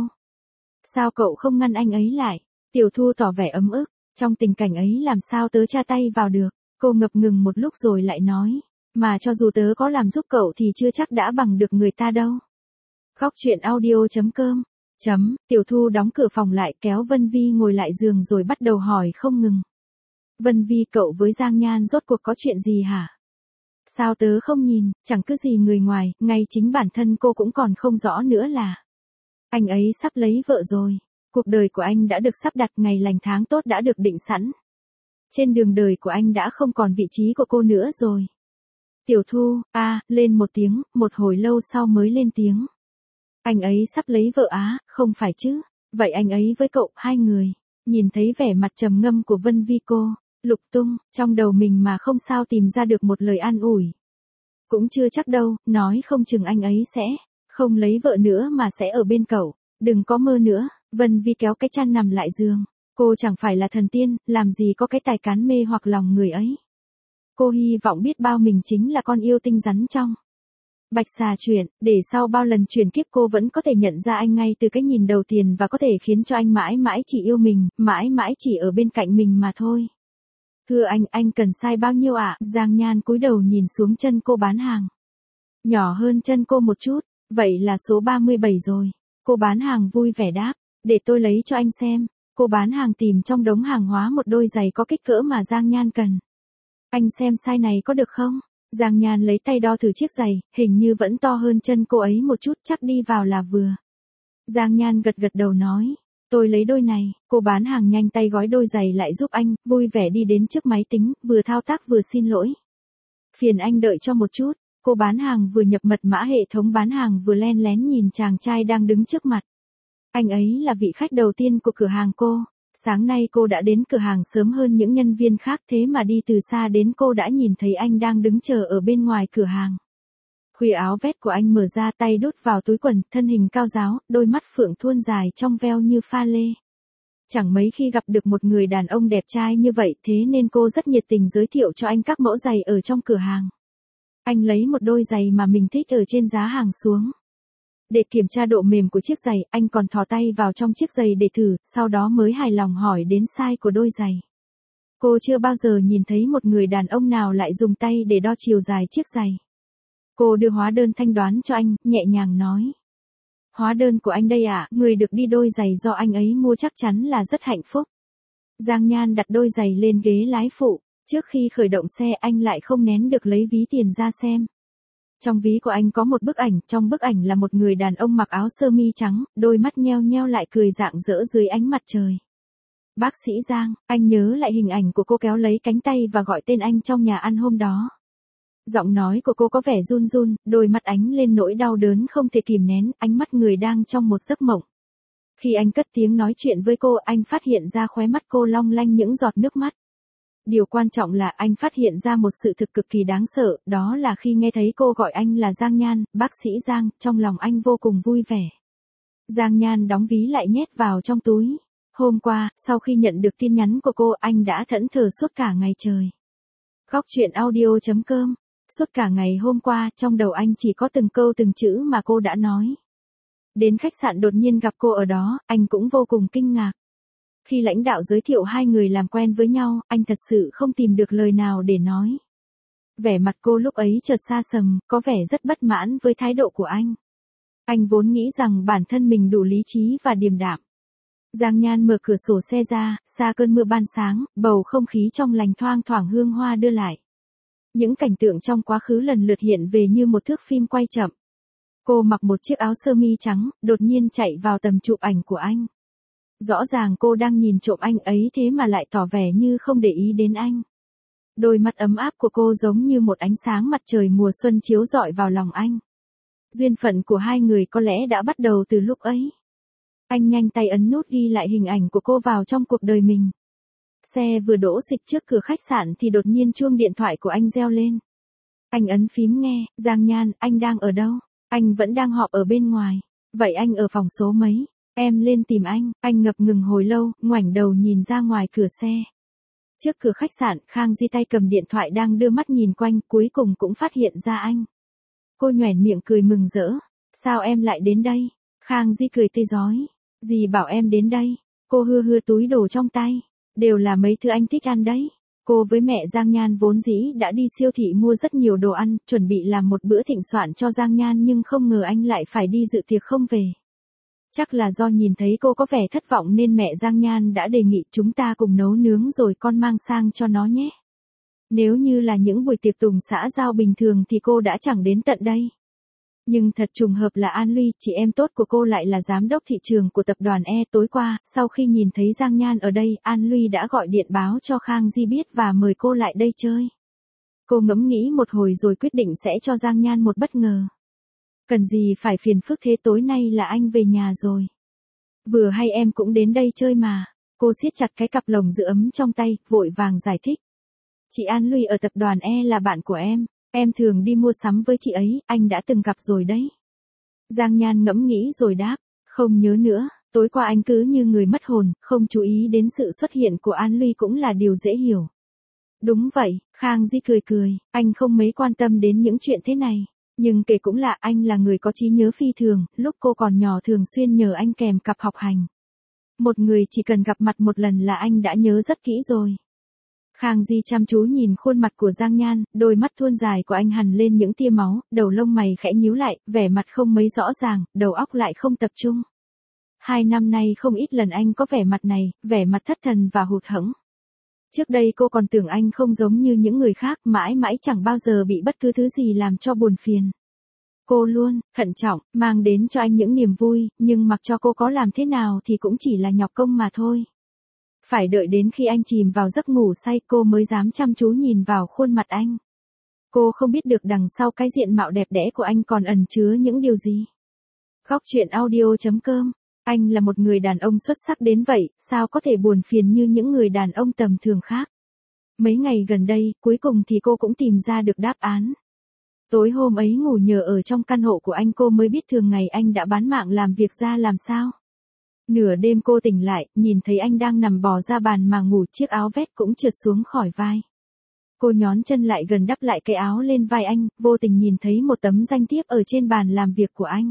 Sao cậu không ngăn anh ấy lại? Tiểu Thu tỏ vẻ ấm ức, trong tình cảnh ấy làm sao tớ tra tay vào được? Cô ngập ngừng một lúc rồi lại nói, mà cho dù tớ có làm giúp cậu thì chưa chắc đã bằng được người ta đâu. Khóc chuyện audio.com. Tiểu Thu đóng cửa phòng lại, kéo Vân Vi ngồi lại giường rồi bắt đầu hỏi không ngừng. Vân Vi, cậu với Giang Nhan rốt cuộc có chuyện gì hả? Sao tớ không nhìn, chẳng cứ gì người ngoài, ngay chính bản thân cô cũng còn không rõ nữa là. Anh ấy sắp lấy vợ rồi. Cuộc đời của anh đã được sắp đặt, ngày lành tháng tốt đã được định sẵn. Trên đường đời của anh đã không còn vị trí của cô nữa rồi. Tiểu Thu, lên một tiếng, một hồi lâu sau mới lên tiếng. Anh ấy sắp lấy vợ á, không phải chứ? Vậy anh ấy với cậu, hai người. Nhìn thấy vẻ mặt trầm ngâm của Vân Vi cô, lục tung, trong đầu mình mà không sao tìm ra được một lời an ủi. Cũng chưa chắc đâu, nói không chừng anh ấy sẽ không lấy vợ nữa mà sẽ ở bên cậu. Đừng có mơ nữa, Vân Vi kéo cái chăn nằm lại giường. Cô chẳng phải là thần tiên, làm gì có cái tài cán mê hoặc lòng người ấy. Cô hy vọng biết bao mình chính là con yêu tinh rắn trong bạch xà chuyển, để sau bao lần chuyển kiếp cô vẫn có thể nhận ra anh ngay từ cái nhìn đầu tiên và có thể khiến cho anh mãi mãi chỉ yêu mình, mãi mãi chỉ ở bên cạnh mình mà thôi. Thưa anh cần size bao nhiêu ạ? Giang Nhan cúi đầu nhìn xuống chân cô bán hàng. Nhỏ hơn chân cô một chút, vậy là số 37 rồi. Cô bán hàng vui vẻ đáp, để tôi lấy cho anh xem. Cô bán hàng tìm trong đống hàng hóa một đôi giày có kích cỡ mà Giang Nhan cần. Anh xem size này có được không? Giang Nhan lấy tay đo thử chiếc giày, hình như vẫn to hơn chân cô ấy một chút, chắc đi vào là vừa. Giang Nhan gật đầu nói, tôi lấy đôi này. Cô bán hàng nhanh tay gói đôi giày lại giúp anh, vui vẻ đi đến trước máy tính, vừa thao tác vừa xin lỗi. Phiền anh đợi cho một chút. Cô bán hàng vừa nhập mật mã hệ thống bán hàng vừa len lén nhìn chàng trai đang đứng trước mặt. Anh ấy là vị khách đầu tiên của cửa hàng cô. Sáng nay cô đã đến cửa hàng sớm hơn những nhân viên khác, thế mà đi từ xa đến cô đã nhìn thấy anh đang đứng chờ ở bên ngoài cửa hàng. Khuỷu áo vest của anh mở ra, tay đút vào túi quần, thân hình cao ráo, đôi mắt phượng thuôn dài trong veo như pha lê. Chẳng mấy khi gặp được một người đàn ông đẹp trai như vậy, thế nên cô rất nhiệt tình giới thiệu cho anh các mẫu giày ở trong cửa hàng. Anh lấy một đôi giày mà mình thích ở trên giá hàng xuống. Để kiểm tra độ mềm của chiếc giày, anh còn thò tay vào trong chiếc giày để thử, sau đó mới hài lòng hỏi đến size của đôi giày. Cô chưa bao giờ nhìn thấy một người đàn ông nào lại dùng tay để đo chiều dài chiếc giày. Cô đưa hóa đơn thanh toán cho anh, nhẹ nhàng nói. Hóa đơn của anh đây ạ, người được đi đôi giày do anh ấy mua chắc chắn là rất hạnh phúc. Giang Nhan đặt đôi giày lên ghế lái phụ, trước khi khởi động xe anh lại không nén được lấy ví tiền ra xem. Trong ví của anh có một bức ảnh, trong bức ảnh là một người đàn ông mặc áo sơ mi trắng, đôi mắt nheo nheo lại cười rạng rỡ dưới ánh mặt trời. Bác sĩ Giang, anh nhớ lại hình ảnh của cô kéo lấy cánh tay và gọi tên anh trong nhà ăn hôm đó. Giọng nói của cô có vẻ run run, đôi mắt ánh lên nỗi đau đớn không thể kìm nén, ánh mắt người đang trong một giấc mộng. Khi anh cất tiếng nói chuyện với cô, anh phát hiện ra khóe mắt cô long lanh những giọt nước mắt. Điều quan trọng là anh phát hiện ra một sự thực cực kỳ đáng sợ, đó là khi nghe thấy cô gọi anh là Giang Nhan, bác sĩ Giang, trong lòng anh vô cùng vui vẻ. Giang Nhan đóng ví lại nhét vào trong túi. Hôm qua, sau khi nhận được tin nhắn của cô, anh đã thẫn thờ suốt cả ngày trời. Góc truyện audio.com. Suốt cả ngày hôm qua, trong đầu anh chỉ có từng câu từng chữ mà cô đã nói. Đến khách sạn đột nhiên gặp cô ở đó, anh cũng vô cùng kinh ngạc. Khi lãnh đạo giới thiệu hai người làm quen với nhau, anh thật sự không tìm được lời nào để nói. Vẻ mặt cô lúc ấy chợt xa sầm, có vẻ rất bất mãn với thái độ của anh. Anh vốn nghĩ rằng bản thân mình đủ lý trí và điềm đạm. Giang Nhan mở cửa sổ xe ra, xa cơn mưa ban sáng, bầu không khí trong lành thoang thoảng hương hoa đưa lại. Những cảnh tượng trong quá khứ lần lượt hiện về như một thước phim quay chậm. Cô mặc một chiếc áo sơ mi trắng, đột nhiên chạy vào tầm chụp ảnh của anh. Rõ ràng cô đang nhìn trộm anh ấy thế mà lại tỏ vẻ như không để ý đến anh. Đôi mắt ấm áp của cô giống như một ánh sáng mặt trời mùa xuân chiếu rọi vào lòng anh. Duyên phận của hai người có lẽ đã bắt đầu từ lúc ấy. Anh nhanh tay ấn nút ghi lại hình ảnh của cô vào trong cuộc đời mình. Xe vừa đỗ xịch trước cửa khách sạn thì đột nhiên chuông điện thoại của anh reo lên. Anh ấn phím nghe, Giang Nhan, anh đang ở đâu? Anh vẫn đang họp ở bên ngoài. Vậy anh ở phòng số mấy? Em lên tìm anh ngập ngừng hồi lâu, ngoảnh đầu nhìn ra ngoài cửa xe. Trước cửa khách sạn, Khang Di tay cầm điện thoại đang đưa mắt nhìn quanh, cuối cùng cũng phát hiện ra anh. Cô nhoẻn miệng cười mừng rỡ. Sao em lại đến đây? Khang Di cười tươi rói. Dì bảo em đến đây. Cô hưa túi đồ trong tay. Đều là mấy thứ anh thích ăn đấy. Cô với mẹ Giang Nhan vốn dĩ đã đi siêu thị mua rất nhiều đồ ăn, chuẩn bị làm một bữa thịnh soạn cho Giang Nhan nhưng không ngờ anh lại phải đi dự tiệc không về. Chắc là do nhìn thấy cô có vẻ thất vọng nên mẹ Giang Nhan đã đề nghị chúng ta cùng nấu nướng rồi con mang sang cho nó nhé. Nếu như là những buổi tiệc tùng xã giao bình thường thì cô đã chẳng đến tận đây. Nhưng thật trùng hợp là An Luy, chị em tốt của cô lại là giám đốc thị trường của tập đoàn E. Tối qua, sau khi nhìn thấy Giang Nhan ở đây, An Luy đã gọi điện báo cho Khang Di biết và mời cô lại đây chơi. Cô ngẫm nghĩ một hồi rồi quyết định sẽ cho Giang Nhan một bất ngờ. Cần gì phải phiền phức thế, tối nay là anh về nhà rồi. Vừa hay em cũng đến đây chơi mà. Cô siết chặt cái cặp lồng giữ ấm trong tay, vội vàng giải thích. Chị An Luy ở tập đoàn E là bạn của em thường đi mua sắm với chị ấy, anh đã từng gặp rồi đấy. Giang Nhan ngẫm nghĩ rồi đáp, không nhớ nữa, tối qua anh cứ như người mất hồn, không chú ý đến sự xuất hiện của An Luy cũng là điều dễ hiểu. Đúng vậy, Khang Di cười cười, anh không mấy quan tâm đến những chuyện thế này. Nhưng kể cũng là anh là người có trí nhớ phi thường, lúc cô còn nhỏ thường xuyên nhờ anh kèm cặp học hành. Một người chỉ cần gặp mặt một lần là anh đã nhớ rất kỹ rồi. Khang Di chăm chú nhìn khuôn mặt của Giang Nhan, đôi mắt thuôn dài của anh hằn lên những tia máu, đầu lông mày khẽ nhíu lại, vẻ mặt không mấy rõ ràng, đầu óc lại không tập trung. 2 năm nay không ít lần anh có vẻ mặt này, vẻ mặt thất thần và hụt hẫng. Trước đây cô còn tưởng anh không giống như những người khác, mãi mãi chẳng bao giờ bị bất cứ thứ gì làm cho buồn phiền. Cô luôn, thận trọng, mang đến cho anh những niềm vui, nhưng mặc cho cô có làm thế nào thì cũng chỉ là nhọc công mà thôi. Phải đợi đến khi anh chìm vào giấc ngủ say cô mới dám chăm chú nhìn vào khuôn mặt anh. Cô không biết được đằng sau cái diện mạo đẹp đẽ của anh còn ẩn chứa những điều gì. Góc truyện audio.com. Anh là một người đàn ông xuất sắc đến vậy, sao có thể buồn phiền như những người đàn ông tầm thường khác. Mấy ngày gần đây, cuối cùng thì cô cũng tìm ra được đáp án. Tối hôm ấy ngủ nhờ ở trong căn hộ của anh cô mới biết thường ngày anh đã bán mạng làm việc ra làm sao. Nửa đêm cô tỉnh lại, nhìn thấy anh đang nằm bò ra bàn mà ngủ, chiếc áo vest cũng trượt xuống khỏi vai. Cô nhón chân lại gần đắp lại cái áo lên vai anh, vô tình nhìn thấy một tấm danh thiếp ở trên bàn làm việc của anh.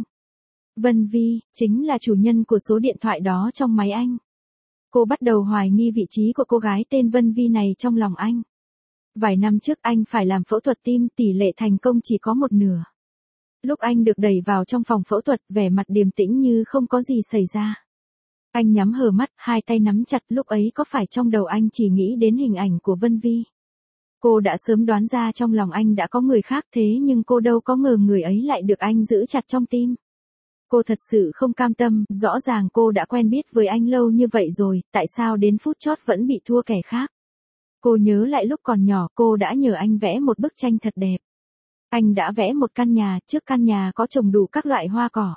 Vân Vi, chính là chủ nhân của số điện thoại đó trong máy anh. Cô bắt đầu hoài nghi vị trí của cô gái tên Vân Vi này trong lòng anh. Vài năm trước anh phải làm phẫu thuật tim, tỷ lệ thành công chỉ có 1/2. Lúc anh được đẩy vào trong phòng phẫu thuật, vẻ mặt điềm tĩnh như không có gì xảy ra. Anh nhắm hờ mắt, hai tay nắm chặt, lúc ấy có phải trong đầu anh chỉ nghĩ đến hình ảnh của Vân Vi. Cô đã sớm đoán ra trong lòng anh đã có người khác, thế nhưng cô đâu có ngờ người ấy lại được anh giữ chặt trong tim. Cô thật sự không cam tâm, rõ ràng cô đã quen biết với anh lâu như vậy rồi, tại sao đến phút chót vẫn bị thua kẻ khác. Cô nhớ lại lúc còn nhỏ cô đã nhờ anh vẽ một bức tranh thật đẹp. Anh đã vẽ một căn nhà, trước căn nhà có trồng đủ các loại hoa cỏ.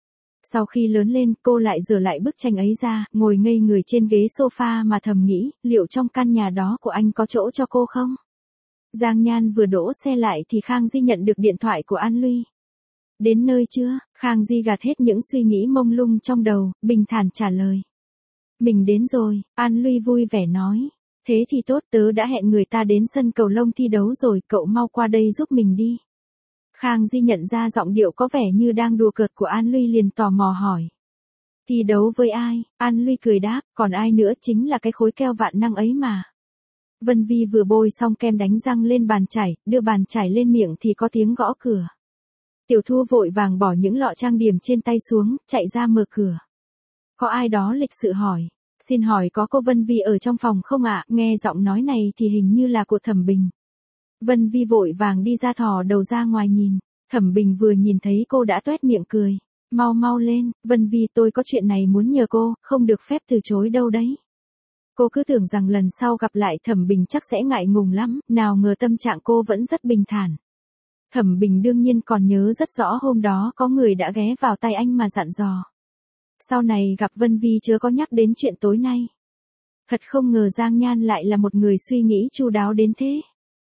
Sau khi lớn lên cô lại giở lại bức tranh ấy ra, ngồi ngây người trên ghế sofa mà thầm nghĩ, liệu trong căn nhà đó của anh có chỗ cho cô không? Giang Nhan vừa đỗ xe lại thì Khang Di nhận được điện thoại của An Luy. Đến nơi chưa? Khang Di gạt hết những suy nghĩ mông lung trong đầu, bình thản trả lời. Mình đến rồi, An Luy vui vẻ nói. Thế thì tốt, tớ đã hẹn người ta đến sân cầu lông thi đấu rồi, cậu mau qua đây giúp mình đi. Khang Di nhận ra giọng điệu có vẻ như đang đùa cợt của An Luy liền tò mò hỏi. Thi đấu với ai? An Luy cười đáp, còn ai nữa, chính là cái khối keo vạn năng ấy mà. Vân Vi vừa bôi xong kem đánh răng lên bàn chải, đưa bàn chải lên miệng thì có tiếng gõ cửa. Tiểu Thu vội vàng bỏ những lọ trang điểm trên tay xuống, chạy ra mở cửa. Có ai đó lịch sự hỏi. Xin hỏi có cô Vân Vi ở trong phòng không ạ? Nghe giọng nói này thì hình như là của Thẩm Bình. Vân Vi vội vàng đi ra thò đầu ra ngoài nhìn. Thẩm Bình vừa nhìn thấy cô đã toét miệng cười. Mau mau lên, Vân Vi, tôi có chuyện này muốn nhờ cô, không được phép từ chối đâu đấy. Cô cứ tưởng rằng lần sau gặp lại Thẩm Bình chắc sẽ ngại ngùng lắm, nào ngờ tâm trạng cô vẫn rất bình thản. Thẩm Bình đương nhiên còn nhớ rất rõ hôm đó có người đã ghé vào tay anh mà dặn dò. Sau này gặp Vân Vi chớ có nhắc đến chuyện tối nay. Thật không ngờ Giang Nhan lại là một người suy nghĩ chu đáo đến thế.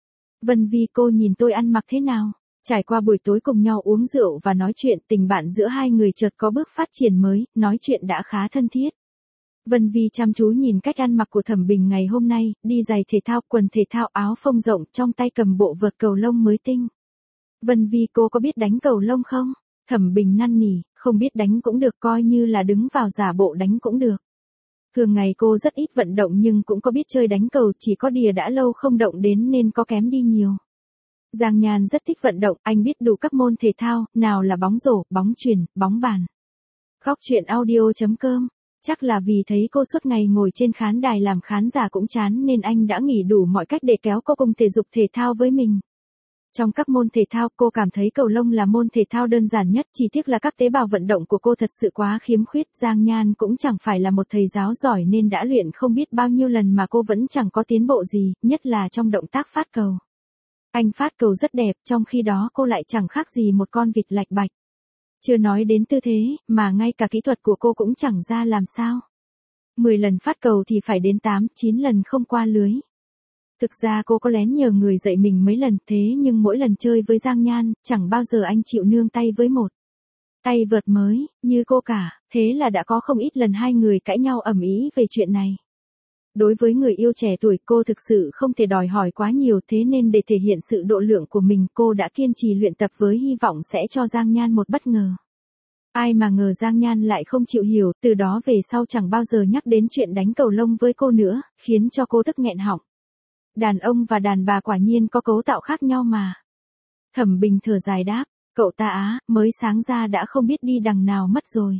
Vân Vi, cô nhìn tôi ăn mặc thế nào? Trải qua buổi tối cùng nhau uống rượu và nói chuyện, tình bạn giữa hai người chợt có bước phát triển mới, nói chuyện đã khá thân thiết. Vân Vi chăm chú nhìn cách ăn mặc của Thẩm Bình ngày hôm nay, đi giày thể thao, quần thể thao, áo phông rộng, trong tay cầm bộ vợt cầu lông mới tinh. Vân Vi, cô có biết đánh cầu lông không? Thẩm Bình năn nỉ, không biết đánh cũng được, coi như là đứng vào giả bộ đánh cũng được. Thường ngày cô rất ít vận động nhưng cũng có biết chơi đánh cầu, chỉ có đìa đã lâu không động đến nên có kém đi nhiều. Giang Nhan rất thích vận động, anh biết đủ các môn thể thao, nào là bóng rổ, bóng chuyền, bóng bàn. Góc truyện audio.com. Chắc là vì thấy cô suốt ngày ngồi trên khán đài làm khán giả cũng chán nên anh đã nghĩ đủ mọi cách để kéo cô cùng thể dục thể thao với mình. Trong các môn thể thao, cô cảm thấy cầu lông là môn thể thao đơn giản nhất, chỉ tiếc là các tế bào vận động của cô thật sự quá khiếm khuyết. Giang Nhan cũng chẳng phải là một thầy giáo giỏi nên đã luyện không biết bao nhiêu lần mà cô vẫn chẳng có tiến bộ gì, nhất là trong động tác phát cầu. Anh phát cầu rất đẹp, trong khi đó cô lại chẳng khác gì một con vịt lạch bạch. Chưa nói đến tư thế, mà ngay cả kỹ thuật của cô cũng chẳng ra làm sao. 10 lần phát cầu thì phải đến 8, 9 lần không qua lưới. Thực ra cô có lén nhờ người dạy mình mấy lần thế nhưng mỗi lần chơi với Giang Nhan, chẳng bao giờ anh chịu nương tay với một tay vợt mới, như cô cả, thế là đã có không ít lần hai người cãi nhau ầm ĩ về chuyện này. Đối với người yêu trẻ tuổi cô thực sự không thể đòi hỏi quá nhiều thế nên để thể hiện sự độ lượng của mình cô đã kiên trì luyện tập với hy vọng sẽ cho Giang Nhan một bất ngờ. Ai mà ngờ Giang Nhan lại không chịu hiểu, từ đó về sau chẳng bao giờ nhắc đến chuyện đánh cầu lông với cô nữa, khiến cho cô tức nghẹn họng. Đàn ông và đàn bà quả nhiên có cấu tạo khác nhau mà. Thẩm Bình thở dài đáp, cậu ta á, mới sáng ra đã không biết đi đằng nào mất rồi.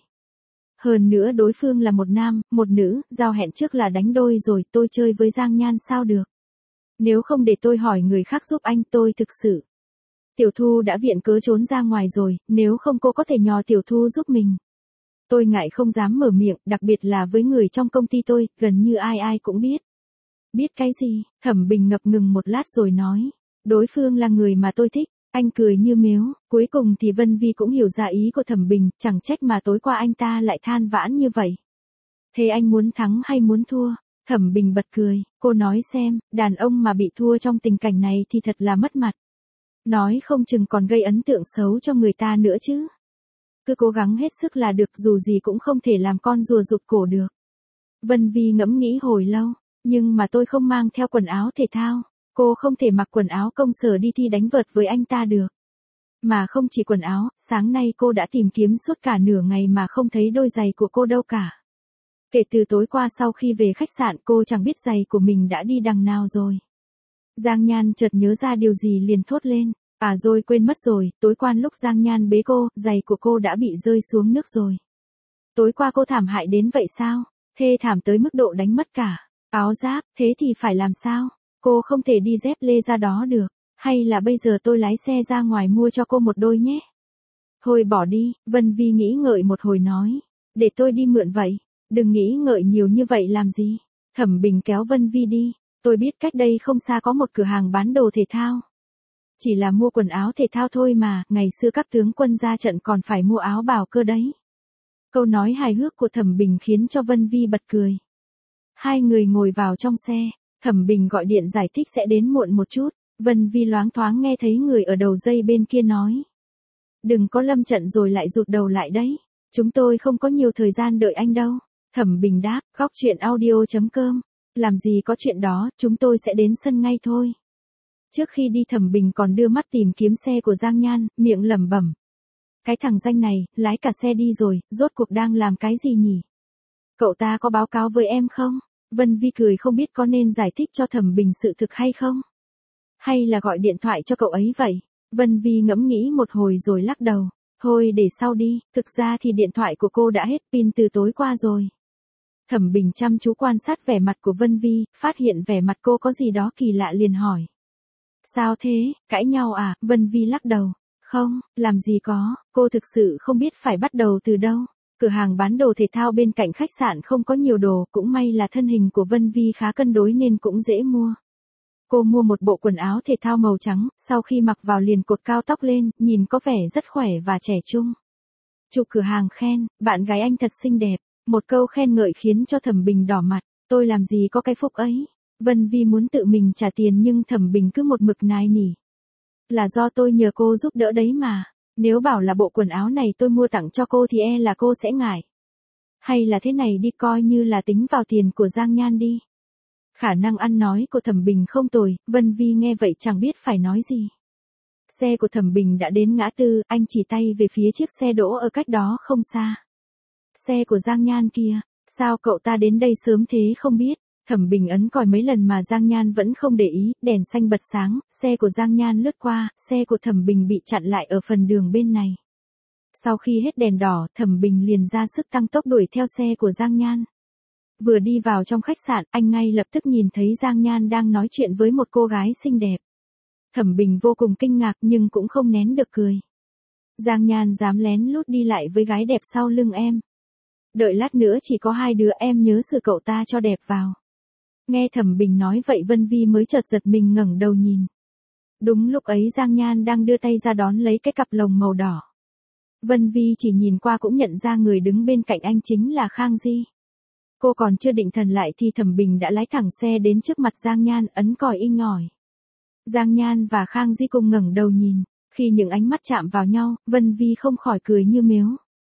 Hơn nữa đối phương là một nam, một nữ, giao hẹn trước là đánh đôi rồi, tôi chơi với Giang Nhan sao được. Nếu không để tôi hỏi người khác giúp anh tôi thực sự. Tiểu Thu đã viện cớ trốn ra ngoài rồi, nếu không cô có thể nhờ Tiểu Thu giúp mình. Tôi ngại không dám mở miệng, đặc biệt là với người trong công ty tôi, gần như ai ai cũng biết. Biết cái gì? Thẩm Bình ngập ngừng một lát rồi nói. Đối phương là người mà tôi thích. Anh cười như mếu, cuối cùng thì Vân Vi cũng hiểu ra ý của Thẩm Bình, chẳng trách mà tối qua anh ta lại than vãn như vậy. Thế anh muốn thắng hay muốn thua? Thẩm Bình bật cười, cô nói xem, đàn ông mà bị thua trong tình cảnh này thì thật là mất mặt. Nói không chừng còn gây ấn tượng xấu cho người ta nữa chứ. Cứ cố gắng hết sức là được, dù gì cũng không thể làm con rùa rụt cổ được. Vân Vi ngẫm nghĩ hồi lâu, nhưng mà tôi không mang theo quần áo thể thao. Cô không thể mặc quần áo công sở đi thi đánh vợt với anh ta được. Mà không chỉ quần áo, sáng nay cô đã tìm kiếm suốt cả nửa ngày mà không thấy đôi giày của cô đâu cả. Kể từ tối qua sau khi về khách sạn cô chẳng biết giày của mình đã đi đằng nào rồi. Giang Nhan chợt nhớ ra điều gì liền thốt lên. À rồi quên mất rồi, tối qua lúc Giang Nhan bế cô, giày của cô đã bị rơi xuống nước rồi. Tối qua cô thảm hại đến vậy sao? Thê thảm tới mức độ đánh mất cả áo giáp, thế thì phải làm sao? Cô không thể đi dép lê ra đó được, hay là bây giờ tôi lái xe ra ngoài mua cho cô một đôi nhé? Thôi bỏ đi, Vân Vi nghĩ ngợi một hồi nói, để tôi đi mượn vậy, đừng nghĩ ngợi nhiều như vậy làm gì. Thẩm Bình kéo Vân Vi đi, tôi biết cách đây không xa có một cửa hàng bán đồ thể thao. Chỉ là mua quần áo thể thao thôi mà, ngày xưa các tướng quân ra trận còn phải mua áo bào cơ đấy. Câu nói hài hước của Thẩm Bình khiến cho Vân Vi bật cười. Hai người ngồi vào trong xe. Thẩm Bình gọi điện giải thích sẽ đến muộn một chút, Vân Vi loáng thoáng nghe thấy người ở đầu dây bên kia nói. Đừng có lâm trận rồi lại rụt đầu lại đấy, chúng tôi không có nhiều thời gian đợi anh đâu. Thẩm Bình đáp, góc chuyện audio.com, làm gì có chuyện đó, chúng tôi sẽ đến sân ngay thôi. Trước khi đi Thẩm Bình còn đưa mắt tìm kiếm xe của Giang Nhan, miệng lẩm bẩm. Cái thằng danh này, lái cả xe đi rồi, rốt cuộc đang làm cái gì nhỉ? Cậu ta có báo cáo với em không? Vân Vi cười không biết có nên giải thích cho Thẩm Bình sự thực hay không? Hay là gọi điện thoại cho cậu ấy vậy? Vân Vi ngẫm nghĩ một hồi rồi lắc đầu. Thôi để sau đi, thực ra thì điện thoại của cô đã hết pin từ tối qua rồi. Thẩm Bình chăm chú quan sát vẻ mặt của Vân Vi, phát hiện vẻ mặt cô có gì đó kỳ lạ liền hỏi. Sao thế, cãi nhau à? Vân Vi lắc đầu. Không, làm gì có, cô thực sự không biết phải bắt đầu từ đâu. Cửa hàng bán đồ thể thao bên cạnh khách sạn không có nhiều đồ, cũng may là thân hình của Vân Vi khá cân đối nên cũng dễ mua. Cô mua một bộ quần áo thể thao màu trắng, sau khi mặc vào liền cột cao tóc lên, nhìn có vẻ rất khỏe và trẻ trung. Chủ cửa hàng khen, bạn gái anh thật xinh đẹp, một câu khen ngợi khiến cho Thẩm Bình đỏ mặt, tôi làm gì có cái phúc ấy. Vân Vi muốn tự mình trả tiền nhưng Thẩm Bình cứ một mực nài nỉ. Là do tôi nhờ cô giúp đỡ đấy mà. Nếu bảo là bộ quần áo này tôi mua tặng cho cô thì e là cô sẽ ngại. Hay là thế này đi, coi như là tính vào tiền của Giang Nhan đi. Khả năng ăn nói của Thẩm Bình không tồi, Vân Vi nghe vậy chẳng biết phải nói gì. Xe của Thẩm Bình đã đến ngã tư, anh chỉ tay về phía chiếc xe đỗ ở cách đó không xa. Xe của Giang Nhan kia, sao cậu ta đến đây sớm thế không biết? Thẩm Bình ấn còi mấy lần mà Giang Nhan vẫn không để ý, đèn xanh bật sáng, xe của Giang Nhan lướt qua, xe của Thẩm Bình bị chặn lại ở phần đường bên này. Sau khi hết đèn đỏ, Thẩm Bình liền ra sức tăng tốc đuổi theo xe của Giang Nhan. Vừa đi vào trong khách sạn, anh ngay lập tức nhìn thấy Giang Nhan đang nói chuyện với một cô gái xinh đẹp. Thẩm Bình vô cùng kinh ngạc nhưng cũng không nén được cười. Giang Nhan dám lén lút đi lại với gái đẹp sau lưng em. Đợi lát nữa chỉ có hai đứa em nhớ xử cậu ta cho đẹp vào. Nghe Thẩm Bình nói vậy Vân Vi mới chợt giật mình ngẩng đầu nhìn. Đúng lúc ấy Giang Nhan đang đưa tay ra đón lấy cái cặp lồng màu đỏ. Vân Vi chỉ nhìn qua cũng nhận ra người đứng bên cạnh anh chính là Khang Di. Cô còn chưa định thần lại thì Thẩm Bình đã lái thẳng xe đến trước mặt Giang Nhan ấn còi inh ỏi. Giang Nhan và Khang Di cùng ngẩng đầu nhìn, khi những ánh mắt chạm vào nhau, Vân Vi không khỏi cười như mếu.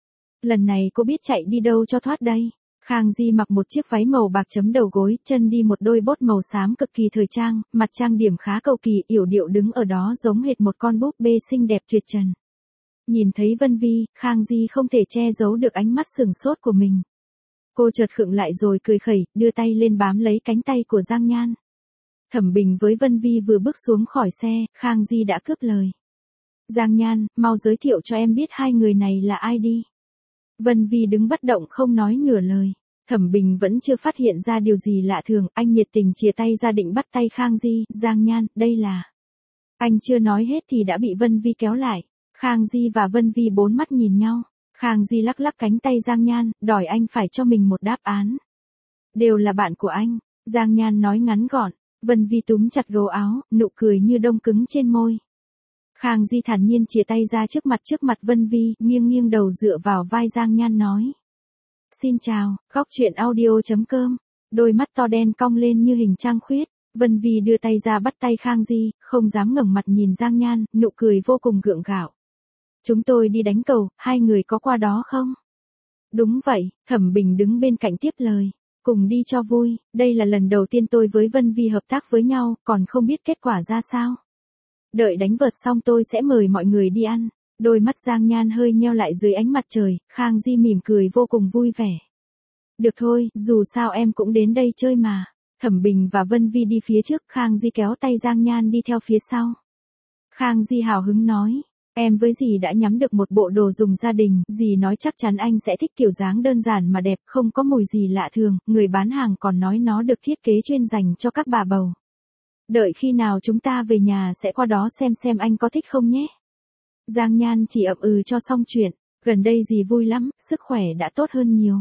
Lần này cô biết chạy đi đâu cho thoát đây. Khang Di mặc một chiếc váy màu bạc chấm đầu gối, chân đi một đôi bốt màu xám cực kỳ thời trang, mặt trang điểm khá cầu kỳ, yểu điệu đứng ở đó giống hệt một con búp bê xinh đẹp tuyệt trần. Nhìn thấy Vân Vi, Khang Di không thể che giấu được ánh mắt sừng sốt của mình. Cô chợt khựng lại rồi cười khẩy, đưa tay lên bám lấy cánh tay của Giang Nhan. Thẩm Bình với Vân Vi vừa bước xuống khỏi xe, Khang Di đã cướp lời. Giang Nhan, mau giới thiệu cho em biết hai người này là ai đi. Vân Vi đứng bất động không nói nửa lời. Thẩm Bình vẫn chưa phát hiện ra điều gì lạ thường, anh nhiệt tình chìa tay ra định bắt tay Khang Di. Giang Nhan, đây là... Anh chưa nói hết thì đã bị Vân Vi kéo lại. Khang Di và Vân Vi bốn mắt nhìn nhau. Khang Di lắc lắc cánh tay Giang Nhan, đòi anh phải cho mình một đáp án. Đều là bạn của anh. Giang Nhan nói ngắn gọn. Vân Vi túm chặt gấu áo, nụ cười như đông cứng trên môi. Khang Di thản nhiên chìa tay ra trước mặt Vân Vi, nghiêng nghiêng đầu dựa vào vai Giang Nhan nói. Xin chào, góc truyện audio.com. Đôi mắt to đen cong lên như hình trăng khuyết. Vân Vi đưa tay ra bắt tay Khang Di, không dám ngẩng mặt nhìn Giang Nhan, nụ cười vô cùng gượng gạo. Chúng tôi đi đánh cầu, hai người có qua đó không? Đúng vậy, Thẩm Bình đứng bên cạnh tiếp lời. Cùng đi cho vui, đây là lần đầu tiên tôi với Vân Vi hợp tác với nhau, còn không biết kết quả ra sao. Đợi đánh vợt xong tôi sẽ mời mọi người đi ăn. Đôi mắt Giang Nhan hơi nheo lại dưới ánh mặt trời, Khang Di mỉm cười vô cùng vui vẻ. Được thôi, dù sao em cũng đến đây chơi mà. Thẩm Bình và Vân Vi đi phía trước, Khang Di kéo tay Giang Nhan đi theo phía sau. Khang Di hào hứng nói, em với dì đã nhắm được một bộ đồ dùng gia đình, dì nói chắc chắn anh sẽ thích kiểu dáng đơn giản mà đẹp, không có mùi gì lạ thường, người bán hàng còn nói nó được thiết kế chuyên dành cho các bà bầu. Đợi khi nào chúng ta về nhà sẽ qua đó xem anh có thích không nhé. Giang Nhan chỉ ậm ừ cho xong chuyện, gần đây dì vui lắm, sức khỏe đã tốt hơn nhiều.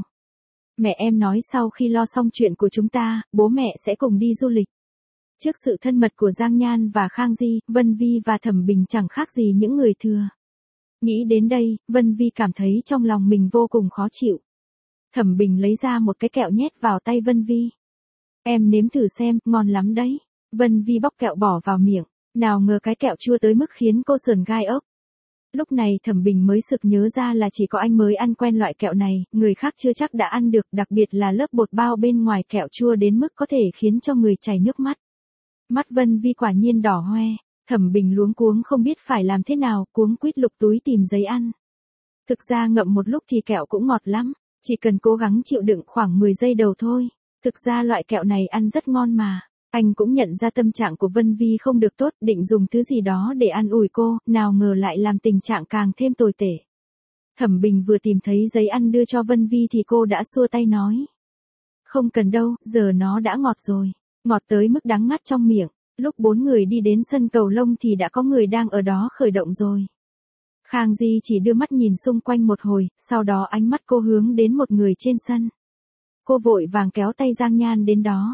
Mẹ em nói sau khi lo xong chuyện của chúng ta, bố mẹ sẽ cùng đi du lịch. Trước sự thân mật của Giang Nhan và Khang Di, Vân Vi và Thẩm Bình chẳng khác gì những người thừa. Nghĩ đến đây, Vân Vi cảm thấy trong lòng mình vô cùng khó chịu. Thẩm Bình lấy ra một cái kẹo nhét vào tay Vân Vi. Em nếm thử xem, ngon lắm đấy. Vân Vi bóc kẹo bỏ vào miệng, nào ngờ cái kẹo chua tới mức khiến cô sởn gai ốc. Lúc này Thẩm Bình mới sực nhớ ra là chỉ có anh mới ăn quen loại kẹo này, người khác chưa chắc đã ăn được, đặc biệt là lớp bột bao bên ngoài kẹo chua đến mức có thể khiến cho người chảy nước mắt. Mắt Vân Vi quả nhiên đỏ hoe, Thẩm Bình luống cuống không biết phải làm thế nào, cuống quýt lục túi tìm giấy ăn. Thực ra ngậm một lúc thì kẹo cũng ngọt lắm, chỉ cần cố gắng chịu đựng khoảng 10 giây đầu thôi. Thực ra loại kẹo này ăn rất ngon mà. Anh cũng nhận ra tâm trạng của Vân Vi không được tốt, định dùng thứ gì đó để an ủi cô, nào ngờ lại làm tình trạng càng thêm tồi tệ. Thẩm Bình vừa tìm thấy giấy ăn đưa cho Vân Vi thì cô đã xua tay nói. Không cần đâu, giờ nó đã ngọt rồi. Ngọt tới mức đắng ngắt trong miệng. Lúc bốn người đi đến sân cầu lông thì đã có người đang ở đó khởi động rồi. Khang Di chỉ đưa mắt nhìn xung quanh một hồi, sau đó ánh mắt cô hướng đến một người trên sân. Cô vội vàng kéo tay Giang Nhan đến đó.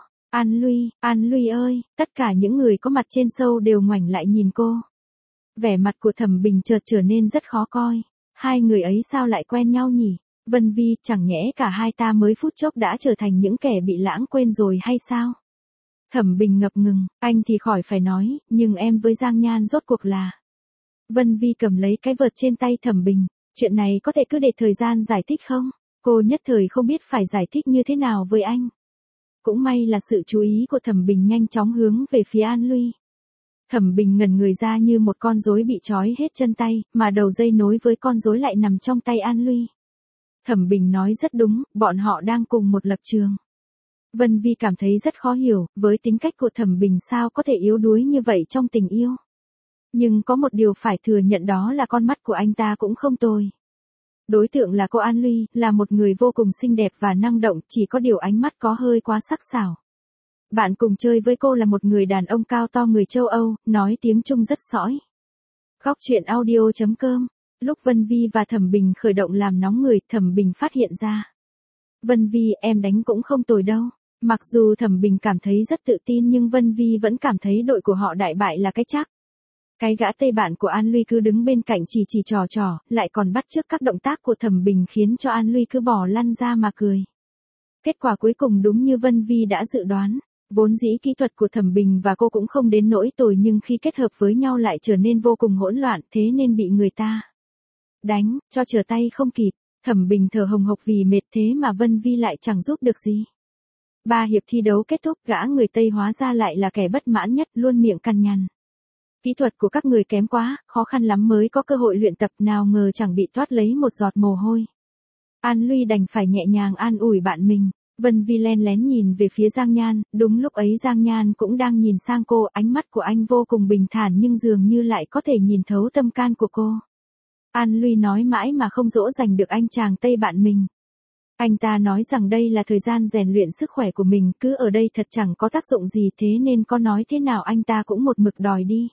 An Luy ơi, tất cả những người có mặt trên show đều ngoảnh lại nhìn cô. Vẻ mặt của Thẩm Bình chợt trở nên rất khó coi. Hai người ấy sao lại quen nhau nhỉ? Vân Vi, chẳng nhẽ cả hai ta mới phút chốc đã trở thành những kẻ bị lãng quên rồi hay sao? Thẩm Bình ngập ngừng, anh thì khỏi phải nói, nhưng em với Giang Nhan rốt cuộc là... Vân Vi cầm lấy cái vợt trên tay Thẩm Bình, chuyện này có thể cứ để thời gian giải thích không? Cô nhất thời không biết phải giải thích như thế nào với anh. Cũng may là sự chú ý của Thẩm Bình nhanh chóng hướng về phía An Luy. Thẩm Bình ngẩn người ra như một con rối bị trói hết chân tay, mà đầu dây nối với con rối lại nằm trong tay An Luy. Thẩm Bình nói rất đúng, bọn họ đang cùng một lập trường. Vân Vi cảm thấy rất khó hiểu, với tính cách của Thẩm Bình sao có thể yếu đuối như vậy trong tình yêu. Nhưng có một điều phải thừa nhận đó là con mắt của anh ta cũng không tồi. Đối tượng là cô An Luy, là một người vô cùng xinh đẹp và năng động, chỉ có điều ánh mắt có hơi quá sắc sảo. Bạn cùng chơi với cô là một người đàn ông cao to người châu Âu, nói tiếng Trung rất sõi. Góc truyện audio.com. Lúc Vân Vi và Thẩm Bình khởi động làm nóng người, Thẩm Bình phát hiện ra. Vân Vi, em đánh cũng không tồi đâu. Mặc dù Thẩm Bình cảm thấy rất tự tin nhưng Vân Vi vẫn cảm thấy đội của họ đại bại là cái chắc. Cái gã Tây bạn của An Luy cứ đứng bên cạnh chỉ trò, lại còn bắt chước các động tác của Thẩm Bình khiến cho An Luy cứ bỏ lăn ra mà cười. Kết quả cuối cùng đúng như Vân Vi đã dự đoán. Vốn dĩ kỹ thuật của Thẩm Bình và cô cũng không đến nỗi tồi nhưng khi kết hợp với nhau lại trở nên vô cùng hỗn loạn, thế nên bị người ta đánh, cho trở tay không kịp. Thẩm Bình thở hồng hộc vì mệt, thế mà Vân Vi lại chẳng giúp được gì. 3 hiệp thi đấu kết thúc, gã người Tây hóa ra lại là kẻ bất mãn nhất, luôn miệng cằn nhằn. Kỹ thuật của các người kém quá, khó khăn lắm mới có cơ hội luyện tập, nào ngờ chẳng bị toát lấy một giọt mồ hôi. An Luy đành phải nhẹ nhàng an ủi bạn mình. Vân Vi len lén nhìn về phía Giang Nhan, đúng lúc ấy Giang Nhan cũng đang nhìn sang cô, ánh mắt của anh vô cùng bình thản nhưng dường như lại có thể nhìn thấu tâm can của cô. An Luy nói mãi mà không dỗ dành được anh chàng Tây bạn mình. Anh ta nói rằng đây là thời gian rèn luyện sức khỏe của mình, cứ ở đây thật chẳng có tác dụng gì, thế nên có nói thế nào anh ta cũng một mực đòi đi.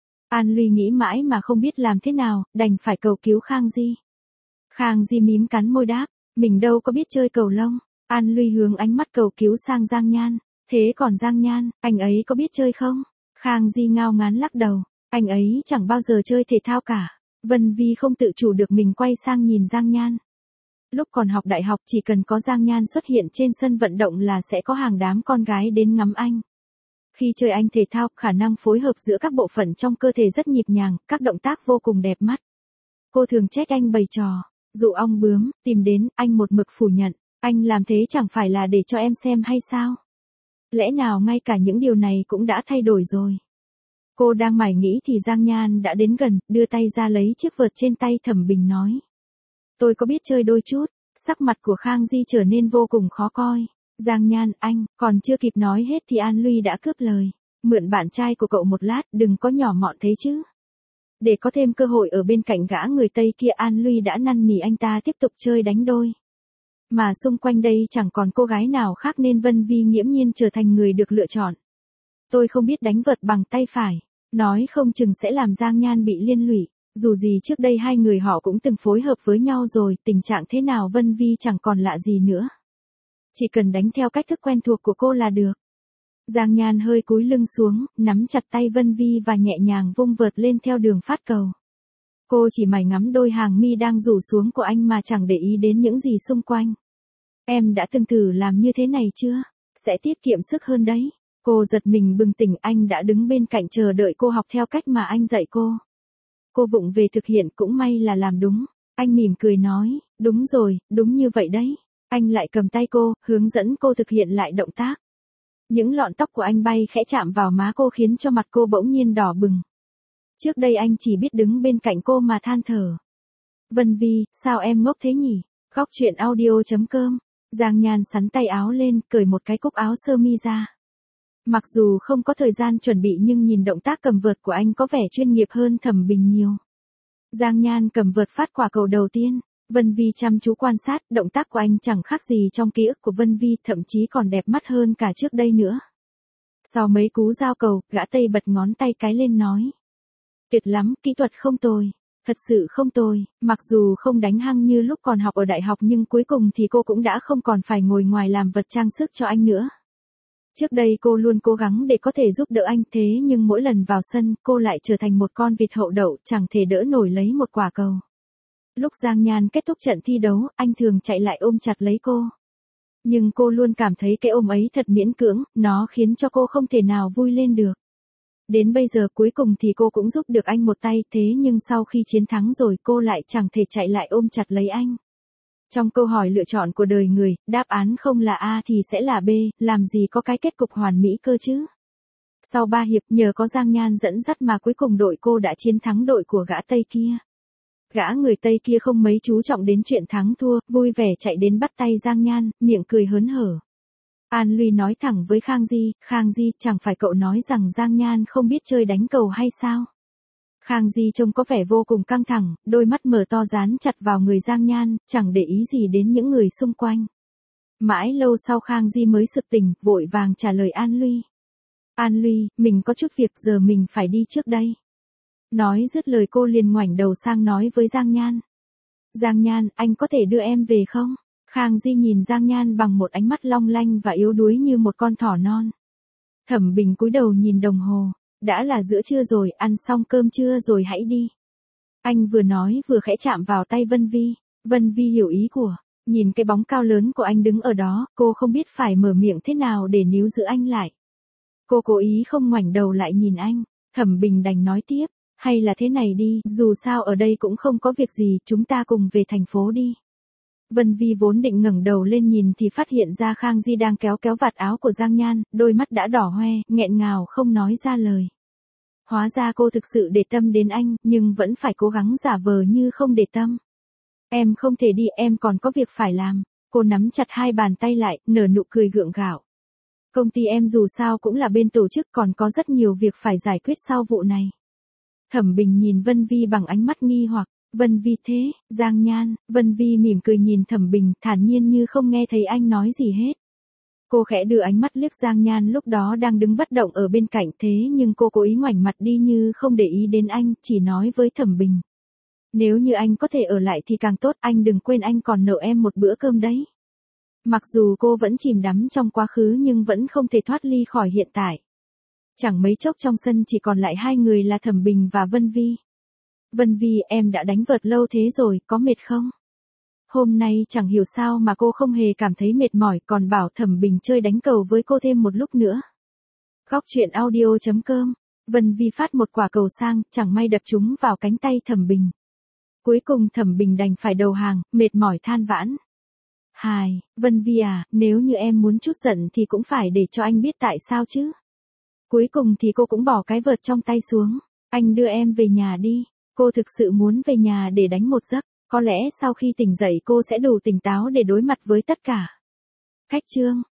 An Luy nghĩ mãi mà không biết làm thế nào, đành phải cầu cứu Khang Di. Khang Di mím cắn môi đáp, mình đâu có biết chơi cầu lông. An Luy hướng ánh mắt cầu cứu sang Giang Nhan, thế còn Giang Nhan, anh ấy có biết chơi không? Khang Di ngao ngán lắc đầu, anh ấy chẳng bao giờ chơi thể thao cả. Vân Vi không tự chủ được mình quay sang nhìn Giang Nhan. Lúc còn học đại học chỉ cần có Giang Nhan xuất hiện trên sân vận động là sẽ có hàng đám con gái đến ngắm anh. Khi chơi anh thể thao, khả năng phối hợp giữa các bộ phận trong cơ thể rất nhịp nhàng, các động tác vô cùng đẹp mắt. Cô thường trách anh bày trò, dụ ong bướm, tìm đến, anh một mực phủ nhận. Anh làm thế chẳng phải là để cho em xem hay sao? Lẽ nào ngay cả những điều này cũng đã thay đổi rồi? Cô đang mải nghĩ thì Giang Nhan đã đến gần, đưa tay ra lấy chiếc vợt trên tay Thẩm Bình nói. Tôi có biết chơi đôi chút. Sắc mặt của Khang Di trở nên vô cùng khó coi. Giang Nhan, anh, còn chưa kịp nói hết thì An Luy đã cướp lời. Mượn bạn trai của cậu một lát, đừng có nhỏ mọn thế chứ. Để có thêm cơ hội ở bên cạnh gã người Tây kia, An Luy đã năn nỉ anh ta tiếp tục chơi đánh đôi. Mà xung quanh đây chẳng còn cô gái nào khác nên Vân Vi nghiễm nhiên trở thành người được lựa chọn. Tôi không biết đánh vợt bằng tay phải, nói không chừng sẽ làm Giang Nhan bị liên lụy. Dù gì trước đây hai người họ cũng từng phối hợp với nhau rồi, tình trạng thế nào Vân Vi chẳng còn lạ gì nữa. Chỉ cần đánh theo cách thức quen thuộc của cô là được. Giang Nhan hơi cúi lưng xuống, nắm chặt tay Vân Vi và nhẹ nhàng vung vợt lên theo đường phát cầu. Cô chỉ mải ngắm đôi hàng mi đang rủ xuống của anh mà chẳng để ý đến những gì xung quanh. Em đã từng thử làm như thế này chưa? Sẽ tiết kiệm sức hơn đấy. Cô giật mình bừng tỉnh, anh đã đứng bên cạnh chờ đợi cô học theo cách mà anh dạy cô. Cô vụng về thực hiện, cũng may là làm đúng. Anh mỉm cười nói, đúng rồi, đúng như vậy đấy. Anh lại cầm tay cô, hướng dẫn cô thực hiện lại động tác. Những lọn tóc của anh bay khẽ chạm vào má cô khiến cho mặt cô bỗng nhiên đỏ bừng. Trước đây anh chỉ biết đứng bên cạnh cô mà than thở. Vân Vi, sao em ngốc thế nhỉ? Góc truyện audio.com. Giang Nhan sắn tay áo lên, cởi một cái cúc áo sơ mi ra. Mặc dù không có thời gian chuẩn bị nhưng nhìn động tác cầm vợt của anh có vẻ chuyên nghiệp hơn Thẩm Bình nhiều. Giang Nhan cầm vợt phát quả cầu đầu tiên. Vân Vi chăm chú quan sát, động tác của anh chẳng khác gì trong ký ức của Vân Vi, thậm chí còn đẹp mắt hơn cả trước đây nữa. Sau mấy cú giao cầu, gã Tây bật ngón tay cái lên nói. Tuyệt lắm, kỹ thuật không tồi. Thật sự không tồi, mặc dù không đánh hăng như lúc còn học ở đại học nhưng cuối cùng thì cô cũng đã không còn phải ngồi ngoài làm vật trang sức cho anh nữa. Trước đây cô luôn cố gắng để có thể giúp đỡ anh, thế nhưng mỗi lần vào sân cô lại trở thành một con vịt hậu đậu, chẳng thể đỡ nổi lấy một quả cầu. Lúc Giang Nhan kết thúc trận thi đấu, anh thường chạy lại ôm chặt lấy cô. Nhưng cô luôn cảm thấy cái ôm ấy thật miễn cưỡng, nó khiến cho cô không thể nào vui lên được. Đến bây giờ cuối cùng thì cô cũng giúp được anh một tay, thế nhưng sau khi chiến thắng rồi cô lại chẳng thể chạy lại ôm chặt lấy anh. Trong câu hỏi lựa chọn của đời người, đáp án không là A thì sẽ là B, làm gì có cái kết cục hoàn mỹ cơ chứ. Sau 3 hiệp, nhờ có Giang Nhan dẫn dắt mà cuối cùng đội cô đã chiến thắng đội của gã Tây kia. Gã người Tây kia không mấy chú trọng đến chuyện thắng thua, vui vẻ chạy đến bắt tay Giang Nhan, miệng cười hớn hở. An Luy nói thẳng với Khang Di, chẳng phải cậu nói rằng Giang Nhan không biết chơi đánh cầu hay sao? Khang Di trông có vẻ vô cùng căng thẳng, đôi mắt mở to dán chặt vào người Giang Nhan, chẳng để ý gì đến những người xung quanh. Mãi lâu sau Khang Di mới sực tỉnh, vội vàng trả lời An Luy. An Luy, mình có chút việc giờ mình phải đi trước đây. Nói dứt lời cô liền ngoảnh đầu sang nói với Giang Nhan. Giang Nhan, anh có thể đưa em về không? Khang Di nhìn Giang Nhan bằng một ánh mắt long lanh và yếu đuối như một con thỏ non. Thẩm Bình cúi đầu nhìn đồng hồ. đã là giữa trưa rồi, ăn xong cơm trưa rồi hãy đi. Anh vừa nói vừa khẽ chạm vào tay Vân Vi. Vân Vi hiểu ý của, nhìn cái bóng cao lớn của anh đứng ở đó, cô không biết phải mở miệng thế nào để níu giữ anh lại. Cô cố ý không ngoảnh đầu lại nhìn anh, Thẩm Bình đành nói tiếp, hay là thế này đi, dù sao ở đây cũng không có việc gì, chúng ta cùng về thành phố đi. Vân Vi vốn định ngẩng đầu lên nhìn thì phát hiện ra Khang Di đang kéo vạt áo của Giang Nhan, đôi mắt đã đỏ hoe, nghẹn ngào không nói ra lời. Hóa ra cô thực sự để tâm đến anh, nhưng vẫn phải cố gắng giả vờ như không để tâm. Em không thể đi, em còn có việc phải làm. Cô nắm chặt hai bàn tay lại, nở nụ cười gượng gạo. Công ty em dù sao cũng là bên tổ chức, còn có rất nhiều việc phải giải quyết sau vụ này. Thẩm Bình nhìn Vân Vi bằng ánh mắt nghi hoặc. Vân Vi thế, Giang Nhan. Vân Vi mỉm cười nhìn Thẩm Bình, thản nhiên như không nghe thấy anh nói gì hết. Cô khẽ đưa ánh mắt liếc Giang Nhan lúc đó đang đứng bất động ở bên cạnh, thế nhưng cô cố ý ngoảnh mặt đi như không để ý đến anh, chỉ nói với Thẩm Bình. Nếu như anh có thể ở lại thì càng tốt, anh đừng quên anh còn nợ em một bữa cơm đấy. Mặc dù cô vẫn chìm đắm trong quá khứ nhưng vẫn không thể thoát ly khỏi hiện tại. Chẳng mấy chốc trong sân chỉ còn lại hai người là Thẩm Bình và Vân Vi. Vân Vi, em đã đánh vợt lâu thế rồi, có mệt không? Hôm nay chẳng hiểu sao mà cô không hề cảm thấy mệt mỏi, còn bảo Thẩm Bình chơi đánh cầu với cô thêm một lúc nữa. Góc truyện audio.com. Vân Vi phát một quả cầu sang, chẳng may đập trúng vào cánh tay Thẩm Bình. Cuối cùng Thẩm Bình đành phải đầu hàng, mệt mỏi than vãn. Vân Vi à, nếu như em muốn chút giận thì cũng phải để cho anh biết tại sao chứ. Cuối cùng thì cô cũng bỏ cái vợt trong tay xuống. Anh đưa em về nhà đi. Cô thực sự muốn về nhà để đánh một giấc. Có lẽ sau khi tỉnh dậy cô sẽ đủ tỉnh táo để đối mặt với tất cả. Khách chương.